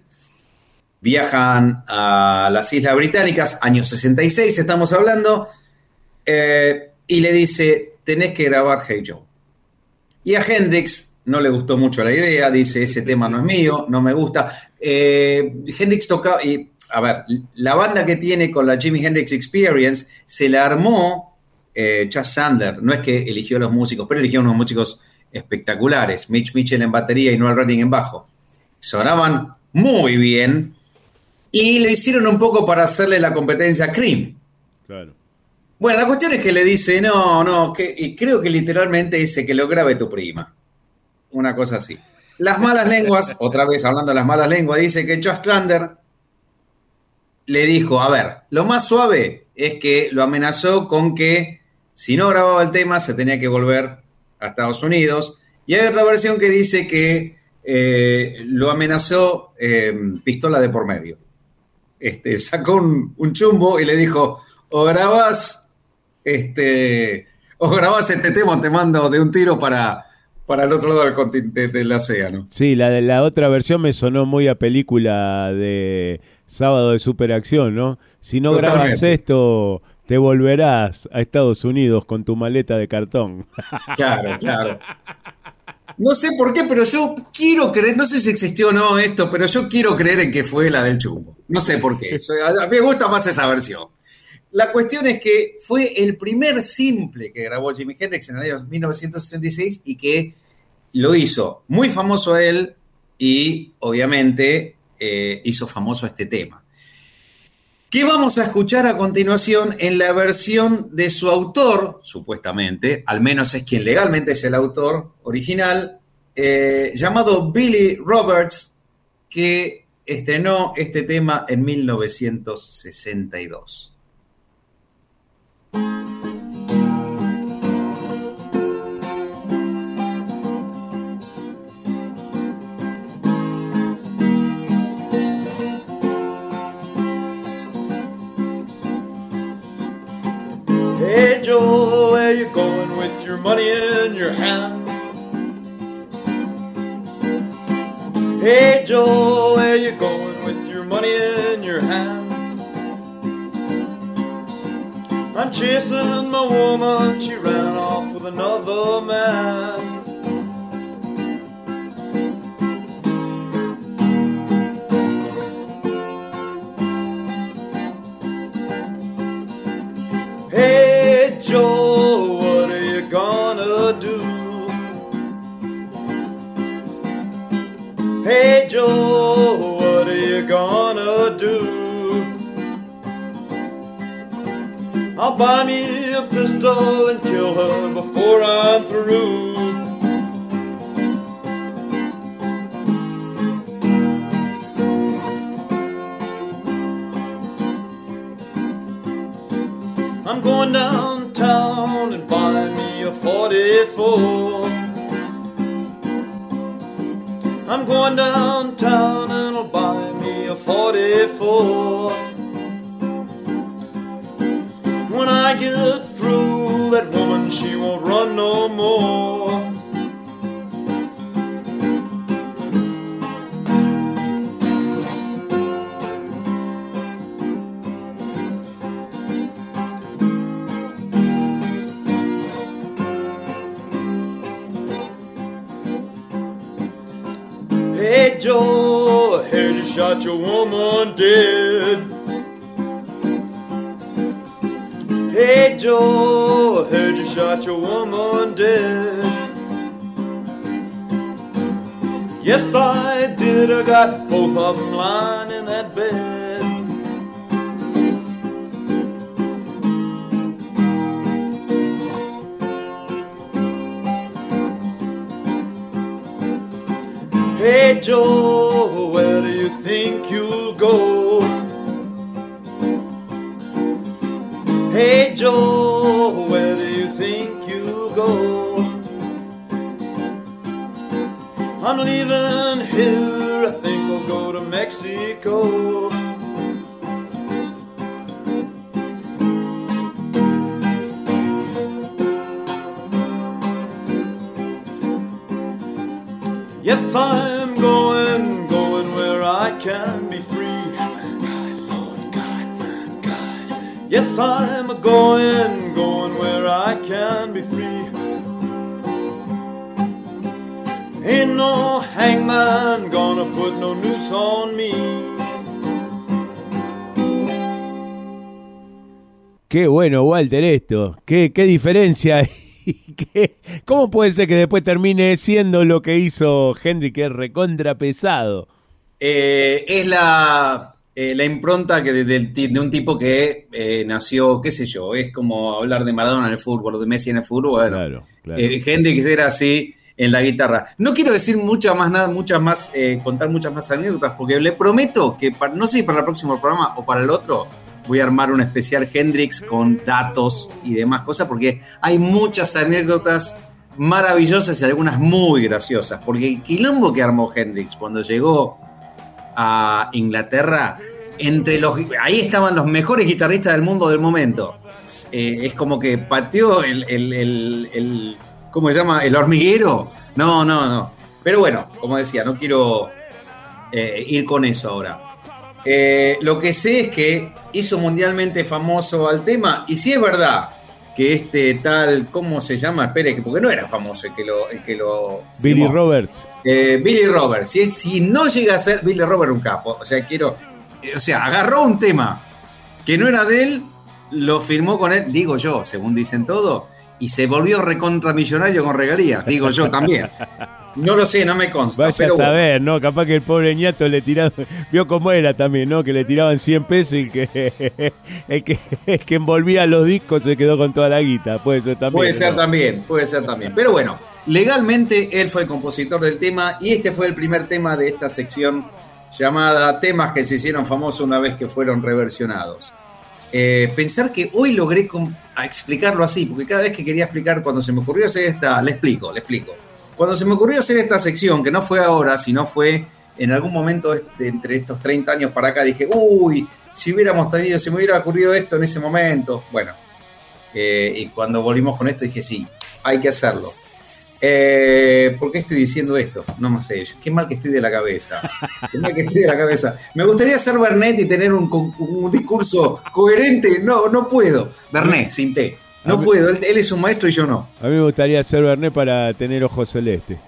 Viajan a las Islas Británicas, año sesenta y seis estamos hablando, eh, y le dice: tenés que grabar Hey Joe. Y a Hendrix no le gustó mucho la idea, dice: ese tema no es mío, no me gusta. Eh, Hendrix tocaba, y a ver, la banda que tiene con la Jimi Hendrix Experience se la armó eh, Chas Chandler. No es que eligió a los músicos, pero eligió unos músicos espectaculares. Mitch Mitchell en batería y Noel Redding en bajo. Sonaban muy bien y lo hicieron un poco para hacerle la competencia a Cream. Claro. Bueno, la cuestión es que le dice, no, no, que, y creo que literalmente dice que lo grabe tu prima. Una cosa así. Las malas lenguas, otra vez hablando de las malas lenguas, dice que Chas Chandler le dijo, a ver, lo más suave es que lo amenazó con que si no grababa el tema se tenía que volver a Estados Unidos. Y hay otra versión que dice que eh, lo amenazó eh, pistola de por medio. Este, sacó un, un chumbo y le dijo, o grabás Este, o grabás este tema o te mando de un tiro para, para el otro lado del continente del océano. Sí, la, la otra versión me sonó muy a película de Sábado de Superacción, ¿no? Si no Totalmente. grabas esto, te volverás a Estados Unidos con tu maleta de cartón. Claro, claro. No sé por qué, pero yo quiero creer, no sé si existió o no esto, pero yo quiero creer en que fue la del chumbo. No sé por qué. A mí me gusta más esa versión. La cuestión es que fue el primer simple que grabó Jimi Hendrix en el año mil novecientos sesenta y seis y que lo hizo muy famoso a él y obviamente eh, hizo famoso este tema. que vamos a escuchar a continuación en la versión de su autor, supuestamente, al menos es quien legalmente es el autor original, eh, llamado Billy Roberts, que estrenó este tema en mil novecientos sesenta y dos. Hey Joe, where you going with your money in your hand? Hey Joe, where you going with your money in your hand? I'm chasing my woman, she ran off with another man. Hey Joe, what are you gonna do? Hey Joe, what are you gonna do? I'll buy me a pistol and kill her before I'm through. I'm going downtown and buy me a forty-four. I'm going downtown and I'll buy me a forty-four. When I get through, that woman, she won't run no more. Hey Joe, I heard you shot your woman dead. Hey Joe, I heard you shot your woman dead. Yes I did, I got both of them lying in that bed. Hey Joe, where do you think you'll go? Hey Joe, where do you think you'll go? I'm leaving here, I think I'll go to Mexico. Yes, I'm going, going where I can be free. God, Lord God, my God. Yes, I'm going, going where I can be free. Ain't no hangman gonna put no noose on me. Qué bueno, Walter, esto. Qué, qué diferencia hay. ¿Qué? ¿Cómo puede ser que después termine siendo lo que hizo Hendrix, que es recontra pesado? Eh, es la, eh, la impronta que de, de, de un tipo que eh, nació, qué sé yo, es como hablar de Maradona en el fútbol o de Messi en el fútbol. Bueno, claro, claro. Eh, Hendrix era así en la guitarra. No quiero decir muchas más, nada, muchas más, eh, contar muchas más anécdotas, porque le prometo que, para, no sé si para el próximo programa o para el otro, voy a armar un especial Hendrix con datos y demás cosas, porque hay muchas anécdotas maravillosas y algunas muy graciosas, porque el quilombo que armó Hendrix cuando llegó a Inglaterra, entre los, ahí estaban los mejores guitarristas del mundo del momento. Eh, es como que pateó el, el, el, el, ¿cómo se llama? El hormiguero. No, no, no. Pero bueno, como decía, no quiero eh, ir con eso ahora. Eh, lo que sé es que hizo mundialmente famoso al tema, y si es verdad que este tal, ¿cómo se llama? Espere, porque no era famoso el que lo... El que lo Billy firmó. Roberts. Eh, Billy Roberts. Si, si no llega a ser Billy Roberts un capo, o sea, quiero... Eh, o sea, agarró un tema que no era de él, lo firmó con él, digo yo, según dicen todo, y se volvió recontramillonario con regalías, digo yo también. No lo sé, no me consta. Vaya pero a saber, bueno. ¿no? Capaz que el pobre ñato le tiraban, vio cómo era también, ¿no? Que le tiraban cien pesos y que el que, el que envolvía los discos se quedó con toda la guita. Puede ser también. Puede ser ¿no? también, puede ser también. Pero bueno, legalmente él fue el compositor del tema y este fue el primer tema de esta sección llamada Temas que se hicieron famosos una vez que fueron reversionados. Eh, pensar que hoy logré com- a explicarlo así, porque cada vez que quería explicar, cuando se me ocurrió hacer esta, le explico, le explico. Cuando se me ocurrió hacer esta sección, que no fue ahora, sino fue en algún momento de entre estos treinta años para acá, dije, uy, si hubiéramos tenido, si me hubiera ocurrido esto en ese momento. Bueno, eh, y cuando volvimos con esto dije, sí, hay que hacerlo. Eh, ¿Por qué estoy diciendo esto? No me sé, qué mal que estoy de la cabeza. Qué mal que estoy de la cabeza. Me gustaría ser Bernet y tener un, un discurso coherente. No, no puedo. Bernet, sin T. No puedo, él, él es un maestro y yo no. A mí me gustaría ser Bernet para tener ojos celestes.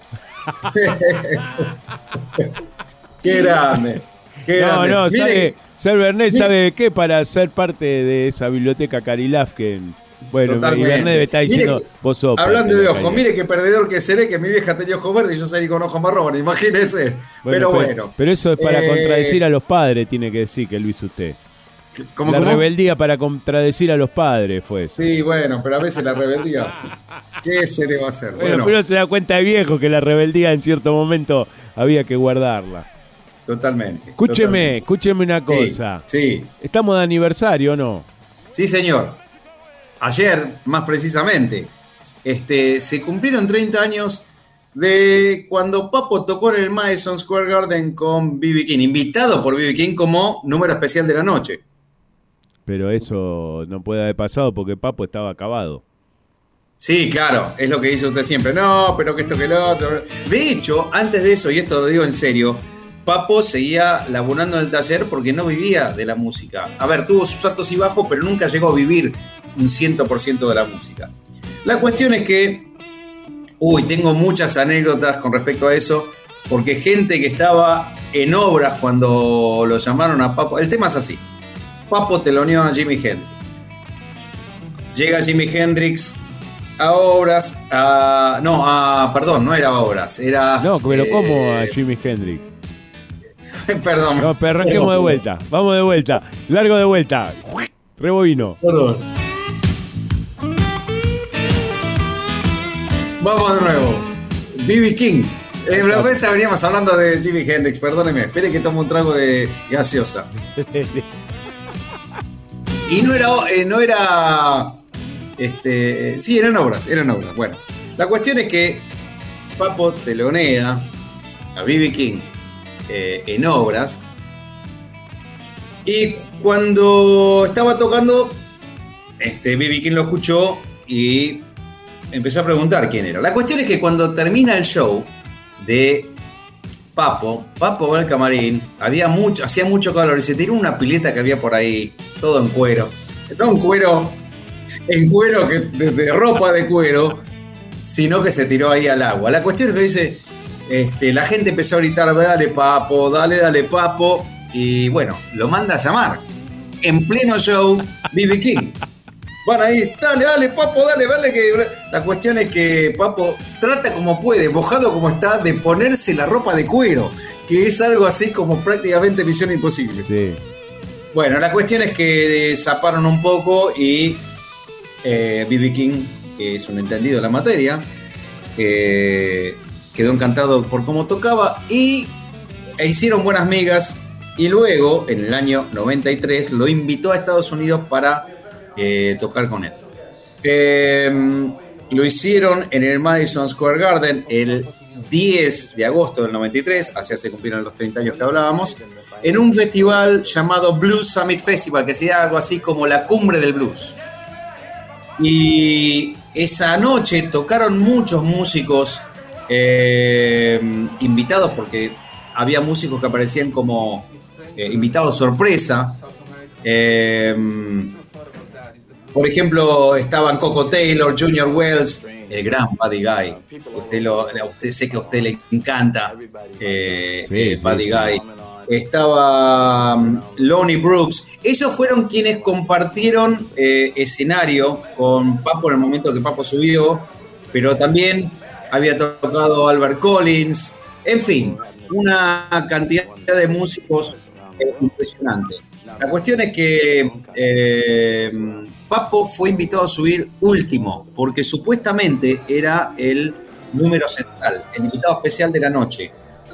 Qué grande. Qué no, grande. no, Mire, sabe, ser Bernet mire. sabe de qué, para ser parte de esa biblioteca Carilaf que, bueno, Totalmente. y Bernet debe estar diciendo, Mire que- vos sos Hablando parte de la ojos, calle. mire qué perdedor que seré, que mi vieja tenía ojos verdes y yo salí con ojos marrones, imagínese. pero bueno. Pero eso es para Eh, contradecir a los padres, tiene que decir que lo hizo usted. ¿Cómo, la cómo? rebeldía para contradecir a los padres fue eso. Sí, bueno, pero a veces la rebeldía, ¿qué se le va a hacer? Bueno, Bueno, pero se da cuenta de viejo que la rebeldía en cierto momento había que guardarla. totalmente. Escúcheme, totalmente. escúcheme una cosa. Sí, ¿Estamos de aniversario o no? sí, señor. Ayer, más precisamente, este, se cumplieron treinta años de cuando Papo tocó en el Madison Square Garden con B B King, invitado por B B King como número especial de la noche. Pero eso no puede haber pasado porque Papo estaba acabado. Sí, claro, es lo que dice usted siempre. No, pero que esto que lo otro. De hecho, antes de eso, y esto lo digo en serio, Papo seguía laburando en el taller porque no vivía de la música. A ver, tuvo sus altos y bajos, pero nunca llegó a vivir un cien por ciento de la música. La cuestión es que, uy, tengo muchas anécdotas con respecto a eso, porque gente que estaba en obras cuando lo llamaron a Papo. El tema es así. Papo teloneó a Jimi Hendrix. Llega Jimi Hendrix a obras, a, no, a, perdón, no era a obras, era... No, pero eh, ¿cómo a Jimi Hendrix? Perdón. No, pero arranquemos de vuelta. Vamos de vuelta. Largo de vuelta. Rebobino. Perdón. Vamos de nuevo. B B King. En la vez veníamos hablando de Jimi Hendrix, perdóneme. Espere que tomo un trago de gaseosa. Y no era, eh, no era, este, sí, eran obras, eran obras. Bueno, la cuestión es que Papo telonea a B B King eh, en obras. Y cuando estaba tocando, este, B B King lo escuchó y empezó a preguntar quién era. La cuestión es que cuando termina el show de Papo, Papo va al camarín, había mucho, hacía mucho calor y se tiró una pileta que había por ahí, todo en cuero. No en cuero, en cuero que, de, de ropa de cuero, sino que se tiró ahí al agua. La cuestión es que dice, este, la gente empezó a gritar, dale Papo, dale, dale Papo, y bueno, lo manda a llamar. En pleno show, B B King. Van ahí, dale, dale, Papo, dale, dale. Que... La cuestión es que Papo trata como puede, mojado como está, de ponerse la ropa de cuero, que es algo así como prácticamente misión imposible. Sí. Bueno, la cuestión es que zaparon un poco y eh, B B King, que es un entendido de la materia, eh, quedó encantado por cómo tocaba y e hicieron buenas migas. Y luego, en el año noventa y tres, lo invitó a Estados Unidos para eh, tocar con él. Eh, lo hicieron en el Madison Square Garden el diez de agosto del noventa y tres, así se cumplieron los treinta años que hablábamos, en un festival llamado Blues Summit Festival, que sería algo así como la cumbre del blues. Y esa noche tocaron muchos músicos eh, invitados, porque había músicos que aparecían como eh, invitados sorpresa. Eh, por ejemplo, estaban Coco Taylor, Junior Wells, el gran Buddy Guy. Usted, lo, usted sé que a usted le encanta eh, Sí, eh, sí, Buddy sí. Guy. Estaba um, Lonnie Brooks. Ellos fueron quienes compartieron eh, escenario con Papo en el momento que Papo subió, pero también había tocado Albert Collins, en fin, una cantidad de músicos eh, impresionante. La cuestión es que eh, Papo fue invitado a subir último, porque supuestamente era el número central, el invitado especial de la noche.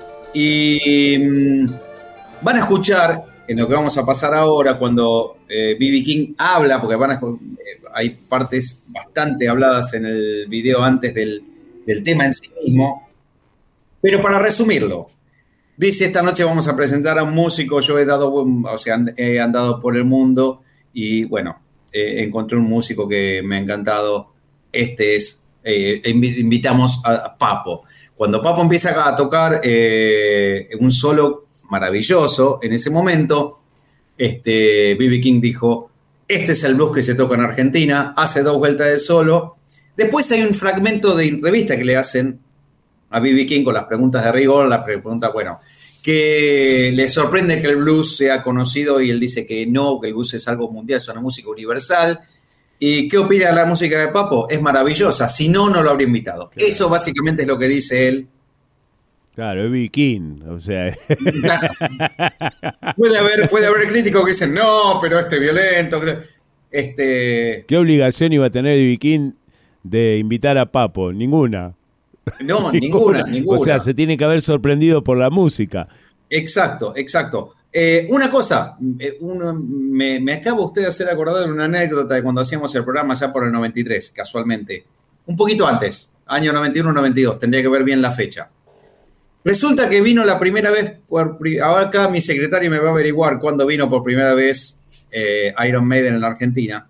Y mm, van a escuchar, en lo que vamos a pasar ahora, cuando eh, B B King habla, porque van a, eh, hay partes bastante habladas en el video antes del, del tema en sí mismo, pero para resumirlo, dice: esta noche vamos a presentar a un músico, yo he dado, o sea, he andado por el mundo y bueno, eh, encontré un músico que me ha encantado, este es, eh, invitamos a Papo. Cuando Papo empieza a tocar eh, un solo maravilloso, en ese momento, este, B B King dijo: este es el blues que se toca en Argentina, hace dos vueltas de solo. Después hay un fragmento de entrevista que le hacen a B B King con las preguntas de rigor, las preguntas, bueno, que le sorprende que el blues sea conocido y él dice que no, que el blues es algo mundial, es una música universal. ¿Y qué opina de la música de Papo? Es maravillosa, si no, no lo habría invitado. Claro. Eso básicamente es lo que dice él. Claro, es B B King, o sea... Claro. Puede haber, puede haber críticos que dicen, no, pero este violento... Este... ¿Qué obligación iba a tener B B King de invitar a Papo? Ninguna. No, ninguna, ninguna. O sea, se tiene que haber sorprendido por la música. Exacto, exacto. Eh, una cosa, eh, uno, me, me acaba usted de hacer acordar de una anécdota de cuando hacíamos el programa ya por el noventa y tres, casualmente. Un poquito antes, año noventa y uno noventa y dos, tendría que ver bien la fecha. Resulta que vino la primera vez, por, ahora acá mi secretario me va a averiguar cuándo vino por primera vez eh, Iron Maiden en la Argentina.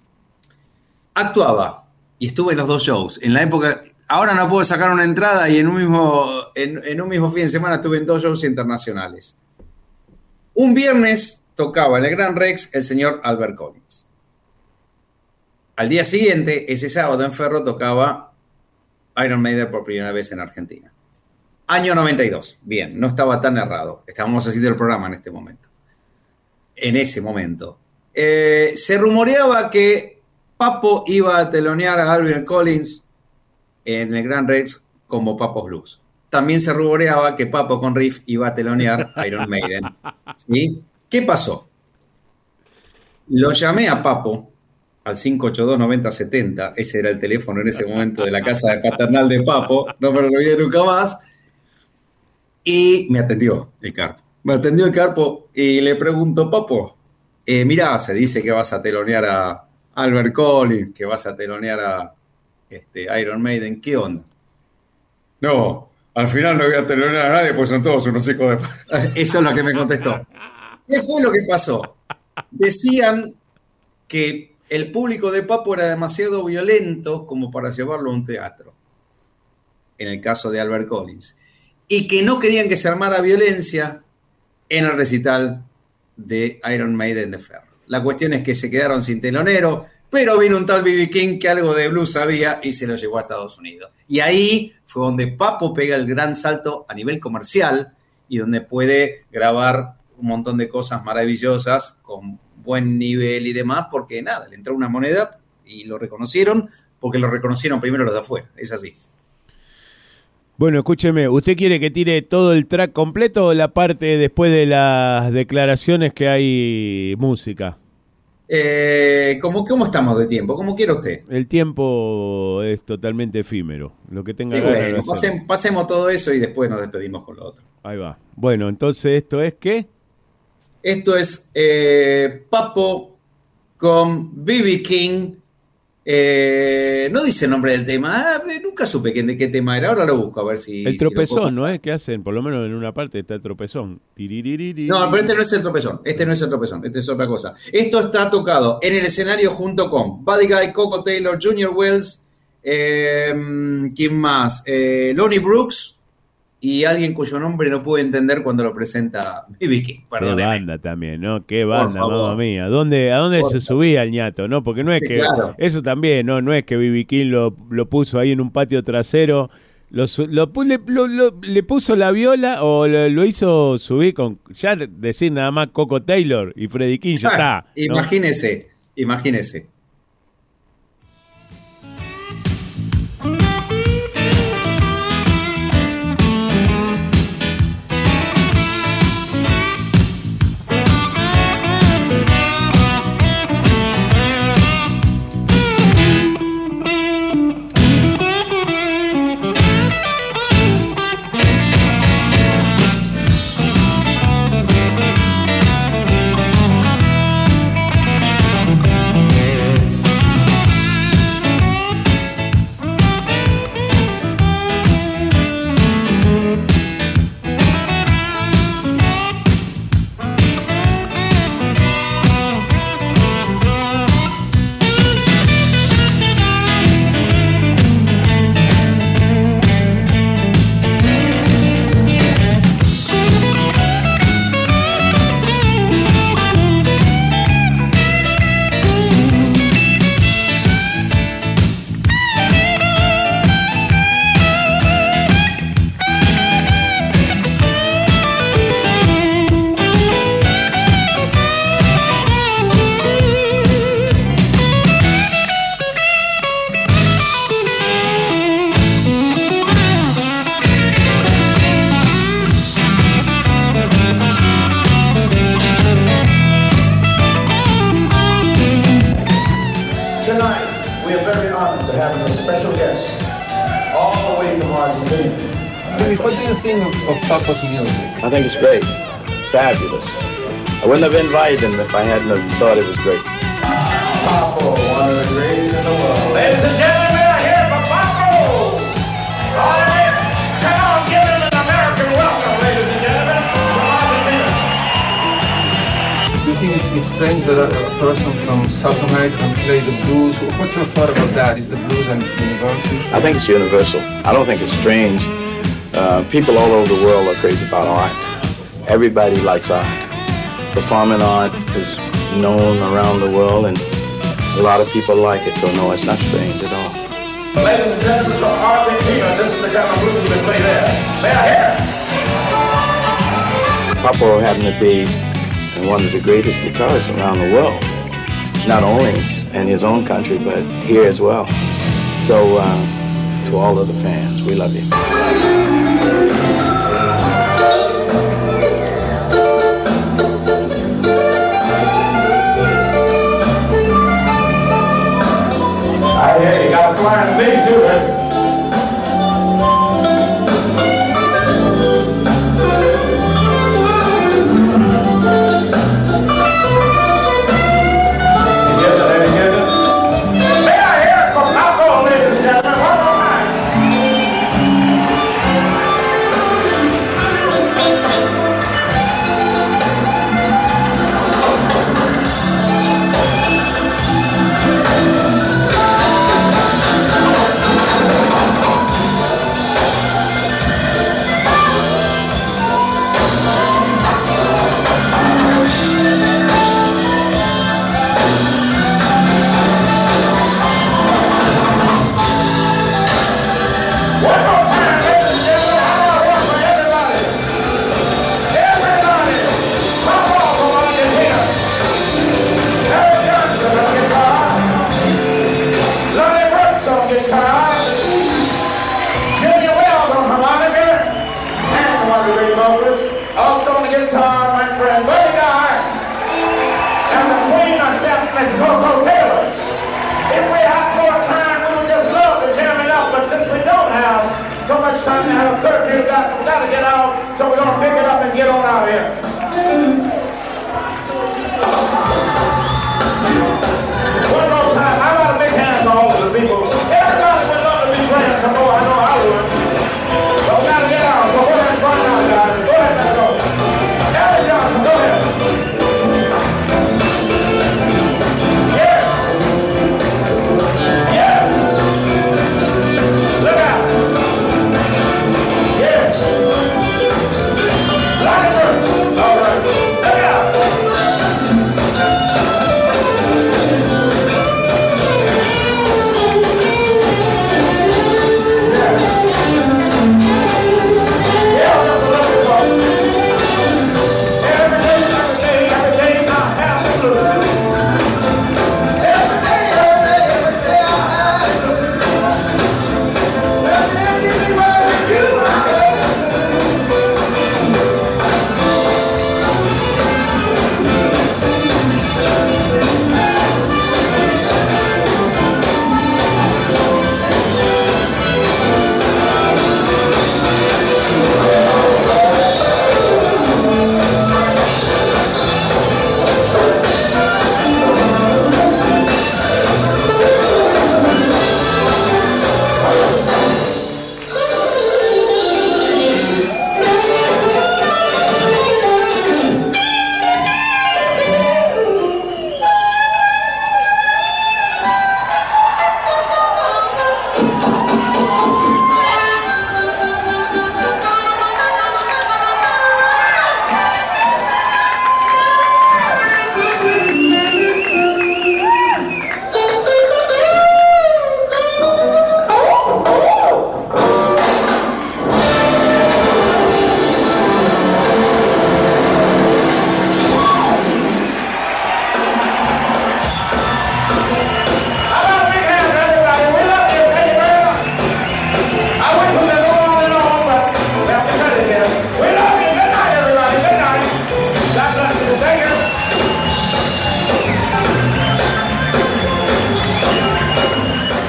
Actuaba, y estuve en los dos shows, en la época... Ahora no puedo sacar una entrada y en un mismo, en, en un mismo fin de semana estuve en dos shows internacionales. Un viernes tocaba en el Gran Rex el señor Albert Collins. Al día siguiente, ese sábado en Ferro, tocaba Iron Maiden por primera vez en Argentina. Año noventa y dos. Bien, no estaba tan errado. Estábamos haciendo el programa en este momento. En ese momento. Eh, se rumoreaba que Papo iba a telonear a Albert Collins en el Gran Rex como Papo Blues. También se rumoreaba que Papo con Riff iba a telonear a Iron Maiden. ¿Sí? ¿Qué pasó? Lo llamé a Papo al cinco ocho dos noventa setenta, ese era el teléfono en ese momento de la casa paternal de Papo, no me lo olvidé nunca más, y me atendió el Carpo. Me atendió el Carpo y le pregunto: Papo, eh, mirá, se dice que vas a telonear a Albert Collins, que vas a telonear a Este, Iron Maiden, ¿qué onda? No, al final no voy a telonear a nadie, pues son todos unos hijos de... Eso es lo que me contestó. ¿Qué fue lo que pasó? Decían que el público de Papo era demasiado violento como para llevarlo a un teatro, en el caso de Albert Collins, y que no querían que se armara violencia en el recital de Iron Maiden de Ferro. La cuestión es que se quedaron sin telonero, pero vino un tal B B King que algo de blues sabía y se lo llevó a Estados Unidos. Y ahí fue donde Papo pega el gran salto a nivel comercial y donde puede grabar un montón de cosas maravillosas con buen nivel y demás, porque nada, le entró una moneda y lo reconocieron, porque lo reconocieron primero los de afuera. Es así. Bueno, escúcheme, ¿usted quiere que tire todo el track completo o la parte después de las declaraciones que hay música? Eh, ¿cómo, ¿Cómo estamos de tiempo? ¿Cómo quiere usted? El tiempo es totalmente efímero. Lo que tenga ganas bueno, pasemos, pasemos todo eso y después nos despedimos con lo otro. Ahí va. Bueno, entonces, ¿esto es qué? Esto es eh, Papo con B B King. Eh, no dice el nombre del tema. Ah, nunca supe qué, de qué tema era. Ahora lo busco a ver si... El tropezón, si ¿no es? ¿Qué hacen? Por lo menos en una parte está el tropezón. No, pero este no es el tropezón. Este no es el tropezón. Este es otra cosa. Esto está tocado en el escenario junto con Buddy Guy, Coco Taylor, Junior Wells, eh, ¿quién más? Eh, Lonnie Brooks y alguien cuyo nombre no pude entender cuando lo presenta B B King. Qué banda también, ¿no? Qué banda, mamá mía. ¿Dónde, ¿A dónde Por se favor. subía el ñato, no? Porque no es que... Claro. Eso también, ¿no? No es que B B King lo, lo puso ahí en un patio trasero, lo, lo, le, lo, lo, le puso la viola o lo, lo hizo subir con... Ya decir nada más Coco Taylor y Freddie King, ya ah, está. ¿No? Imagínese, imagínese. We are very honored to have as a special guest, all the way from Argentina. What do you think of, of Papo's music? I think it's great. Fabulous. I wouldn't have invited him if I hadn't have thought it was great. Papo, one of the greatest in the world. Ladies and gentlemen, we are here for Papo! All right, come on, give him an American welcome, ladies and gentlemen, from Argentina. Do you think it's, it's strange that a, a person from South America can play the blues? What's your thought about that? Is the blues and universal? I think it's universal. I don't think it's strange. Uh, people all over the world are crazy about art. Everybody likes art. Performing art is known around the world, and a lot of people like it, so no, it's not strange at all. Ladies and gentlemen, from Argentina, this is the kind of blues we play there. May I hear? Papo happened to be one of the greatest guitarists around the world, not only in his own country, but here as well. So, uh, to all of the fans, we love you. I hear you got a flying lead to it.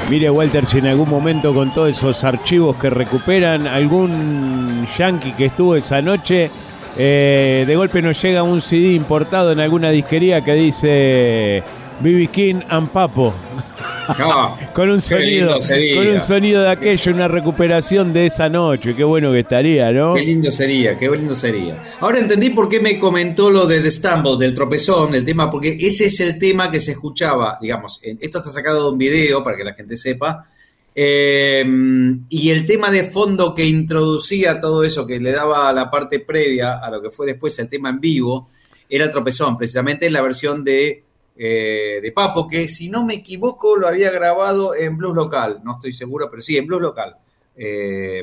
Mire, Walter, si en algún momento con todos esos archivos que recuperan, algún yankee que estuvo esa noche, eh, de golpe nos llega un C D importado en alguna disquería que dice B B King and Papo. No, con un sonido, con un sonido de aquello, una recuperación de esa noche. Qué bueno que estaría, ¿no? Qué lindo sería, qué lindo sería. Ahora entendí por qué me comentó lo de The Stumble, del tropezón, del tema, porque ese es el tema que se escuchaba, digamos, esto está sacado de un video para que la gente sepa, eh, y el tema de fondo que introducía todo eso, que le daba la parte previa a lo que fue después el tema en vivo, era el tropezón, precisamente en la versión de Eh, de Papo, que si no me equivoco lo había grabado en Blues Local, no estoy seguro, pero sí, en Blues Local. Eh,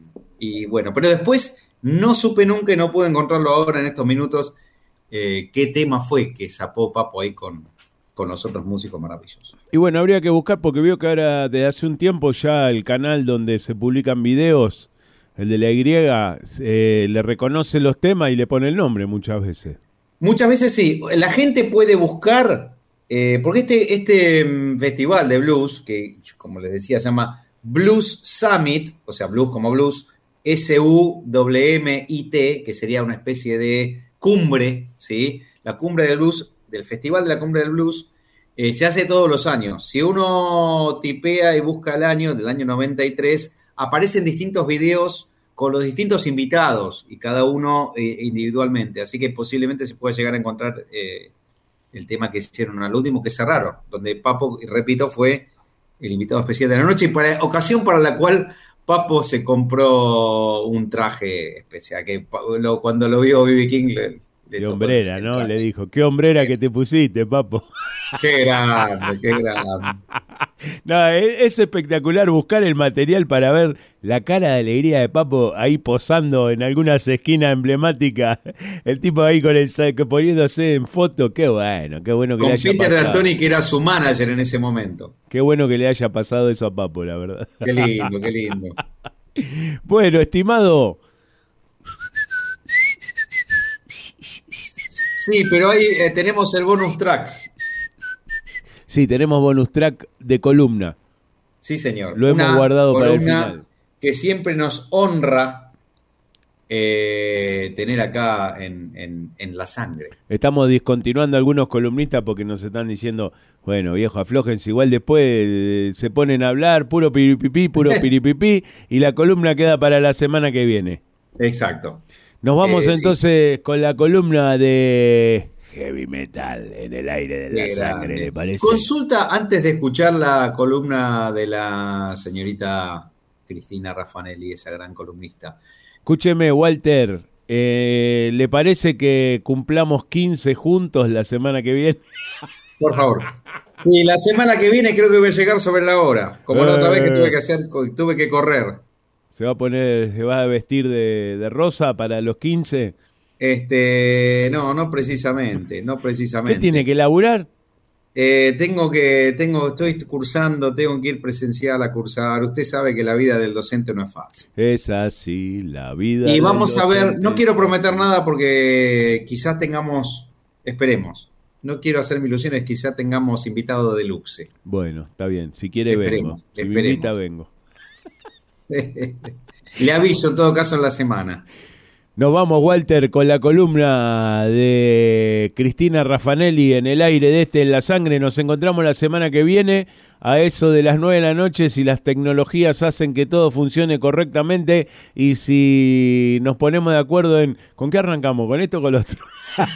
y bueno, pero después no supe nunca y no pude encontrarlo ahora en estos minutos eh, qué tema fue que zapó Papo ahí con, con los otros músicos maravillosos. Y bueno, habría que buscar porque veo que ahora desde hace un tiempo ya el canal donde se publican videos, el de la Y, eh, le reconoce los temas y le pone el nombre muchas veces. Muchas veces sí. La gente puede buscar, eh, porque este, este festival de blues, que como les decía se llama Blues Summit, o sea, blues como blues, S U M M I T, que sería una especie de cumbre, ¿sí? La cumbre del blues, del Festival de la Cumbre del Blues, eh, se hace todos los años. Si uno tipea y busca el año, del año noventa y tres, aparecen distintos videos con los distintos invitados y cada uno eh, individualmente, así que posiblemente se pueda llegar a encontrar eh, el tema que hicieron al último, que cerraron, donde Papo, y repito, fue el invitado especial de la noche, y para ocasión para la cual Papo se compró un traje especial, que lo, cuando lo vio B B King le, le qué hombrera, ¿no? Le dijo, qué hombrera que te pusiste, Papo. Qué grande, qué grande. No, es, es espectacular buscar el material para ver la cara de alegría de Papo ahí posando en algunas esquinas emblemáticas. El tipo ahí con el poniéndose en foto. Qué bueno, qué bueno que con le haya Peter pasado. D'Antoni, que era su manager en ese momento. Qué bueno que le haya pasado eso a Papo, la verdad. Qué lindo, qué lindo. Bueno, estimado. Sí, pero ahí eh, tenemos el bonus track. Sí, tenemos bonus track de columna. Sí, señor. Lo hemos Una guardado para el columna final. Que siempre nos honra eh, tener acá en, en, en la sangre. Estamos discontinuando algunos columnistas porque nos están diciendo, bueno, viejo, aflójense, igual después eh, se ponen a hablar, puro piripipí, puro piripipí, y la columna queda para la semana que viene. Exacto. Nos vamos Eh, entonces sí. con la columna de Heavy Metal en el aire de la Qué sangre, grande. ¿le parece? Consulta antes de escuchar la columna de la señorita Cristina Raffanelli, esa gran columnista. Escúcheme, Walter, eh, ¿le parece que cumplamos quince juntos la semana que viene? Por favor. Y la semana que viene creo que voy a llegar sobre la hora, como la otra vez que tuve que hacer, tuve que correr. ¿Se va a poner, se va a vestir de, de rosa para los quince? Este, no, no precisamente, no precisamente. ¿Qué tiene que laburar? Eh, tengo que, tengo, estoy cursando, tengo que ir presencial a cursar. Usted sabe que la vida del docente no es fácil. Es así, la vida. Y vamos del a ver, docente. no quiero prometer nada porque quizás tengamos, esperemos, no quiero hacerme ilusiones, quizás tengamos invitado de luxe. Bueno, está bien, si quiere Esperemos, vengo. Si esperemos. me invita, vengo. Le aviso en todo caso en la semana. Nos vamos, Walter, con la columna de Cristina Raffanelli en el aire de este En la Sangre. Nos encontramos la semana que viene a eso de las nueve de la noche, si las tecnologías hacen que todo funcione correctamente y si nos ponemos de acuerdo en... ¿Con qué arrancamos? ¿Con esto o con lo otro?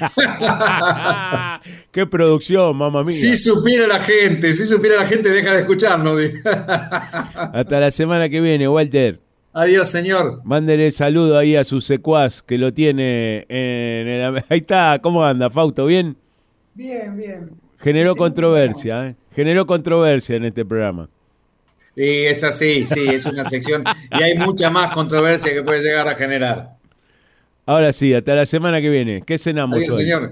¡Qué producción, mamá mía! Si supiera la gente, si supiera la gente, deja de escucharnos. Hasta la semana que viene, Walter. Adiós, señor. Mándele saludo ahí a su secuaz que lo tiene en el... Ahí está, ¿cómo anda, Fausto? ¿Bien? Bien, bien. Generó controversia, ¿eh? Generó controversia en este programa. Sí, es así, sí, es una sección y hay mucha más controversia que puede llegar a generar. Ahora sí, hasta la semana que viene. ¿Qué cenamos Adiós, hoy? señor.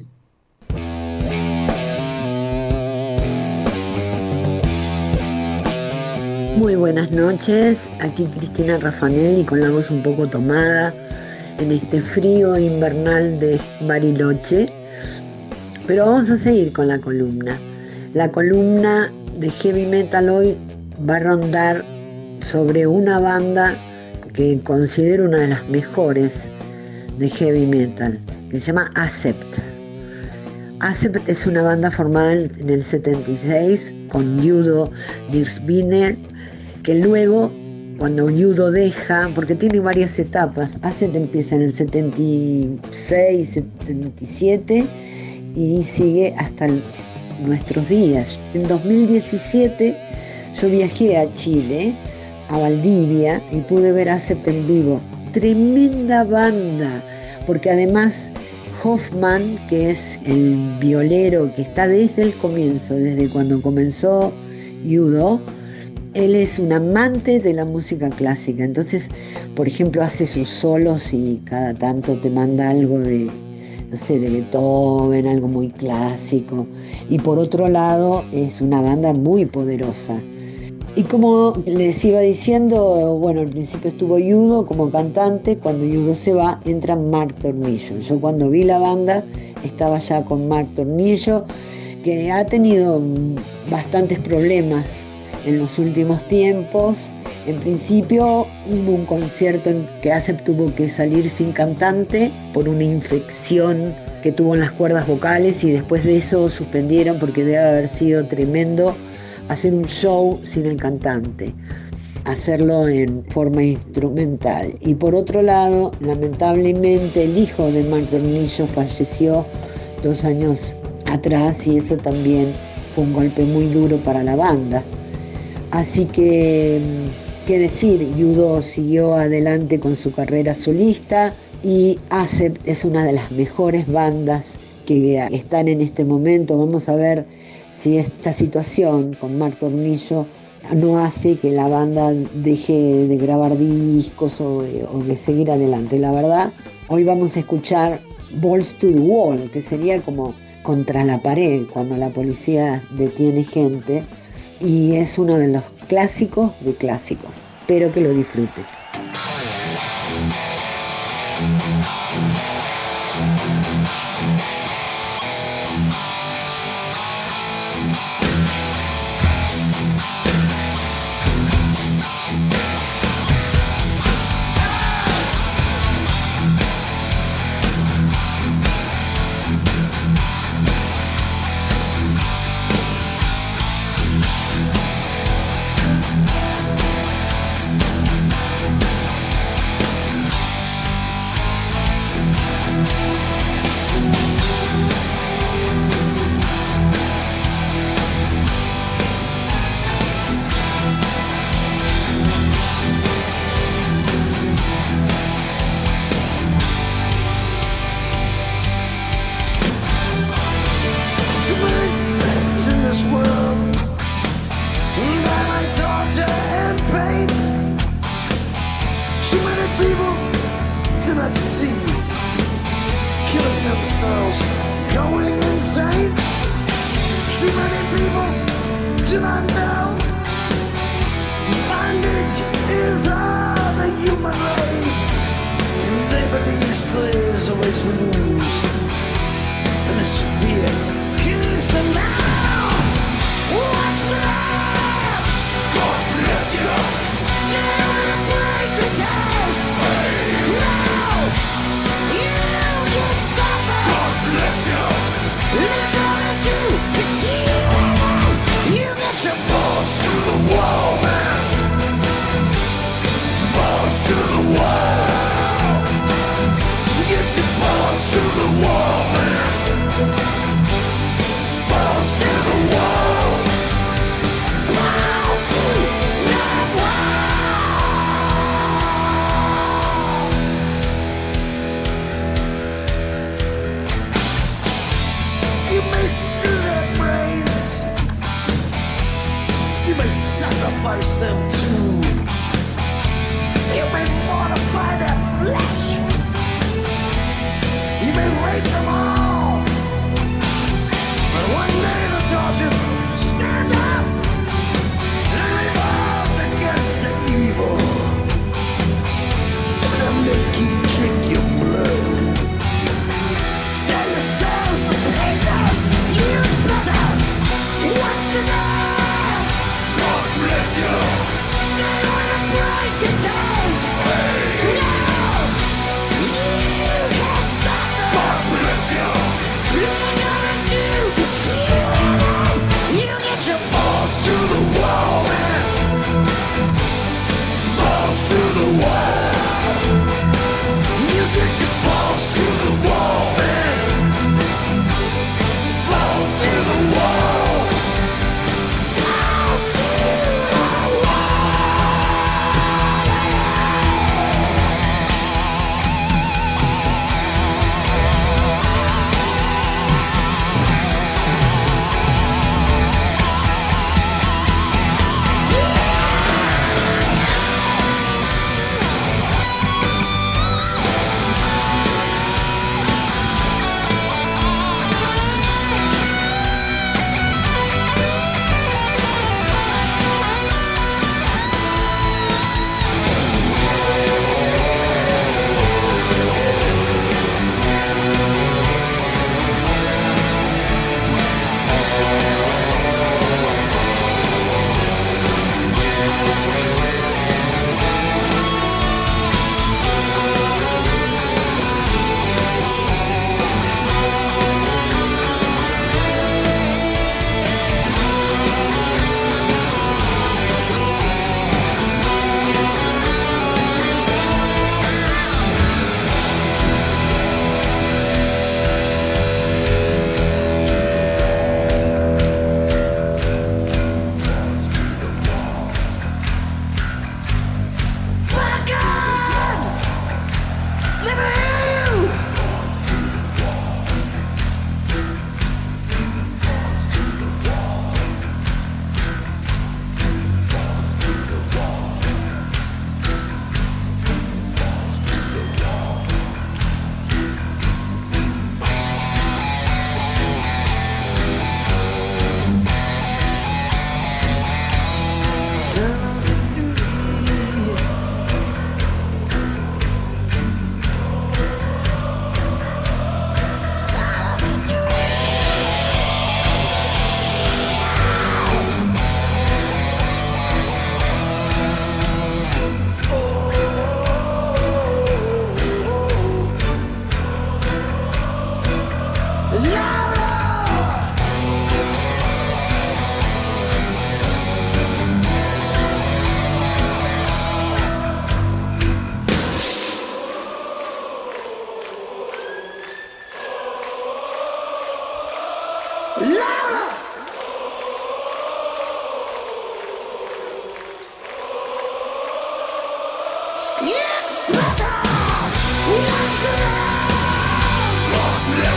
Muy buenas noches, aquí Cristina Raffanelli con la voz un poco tomada en este frío invernal de Bariloche, pero vamos a seguir con la columna. La columna de Heavy Metal hoy va a rondar sobre una banda que considero una de las mejores de heavy metal, que se llama Accept. Accept es una banda formada en el setenta y seis con Udo Dirkzbiner, que luego, cuando Udo deja, porque tiene varias etapas, Accept empieza en el setenta y seis, setenta y siete y sigue hasta el, nuestros días. En dos mil diecisiete yo viajé a Chile, a Valdivia, y pude ver Accept en vivo. Tremenda banda, porque además Hoffman, que es el violero que está desde el comienzo, desde cuando comenzó Udo, él es un amante de la música clásica. Entonces, por ejemplo, hace sus solos y cada tanto te manda algo de, no sé, de Beethoven, algo muy clásico. Y por otro lado, es una banda muy poderosa. Y como les iba diciendo, bueno, al principio estuvo Udo como cantante, cuando Udo se va, entra Mark Tornillo. Yo cuando vi la banda estaba ya con Mark Tornillo, que ha tenido bastantes problemas en los últimos tiempos. En principio hubo un concierto en que Accept tuvo que salir sin cantante por una infección que tuvo en las cuerdas vocales, y después de eso suspendieron porque debe haber sido tremendo hacer un show sin el cantante, hacerlo en forma instrumental. Y por otro lado, lamentablemente el hijo de Mark Tornillo falleció dos años atrás, y eso también fue un golpe muy duro para la banda. Así que, qué decir, Udo siguió adelante con su carrera solista, y Accept es una de las mejores bandas que están en este momento. Vamos a ver si esta situación con Mark Tornillo no hace que la banda deje de grabar discos o de, o de seguir adelante. La verdad, hoy vamos a escuchar Balls to the Wall, que sería como contra la pared cuando la policía detiene gente, y es uno de los clásicos de clásicos. Espero que lo disfrutes. Bless you.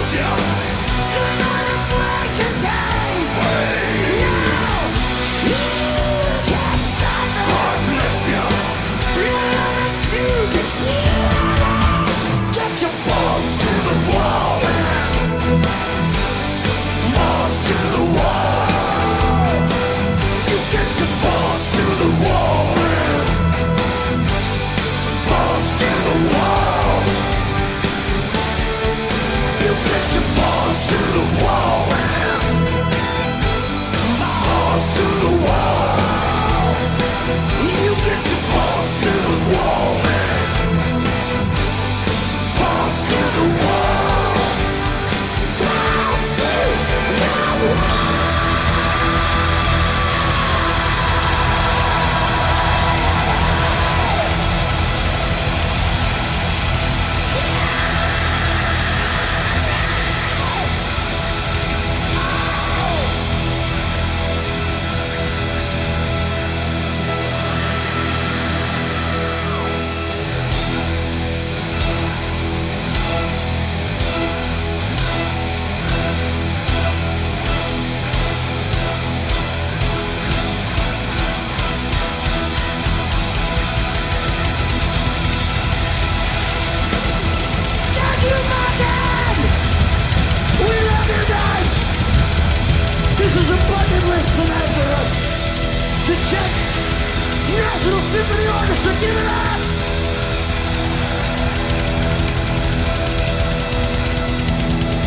National Symphony Orchestra, give it up!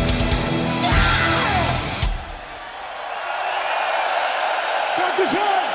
Dankeschön!